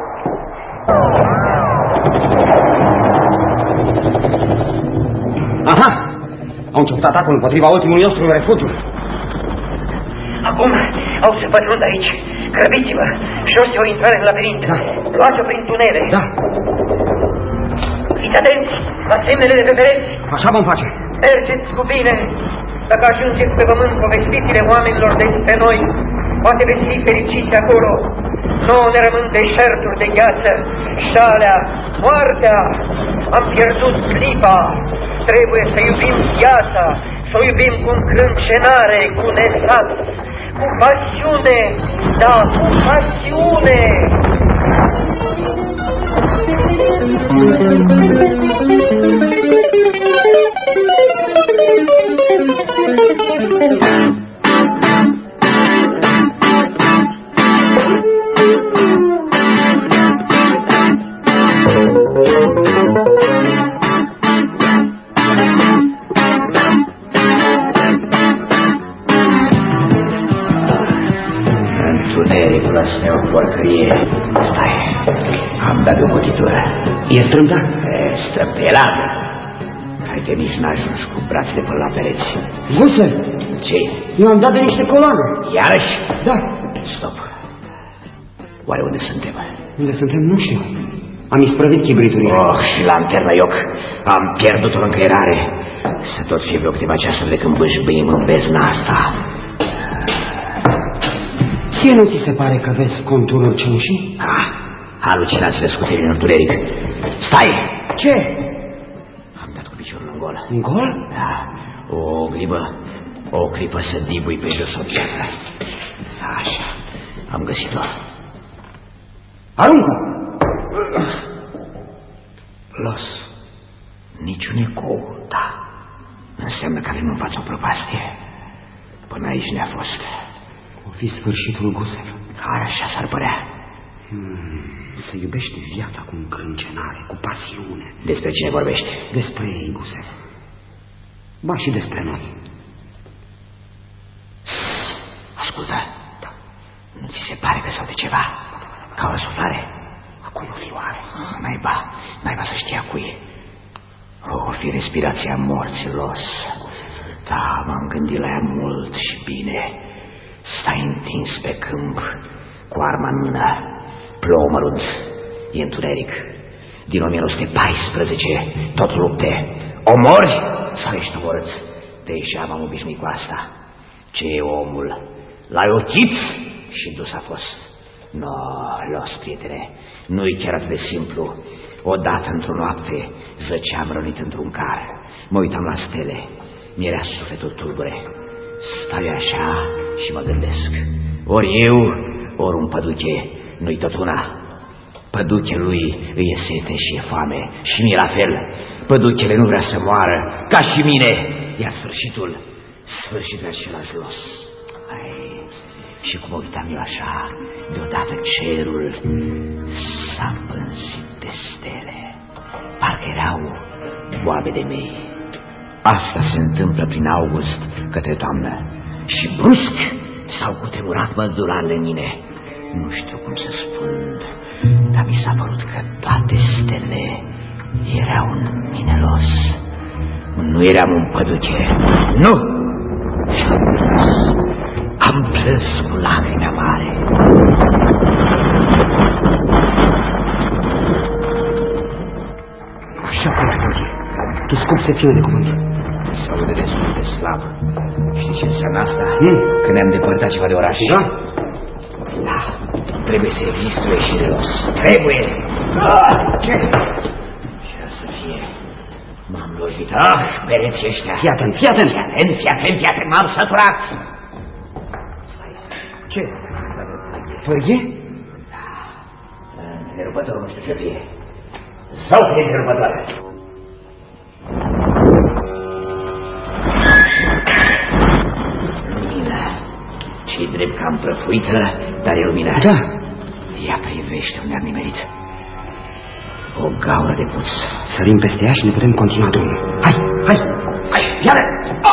Aha! Au început atacul împotriva ultimului nostru refugiu. Acum au să pătrund aici. Grăbiți-vă! Jos e o intrare în labirint. Da. Luați-o prin tunele. Da. Fiți atenți la semnele de pe pereți. Așa vom face. Mergeți cu bine. Dacă ajungeți pe pământ, povestiți-le oamenilor despre noi. Poate veți fi fericiți acolo. Nouă ne rămân deșerturi de gheață, șalea, moartea. Am pierdut clipa. Trebuie să iubim viața, să o iubim cu încrâncenare, cu nesat, cu pasiune, da, cu pasiune. drum, da? Stă pe ladă. Hai că nici n-ajungi cu brațele până la pereți. Gusel! Ce? Eu am dat de niște coloane. Iarăși? Da. Stop. Oare unde suntem? Unde suntem? Nu știu. Am isprăvit chibriturile. Oh, și la Anternaioc am pierdut o încăierare. Să tot fie vreo câteva ceasuri de când bâșbâim în bezna asta. Ție nu ți se pare că vezi conturul cenușii? Halucinațiile scuterii în întuneric. Stai! Ce? Am dat cu piciorul în gol. În gol? Da. O clipă să dibui pe jos o piatră. Așa. Am găsit-o. Aruncă! Los. Niciun ecou. Da. Înseamnă că avem în față o prăpastie. Până aici ne-a fost. O fi sfârșitul, Gusel. Așa s-ar părea. Să iubești viața cu încrâncenare, cu pasiune. Despre cine vorbești? Despre ei, Gusel. Ba și despre noi. Ascultă. Da. Nu ți se pare că s-aude ceva? Ca o răsuflare? Acum o fioare. Naiba să știa cui. O fi respirația morților. Da, m-am gândit la ea mult și bine. Stai întins pe câmp, cu arma în mână. Plouă mărunt, e întuneric. Din 1914, tot lupte. Omori sau ești omorât? Deja m-am obișnuit cu asta. Ce e omul? L-ai ochit și dus a fost. No, Los, prietene, nu-i chiar atât de simplu. Odată într-o noapte zăceam rănit într-un car. Mă uitam la stele, mi-era sufletul tulbure. Stai așa și mă gândesc. Ori eu, ori un păduche, nu-i tot una. Păduchelui îi e sete și e foame și mie la fel. Păduchele nu vrea să moară, ca și mine. Iar sfârșitul același Los. Și cum uitam eu așa, deodată cerul s-a împânzit de stele. Parcă erau boabe de mei. Asta se întâmplă prin august către toamnă. Și brusc s-au cutremurat mădularele în mine. Nu știu cum să spun, dar mi s-a părut că toate stelele erau în mine, Los. Nu eram un păduche, nu! Și am plâns cu lacrimi amare. Așa, Constantin, tu scopi să țină de cuvânt. Se aude destul de slab. Știi ce înseamnă asta? Că ne-am depărtat ceva de oraș. Da? Da, trebuie să existe o ieșire, Los. Trebuie! Ce? Ce o să fie? M-am lovit. Pereții ăștia. Fii atent, m-am săturat. Ce? Pârghie? Da. Nerupătorul nu știu ce fie. Sau că e nerupătoare. Lumina. Ce-i drept cam prăfuită, dar e lumina. Da. Ia privește unde am nimerit. O gaură de puț. Sărim peste ea și ne putem continua drumul. Hai! Iară!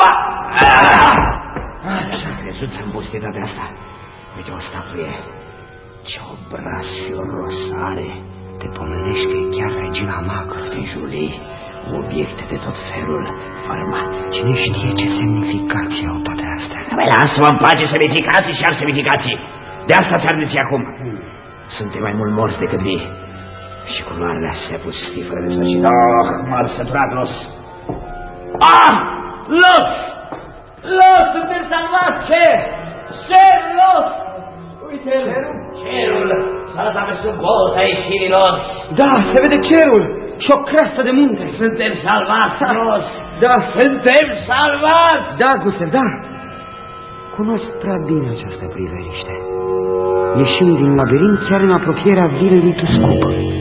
Așa a crezut să îmbuste de asta. Uite o statuie. Ce obraz fioros are. Te pomenești că e chiar regina magă. Te Julii, obiecte de tot felul, format. Cine știe ce semnificații au toate astea? Lasă-mă în pace, semnificații și ar semnificații. De asta ți-ar zice acum. Suntem mai mult morți decât vii. Și culoarele astea pustii fără de sfârșit. M-am săturat, Los. Los! Suntem salvați! Ce, Los? Uite-l! Cerul s-a lăsat pe sub bolta ieșirilor. Da, se vede cerul și o creastă de munte. Suntem salvați, Los. Da, suntem salvați! Da, Gusel, da. Cunosc prea bine această priveliște. Ieșim din labirint chiar în apropierea vilei lui Tuscup.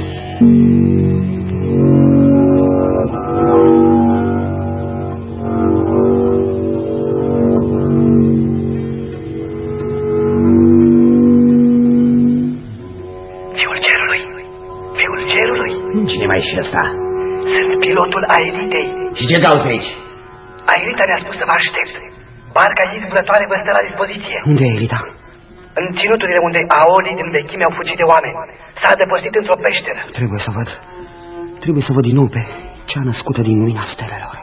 Cine mai e și ăsta? Sunt pilotul Aelitei. Și ce cauți aici? Aelita ne-a spus să vă aștept. Barca ei zburătoare vă stă la dispoziție. Unde e Aelita? În ținuturile unde aolii din vechime au fugit de oameni. S-a adăpostit într-o peșteră. Trebuie să văd. Trebuie să văd din nou pe cea născută din lumina stelelor.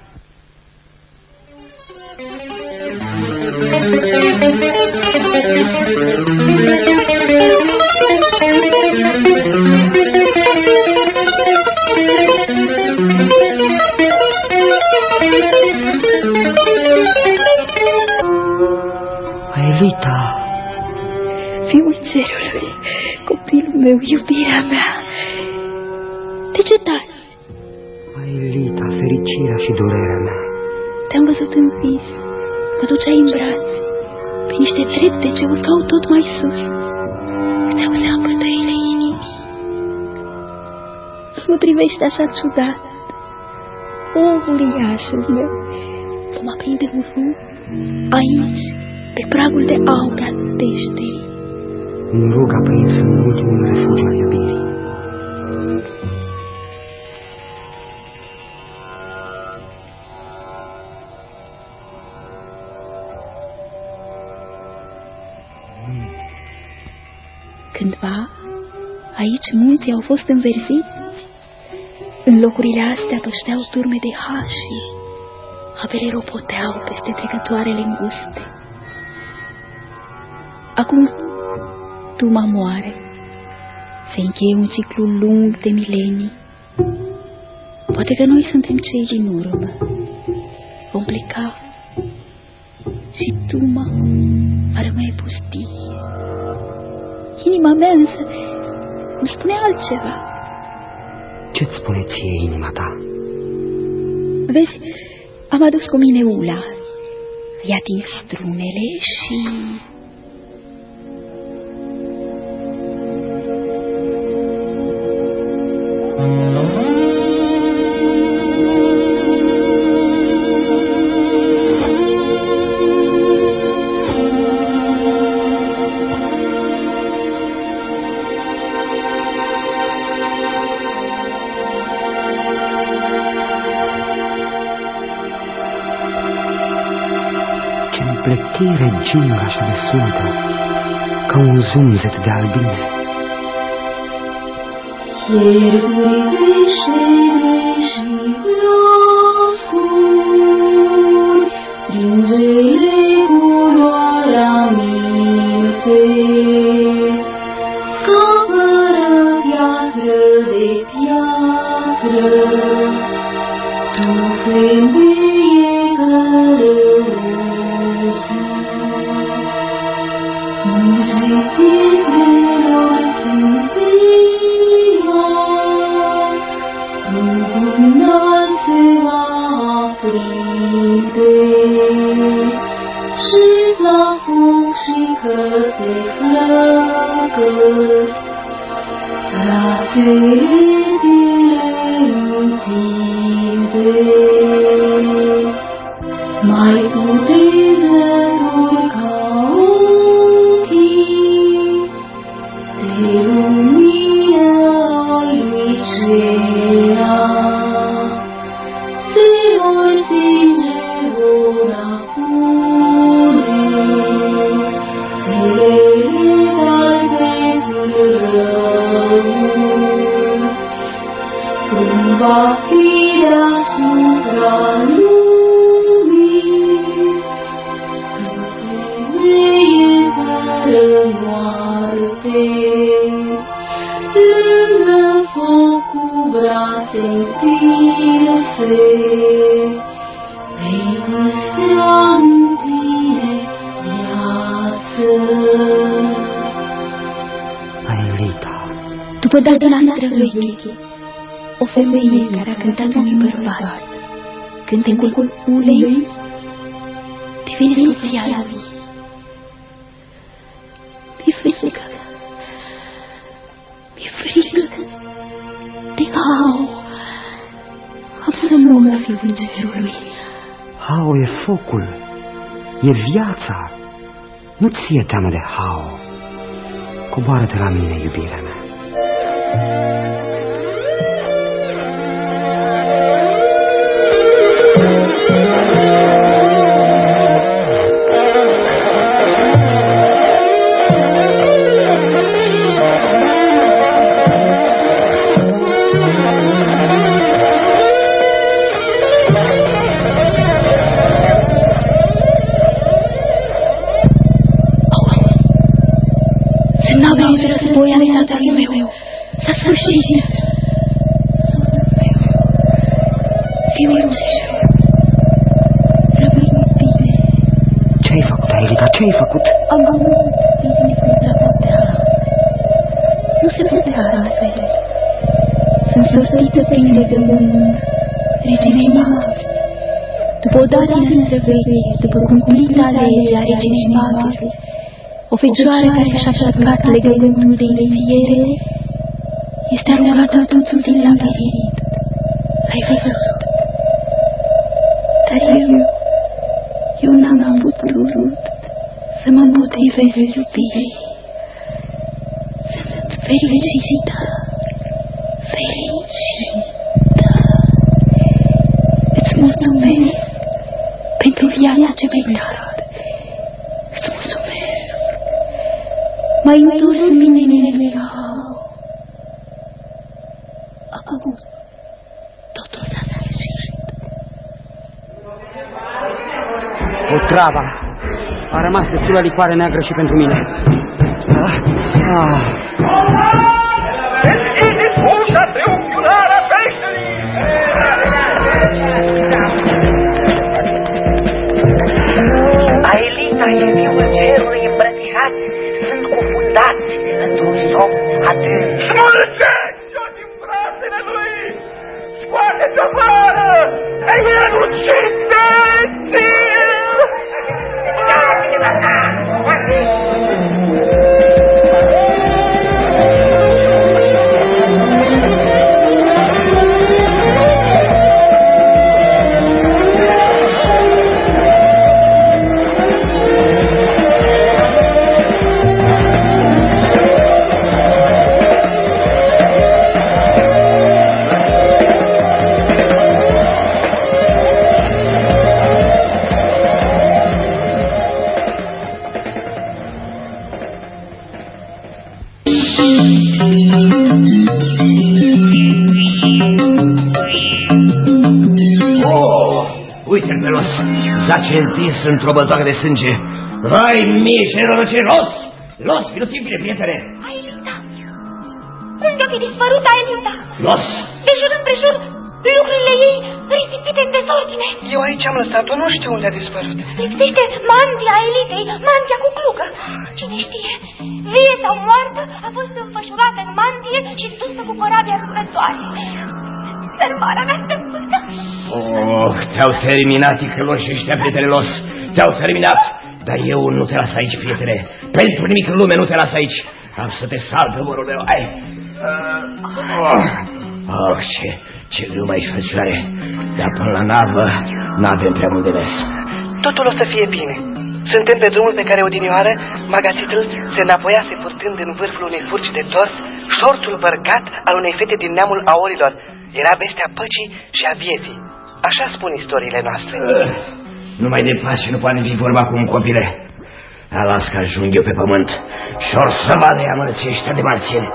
Aelita! Fiul cerului, copilul meu, iubirea mea, de ce taci? Aelita, fericirea și durerea mea. Te-am văzut în vis, mă duceai în brațe, pe niște trepte ce urcau tot mai sus. Îți auzeam bătăile inimii. Mă privești așa ciudat. O, uriașul meu, vom aprinde un rum aici, pe pragul de aur al peșterii. Un rug aprins în ultimul refugiu al iubirii. Cândva, aici munții au fost înverziți. În locurile astea pășteau turme de hași. Apele ropoteau peste trecătoarele înguste. Acum tuma moare. Se încheie un ciclu lung de milenii. Poate că noi suntem cei din urmă. Vom pleca și tuma va rămâne pustie. Inima mea însă îmi spune altceva. Ce-ți spune ție inima ta? Vezi, am adus cu mine ula. Îi ating strunele și... Plectire gingașă de suntă, ca un zumzet de albine. Ierguri veșnici și blascuri, strânge-le culoarea minte, ca fără piatră de piatră, tu femeie călăuzi. Pietrelor câmpia, Duhul se va aprinde, și la foc și către flăcări, rasetele întinde. Mai puternic ca ochii de lumină ai lucerea, te vor stinge, vor apune, stelele de răul, când va fi deasupra lumii, tu femeie fără moarte, lângă foc cu brațe întinse, vei păstra în tine viață. Aelita. După data noastră veche, o femeie care a cântat unui bărbat, cântecul ulei devine soția lui. Mi-e frică, mi-e frică de Hao. Am să mor la fiul cerului. Hao e focul, e viața. Nu ție teamă de Hao. Coboară-te la mine, iubirea mea. pe tatălui meu. S-a sfârșit. Fiul cer, rămâi bine. Ce-ai făcut, Aelita? Ce-ai făcut? Am avut la putea. Nu se putea altfel. Sunt sortită prin de gând, reginei maguri. După o datină străveche, după cumplita lege a reginei maguri, o fecioară care și-a șarcat legământul de inițiere, este aruncată totul din labirint. L-ai văzut? Dar eu n-am putut să mă împotrivesc iubirii. Sunt fericită, fericită. Îți mulțumesc pentru viața ce mi-ai dat. Îți mulțumesc. M-ai întors minele rău. Acum totul s-a sfârșit. Otrava. A rămas destulă licoare neagră și pentru mine. Deschideți ușa triunghiulară a peșterii! Aelita și fiul cerului îmbrățișați sunt cufundați într-un somn adânc. Smulgeți-o din brațele lui! Scoateți afară! Ucideți-l! Uite-l pe Los, zace întins într-o băltoacă de sânge. Vai mie, ce rănăceros! Los, finuțim-bine, prietene! Aelita! Unde-o fi dispărut Aelita? Los! De jur împrejur, lucrurile ei risipite în dezordine. Eu aici am lăsat-o, nu știu unde a dispărut. Lipsește mantia Aelitei, mantia cu clugă. Cine știe, vie sau moartă, a fost înfășurată în mantie și dusă cu corabia zburătoare. Sărmana mea stăpână! Oh, te-au terminat, ticăloși ăștia, prietene Los. Te-au terminat. Dar eu nu te las aici, prietene. Pentru nimic în lume nu te las aici. Am să te salv, mărul meu. Hai! Oh, ce greu mai ești, frățioare. Dar până la navă n-avem prea mult de mers. Totul o să fie bine. Suntem pe drumul pe care odinioară Magasitul se înapoiase purtând în vârful unei furci de tors șorțul bărgat al unei fete din neamul Aorilor. Era vestea păcii și a vieții. Așa spun istoriile noastre. Numai de pace nu poate fi vorba cu un copile. Las că ajung eu pe pământ și or să vadă ea mărții ăștia de marțieni.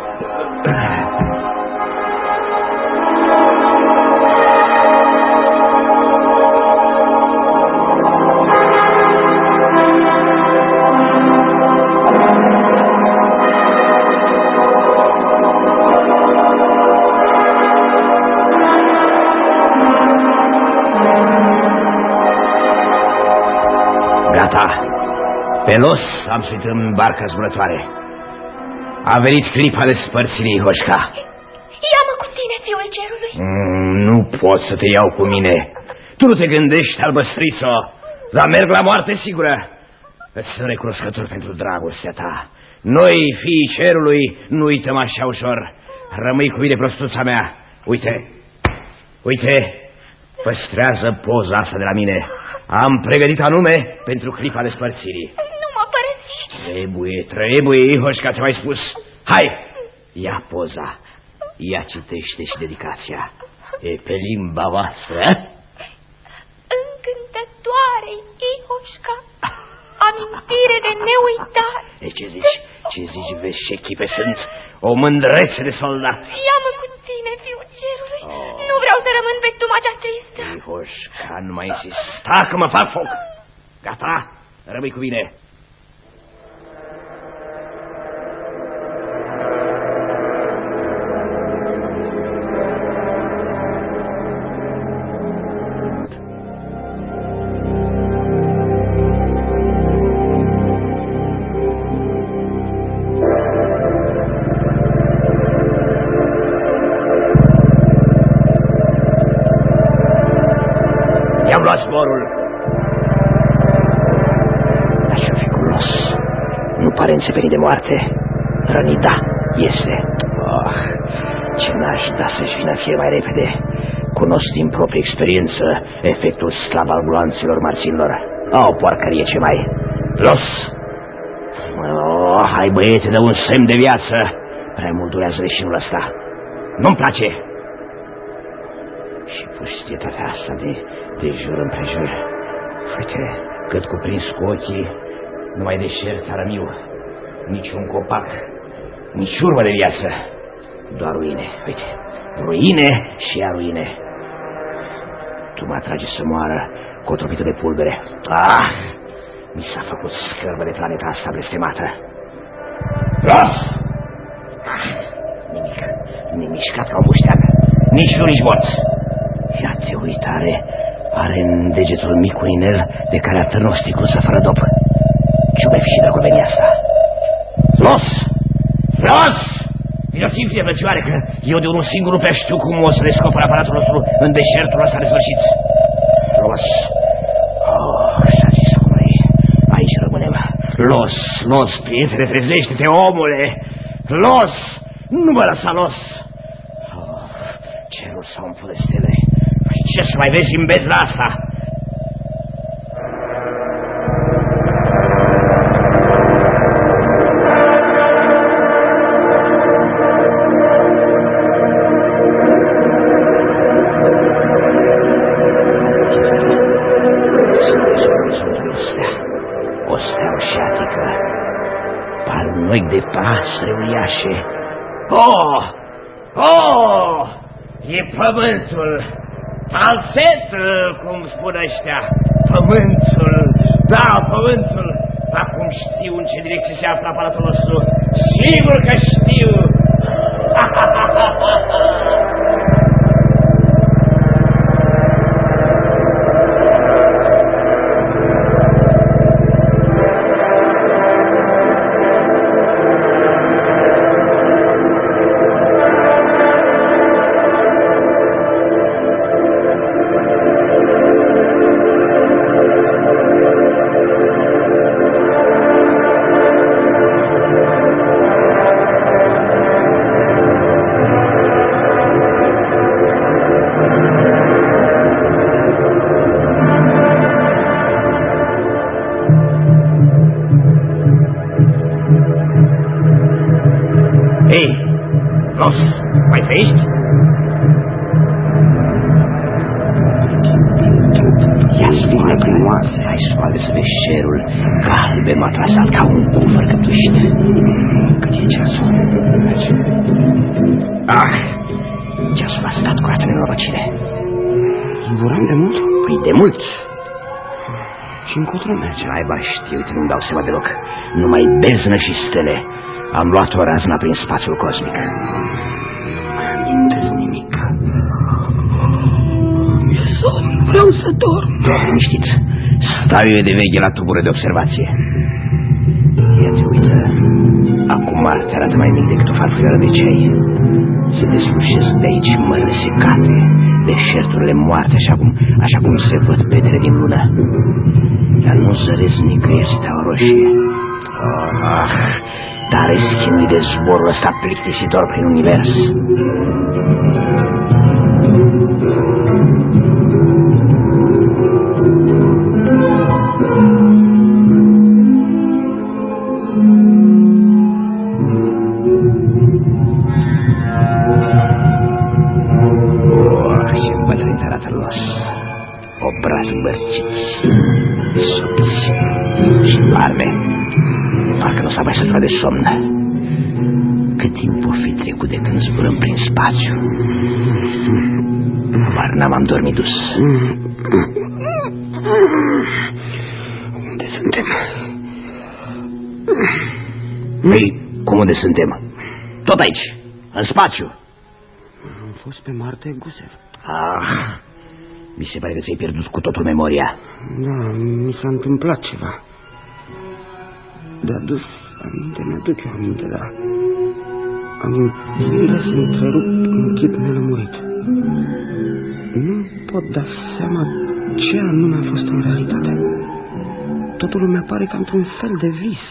Gata. Pe Los am suit în barca zburătoare. A venit clipa despărțirii, Hoșca. Ia-mă cu tine, fiul cerului. Nu pot să te iau cu mine. Tu nu te gândești, albăstrițo, dar merg la moarte sigură. Îți sunt recunoscător pentru dragostea ta. Noi, fiii cerului, nu uităm așa ușor. Rămâi cu mine, prostuța mea. Uite, uite, păstrează poza asta de la mine. Am pregătit anume pentru clipa despărțirii. Nu mă părăsi. Trebuie, Ihoșca, ți-a mai spus. Hai, ia poza. Ia citește și dedicația. E pe limba voastră. Încântătoare, Ihoșca. Amintire de neuitat. Ce zici? Ce zici, veșechii pe sânt? O mândrețe de soldat. Ia-mă cu tine, fiul cerului. Nu vreau să rămân pe tuma cea tristă. Ihoșca, nu mai insista că mă fac foc. Gata, rămâi cu mine. Mi-am luat zborul. Dar ce-o fi cu Los? Nu pare înțepenit de moarte. Rănit, da, este. Oh, ce n-aș da să-și vină fie mai repede. Cunosc din proprie experiență efectul slab al gloanțelor marților. O porcărie ce mai. Los! Oh, hai băiete, dă un semn de viață. Prea mult durează leșinul ăsta. Nu-mi place. Și pustietatea asta de jur împrejur. Uite, cât cuprins cu ochii, numai deșert arămiu. Niciun copac, nici urmă de viață. Doar ruine, uite. Ruine și iar ruine. Tu mă atragi să moară cu o tropită de pulbere. Ah! Mi s-a făcut scârbă de planeta asta blestemată. Los! Ah, nimic, nimișcat ca o mușteană. Nici viu, nici mort. Ia-te uitare, are în degetul mic un inel de care atârnă o sticluță fără dop. Ce-o fi și drăgovenia asta? Los! Los! Vino-ți-mi fie, frățioare, că eu de unul singur nu prea știu cum o să descoper aparatul nostru în deșertul ăsta nesfârșit. Los! Oh, s-a zis omului. Aici rămânem. Los, Los, prietene, trezește-te, omule! Los! Nu mă lăsa, Los! Oh, cerul s-a umplut de stele. Ce să mai vezi în bezla asta? O stea oșatică, par un ochi de pasăre uriașe. Oh! Oh! E pământul! Falset, cum spun ăștia. Pământul! Da, pământul! Acum știu în ce direcție se află aparatul nostru. Sigur că știu! Los, mai trăiești? Ia spune frumoasă, hai scoală să vezi cerul, galben matrasat ca un cufăr căptușit. Cât e ceasul? Ah, ceasul a stat cu rată nenorocire. Zburam de mult? Păi de mult. Și încotro merge? Aiba știu, uite, nu-mi dau seama deloc. Numai beznă și stele. Am luat o razna prin spațiul cosmic. Nu nimic. Mi-e somn, vreau să dorm. Doar liniștit. Stau eu de veche la tubură de observație. Ia-te uită. Acum Marte arată mai mic decât o farfurioară de ceai. Se deslușesc de aici mările secate, deșerturile moarte, așa cum se văd pedele din lună. Dar nu zăresc nicăieri steaua roșie. Ah, tare schimbi de zborul ăsta plictisitor prin univers. Ce îmbătrânit arată Los. Obrazi bărciți, subți și barbe. Parcă nu s-a mai săturat de somn. Cât timp o fi trecut de când zburăm prin spațiu? Habar n-am dormit dus. Unde suntem? Păi, cum unde suntem? Tot aici, în spațiu. Am fost pe Marte, Gusev. Ah, mi se pare că ți-ai pierdut cu totul memoria. Da, mi s-a întâmplat ceva. De adus aminte, mi-aduc eu aminte, dar amintirile se întrerup în chip nelămurit. Nu pot da seama Ce anume a fost în realitate? Totul mi apare ca într-un fel de vis.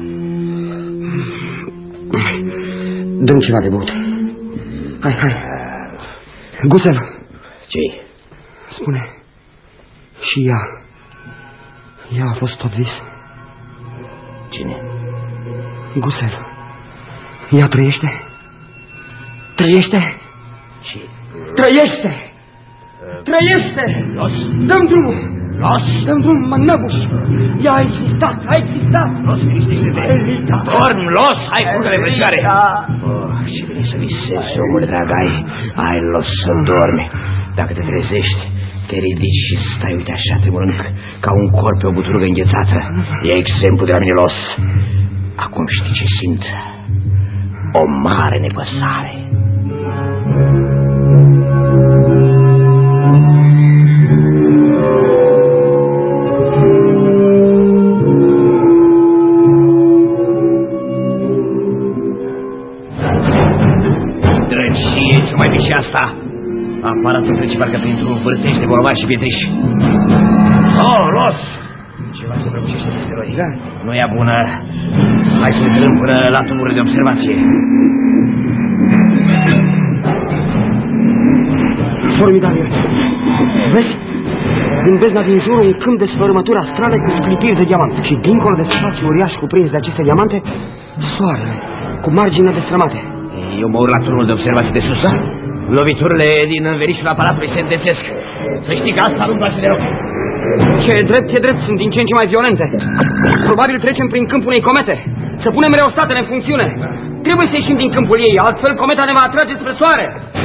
Dăm ceva de băut. Hai. Gusev. Ce-i? Spune. Și ea a fost tot vis? Cine? Gusev. Ea trăiește? Trăiește? Ce? Trăiește! Trăiește! Los! Dăm drumul! Los! Dăm drumul, Mănăbuș! Ea a existat! Los, liniștește-te! Dorm, los! Hai, curcă-le frățioare! Ce vine să visezi, omule drag, ai los să dormi. Dacă te trezești, te ridici și stai, uite așa, tremurând ca un corp pe o buturugă înghețată. Ia exemplu de la mine, los. Acum știi ce simt? O mare nepăsare. Drăcie, ce mai zice asta? Aparatul trece parcă printr-un vârtești de bolovași și pietriși. Oh, los! Ceva se prăbușește peste noi. Da. Nu e bună. Hai să intrăm până la tumurile de observație. Formidabil. Vezi? Din bezna din jur un câmp de sfărâmături astrale cu sclipiri de diamant. Și dincolo de spațiul uriaș cuprins de aceste diamante, soarele, cu margine destrămate. Eu mă urc la turnul de observație de sus. Da? Loviturile din învelișul aparatului se întețesc. Să știi că asta nu-mi place deloc. Ce e drept, sunt din ce în ce mai violente. Probabil trecem prin câmpul unei comete. Să punem reostatele în funcțiune. Trebuie să ieșim din câmpul ei, altfel cometa ne va atrage spre soare.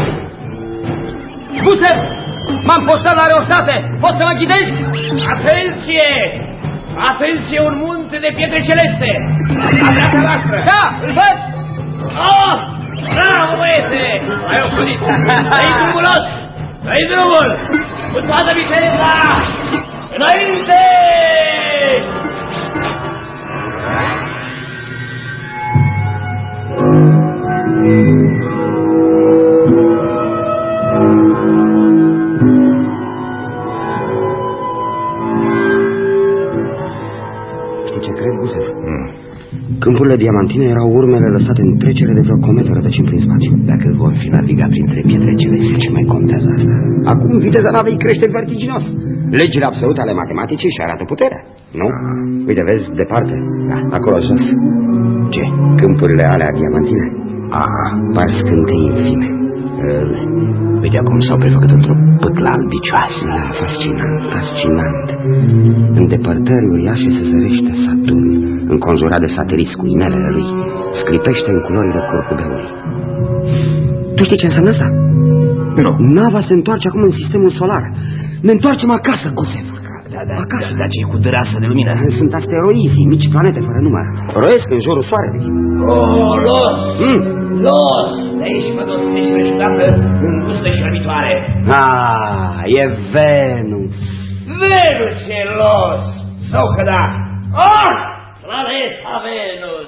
Gusev! M-am postat la reostate! Poți să mă ghidezi? Atenție! Atenție, un munte de pietre celeste! La dreapta noastră! Da, îl văd! Oh! Bravo, băiete! Ai oprit! Dă-i drumul, los! Dă-i drumul! Cu toată viteza! Înainte! Știi ce cred, Gusev? Câmpurile diamantine erau urmele lăsate în trecere de vreo cometă rătăcind prin spațiu. Dacă vom fi navigat printre pietre celeste, ce mai contează asta? Acum viteza navei crește vertiginos. Legile absolute ale matematicii și arată puterea, nu? Uite, vezi, departe, acolo jos. Ce? Câmpurile alea diamantine par scântei infime. Uite acum s-au prefăcut într-o pâclă albicioasă. Fascinant. În depărtări uriașe se zărește Saturn, înconjurat de sateliți cu inelele lui. Sclipește în culorile curcubeului. Tu știi ce înseamnă asta? Nu. Nava se întoarce acum în sistemul solar. Ne întoarcem acasă, Gusev. Acasă. Dar ce e cu dărasă de lumină? Sunt asteroizii, mici planete fără număr. Roiesc în jurul soarelui. Oh, los! Los! De aici mă duc spre ciudată, îngustă și răbitoare. E Venus. Venus e los! Sau că da! Oh! Planeta Venus!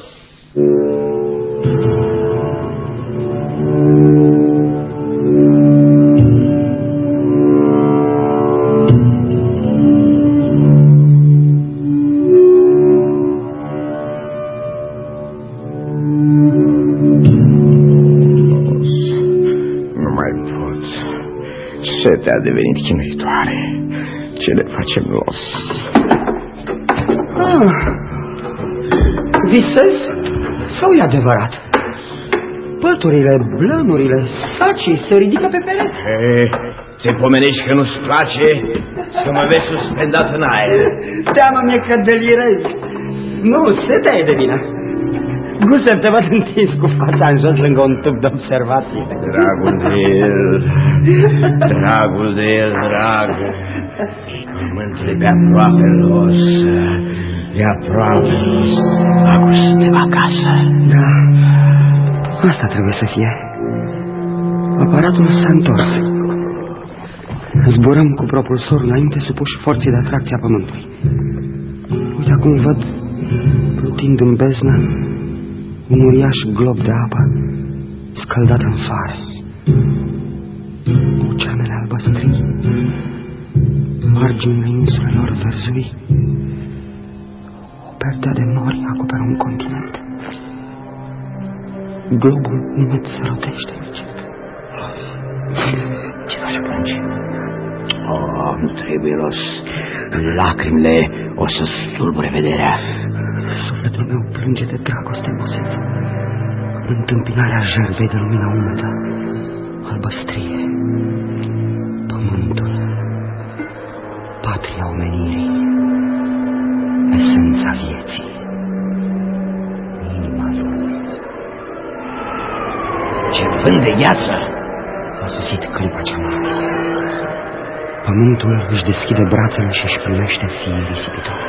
Setea a devenit chinuitoare. Ce le facem, los? Visez? Sau e adevărat? Păturile, blănurile, sacii se ridică pe pereți. Te pomenești că nu-ți place să mă vezi suspendat în aer? Teamă-mi că delirezi. Nu, setea e de vină. Gusev, te văd întins cu fața în jos lângă un tub de observație. Dragul de el, drag. Pământul e pe aproape, los. E aproape, los. Acum suntem acasă. Da, asta trebuie să fie. Aparatul s-a întors. Zburăm cu propulsor înainte, supuși forței de atracție a Pământului. Uite, acum văd, plutind în beznă, un uriaș glob de apă scăldat în soare. Oceanele albăstrii, marginile insulelor verzui, o perdea de nori acoperă un continent. Globul umed se rotește încet. Ce faci, plângi? Oh, nu trebuie, Ros. Lacrimile o să stulbure vederea. Sufletul meu plânge de dragoste obosit. În întâmpinarea jertfei de lumina umedă, albăstrie, pământul, patria omenirii, esența vieții, inima lumii. Ce vânt de gheață! A sosit clipa cea mare. Pământul își deschide brațele și își primește fiii risipitori.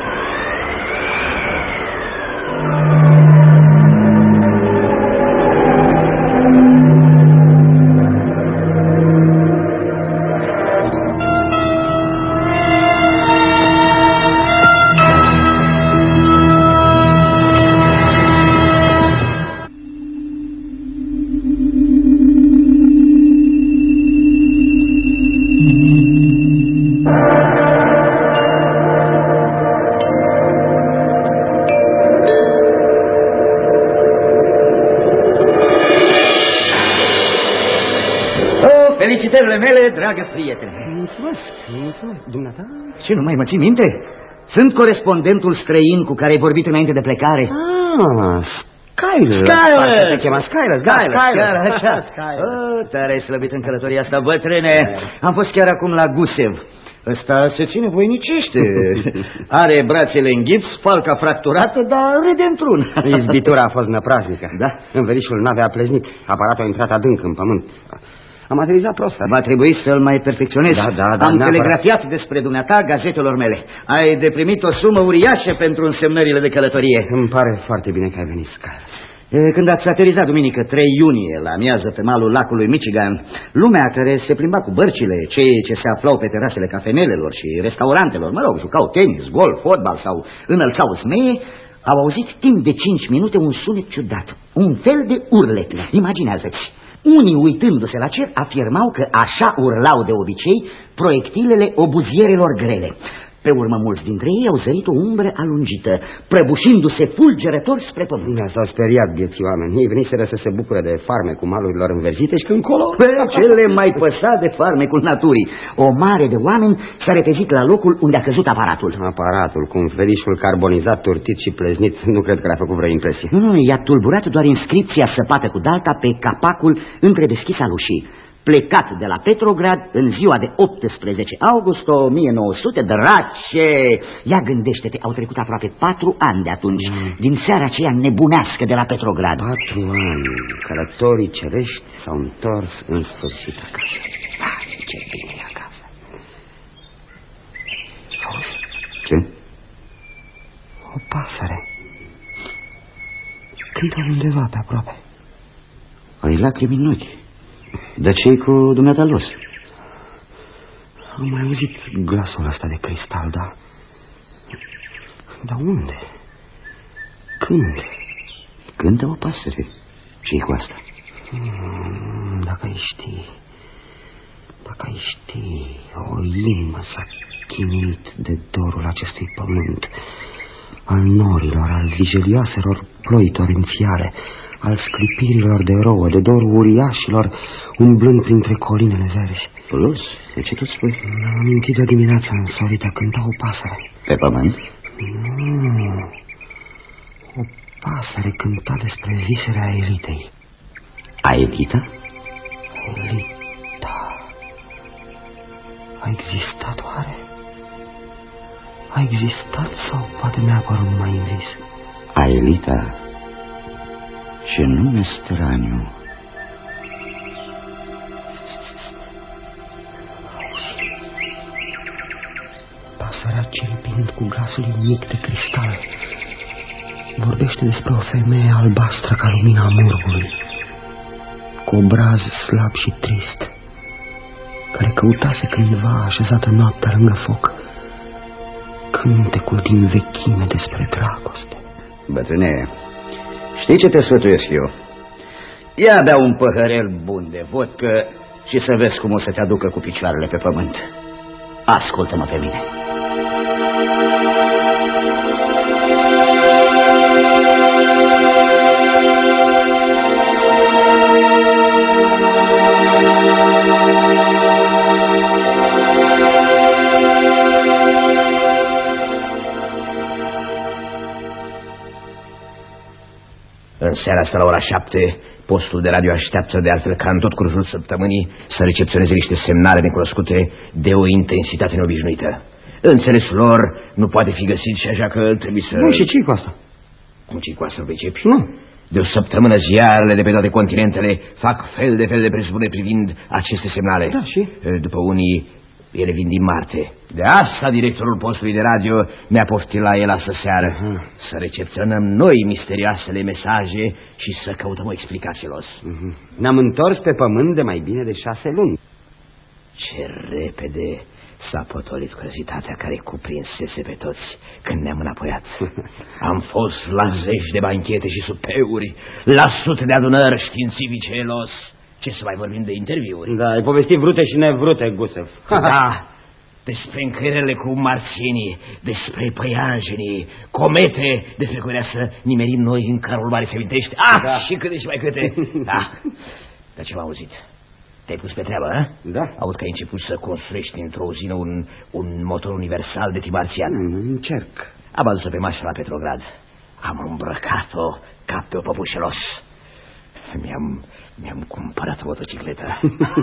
Felicitările mele, dragă prietene. Mulțumesc, mulțumesc. Dumneata? Ce, nu mai mă ții minte? Sunt corespondentul străin cu care ai vorbit înainte de plecare. Skyler. Se chema Skyler, așa. Tare ai slăbit în călătoria asta, bătrâne. Am fost chiar acum la Gusev. Ăsta se ține voinicește. Are brațele în gips, falca fracturată, dar râde într-un. Izbitura a fost năpraznică. Da? Învelișul navei a pleznit. Aparatul a intrat adânc în pământ. Am aterizat prost. Va trebui să-l mai perfecționez. Am telegrafiat despre dumneata gazetelor mele. Ai deprimit o sumă uriașă pentru însemnările de călătorie. Îmi pare foarte bine că ai venit, Scar. Când ați aterizat duminică 3 iunie la amiază pe malul lacului Michigan, lumea care se plimba cu bărcile, cei ce se aflau pe terasele cafenelelor și restaurantelor, mă rog, jucau tenis, golf, fotbal sau înălțau smeie, au auzit timp de 5 minute un sunet ciudat, un fel de urlet. Imaginează-ți. Unii, uitându-se la cer, afirmau că așa urlau de obicei proiectilele obuzierelor grele. Pe urmă, mulți dintre ei au zărit o umbră alungită, prăbușindu-se fulgerător spre pământ. S-au speriat vieții oameni. Ei veniseră să se bucure de farmecul malurilor înverzite și când colo... Cele mai păsa de farmecul naturii. O mare de oameni s-a repezit la locul unde a căzut aparatul. Aparatul, cu învelișul carbonizat, turtit și pleznit, nu cred că le-a făcut vreo impresie. Nu, i-a tulburat doar inscripția săpată cu dalta pe capacul întredeschis al ușii. Plecat de la Petrograd în ziua de 18 august 1900, drace! Ia gândește-te, au trecut aproape 4 ani de atunci, din seara aceea nebunească de la Petrograd. 4 ani, călătorii cerești s-au întors în sfârșit acasă. Ce bine e acasă. Auzi? Ce? O pasăre. Cântă undeva pe aproape. Ai lacrimi în ochi. De ce-i cu dumneata los? Am mai auzit glasul ăsta de cristal, da? Dar unde? Când? Cântă o pasăre. Ce-i cu asta? Dacă ai ști, o inimă s-a chinuit de dorul acestui pământ, al norilor, al vijelioaselor ploi torențiale, al sclipirilor de rouă, de dorul uriașilor, umblând printre colinele verzi. Plus, de ce tu spui? Mi-am amintit de dimineața însorită, cânta o pasăre. Pe pământ? Nu, o pasăre cânta despre visele Aelitei. Aelita? Aelita. A existat oare? A existat sau poate mi-a apărut numai în vis? Aelita? Ce nume straniu. Pasărea cirpind cu glasul mic de cristal vorbește despre o femeie albastră ca lumina murbului, cu obraz slab și trist, care căutase cândva așezată noaptea lângă foc cântecul din vechime despre dragoste. Bătrâne, știi ce te sfătuiesc eu? Ia bea un păhărel bun de vodcă și să vezi cum o să te aducă cu picioarele pe pământ. Ascultă-mă pe mine. În seara asta la ora 7, postul de radio așteaptă, de altfel ca în tot cursul săptămânii, să recepționeze niște semnale necunoscute de o intensitate neobișnuită. Înțelesul lor nu poate fi găsit și așa că trebuie să... Nu, și ce-i cu asta? Cum ce-i cu asta, pricepi? Nu. De o săptămână ziarele de pe toate continentele fac fel de fel de presupuneri privind aceste semnale. Da, și? După unii, ele vin din Marte. De asta directorul postului de radio ne-a poftit la el astă seară. Să recepționăm noi misterioasele mesaje și să căutăm o explicație los. Ne-am întors pe pământ de mai bine de 6 luni. Ce repede s-a potolit curiozitatea care cuprinsese pe toți când ne-am înapoiat. Am fost la zeci de banchete și supeuri, la sute de adunări științifice los. Ce să mai vorbim de interviuri? Da, ai povestit vrute și nevrute, Gusev. Da, despre încăierele cu marțienii, despre păianjenii, comete, despre care vrea să nimerim noi în carul mare, se amintești? Da. Și câte și mai câte. Da, dar ce m-am auzit? Te-ai pus pe treabă, a? Da. Aud că ai început să construiești într-o uzină un motor universal de tip marțian. Încerc. Am adus-o pe mașina la Petrograd. Am îmbrăcat-o ca pe o păpușelos. Mi-am cumpărat o motocicletă.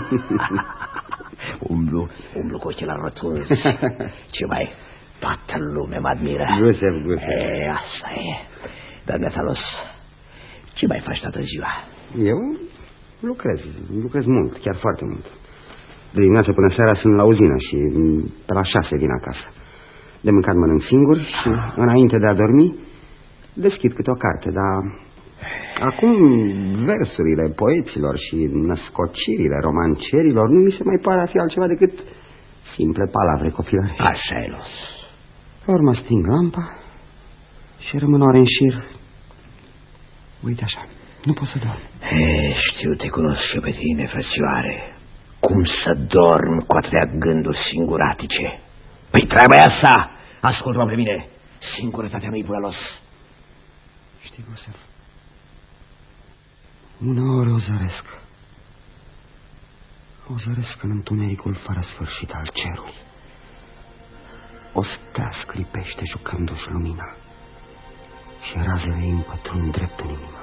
umblu cu ochelari rotunzi. Ce mai? Toată lumea mă admiră. Gusev. Asta e. Dar Netalos, ce mai faci toată ziua? Eu lucrez mult, chiar foarte mult. De dimineață până seara sunt la uzină și pe la 6 vin acasă. De mâncat mănânc singur și înainte de a dormi deschid câte o carte, dar acum versurile poeților și născocirile romancerilor nu mi se mai pare a fi altceva decât simple palavre copilărești. Așa e, Los. Pe urmă sting lampa și rămân ore în șir. Uite așa, nu pot să dorm. Știu, te cunosc și pe tine, frățioare. Cum să dorm cu atâtea gânduri singuratice? Păi treaba e asta. Ascultă-mă pe mine. Singurătatea nu-i bună, Los. Știi, Gusev, uneori o zăresc în întunericul fără sfârșit al cerului. O stea sclipește jucându-și lumina și razele îi împătrund drept în inimă.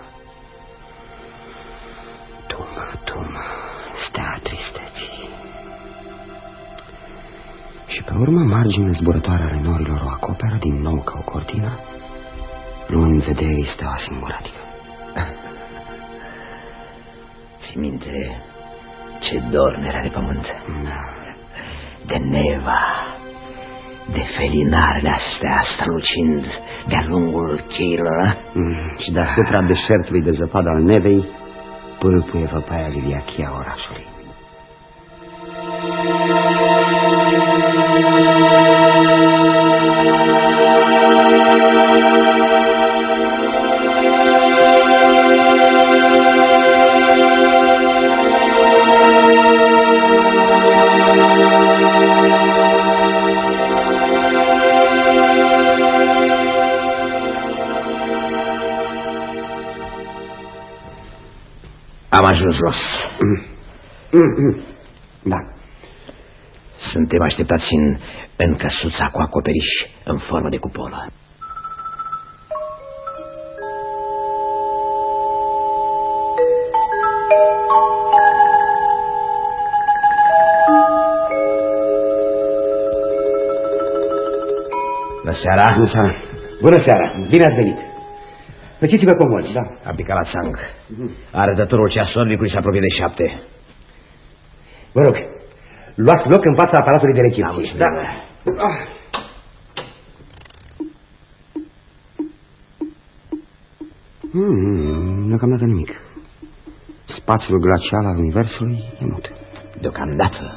Tuma, stea tristeții. Și pe urmă marginile zburătoare ale norilor o acoperă din nou ca o cortină, luând vederii steaua singuratică. Ți minte ce dorn era de pământ? Da. De neva, de felinarele astea strălucind de-a lungul cheilor. Și deasupra deșertului de zăpadă al nevei pâlpâie văpaia liliachia orașului. Am ajuns jos. Da. Suntem așteptați în căsuța cu acoperiș în formă de cupolă. Bună seara. Bună seara. Bună seara. Bine ați venit. Făceți-vă comodi, da. Am picat la țang. Arătătorul ceasornicului se apropie de 7. Vă rog, luați loc în fața aparatului de recepție. Da. Deocamdată nimic. Spațiul glacial al universului e mut. Deocamdată.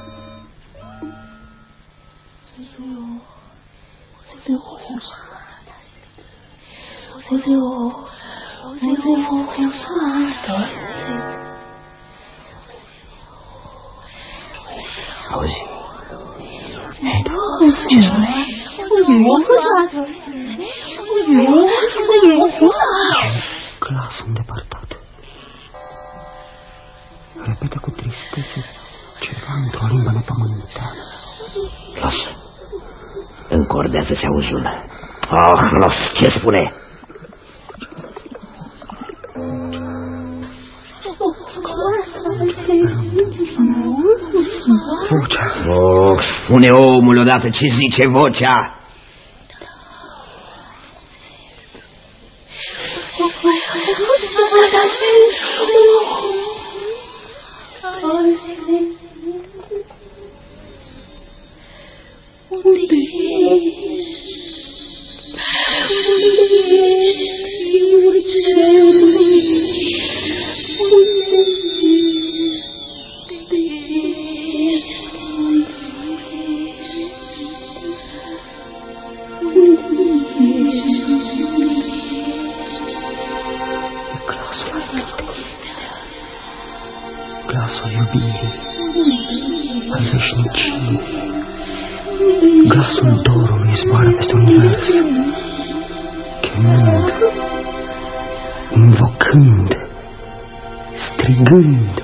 Auzi? Glasul îndepărtat. Repetă cu tristețe ceva într-o limbă nepământeană. Lasă. Încordează-ți auzul. Ah, Los, ce spune? Vocea. Oh, spune omul odată ce zice vocea. Glasul iubirii, al veșniciei, glasul dorului zboară peste univers, chemând, invocând, strigând.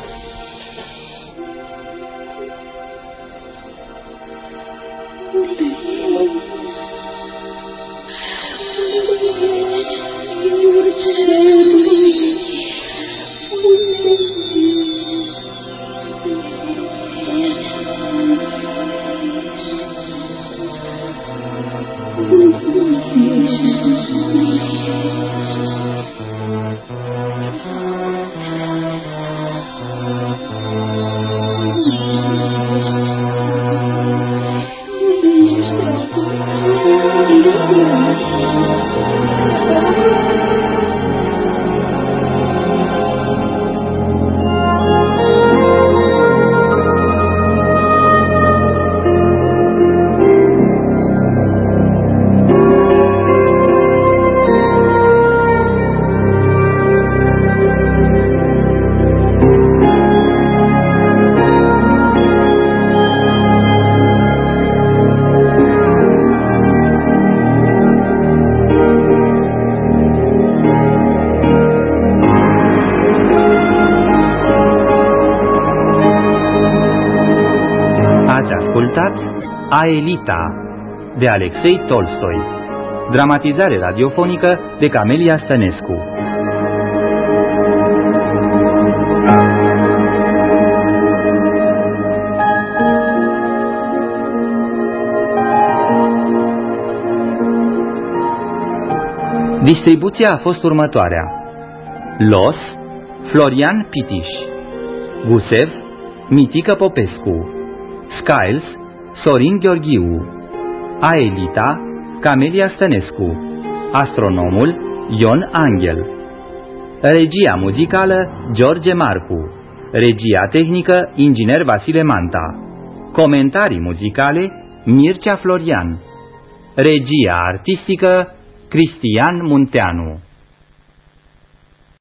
Aelita, de Alexei Tolstoi. Dramatizare radiofonică de Camelia Stănescu. Distribuția a fost următoarea: Los, Florian Pitiș; Gusev, Mitică Popescu; Skiles, Sorin Gheorghiu; Aelita, Camelia Stănescu; Astronomul, Ion Angel; Regia muzicală, George Marcu; Regia tehnică, inginer Vasile Manta; Comentarii muzicale, Mircea Florian; Regia artistică, Cristian Munteanu.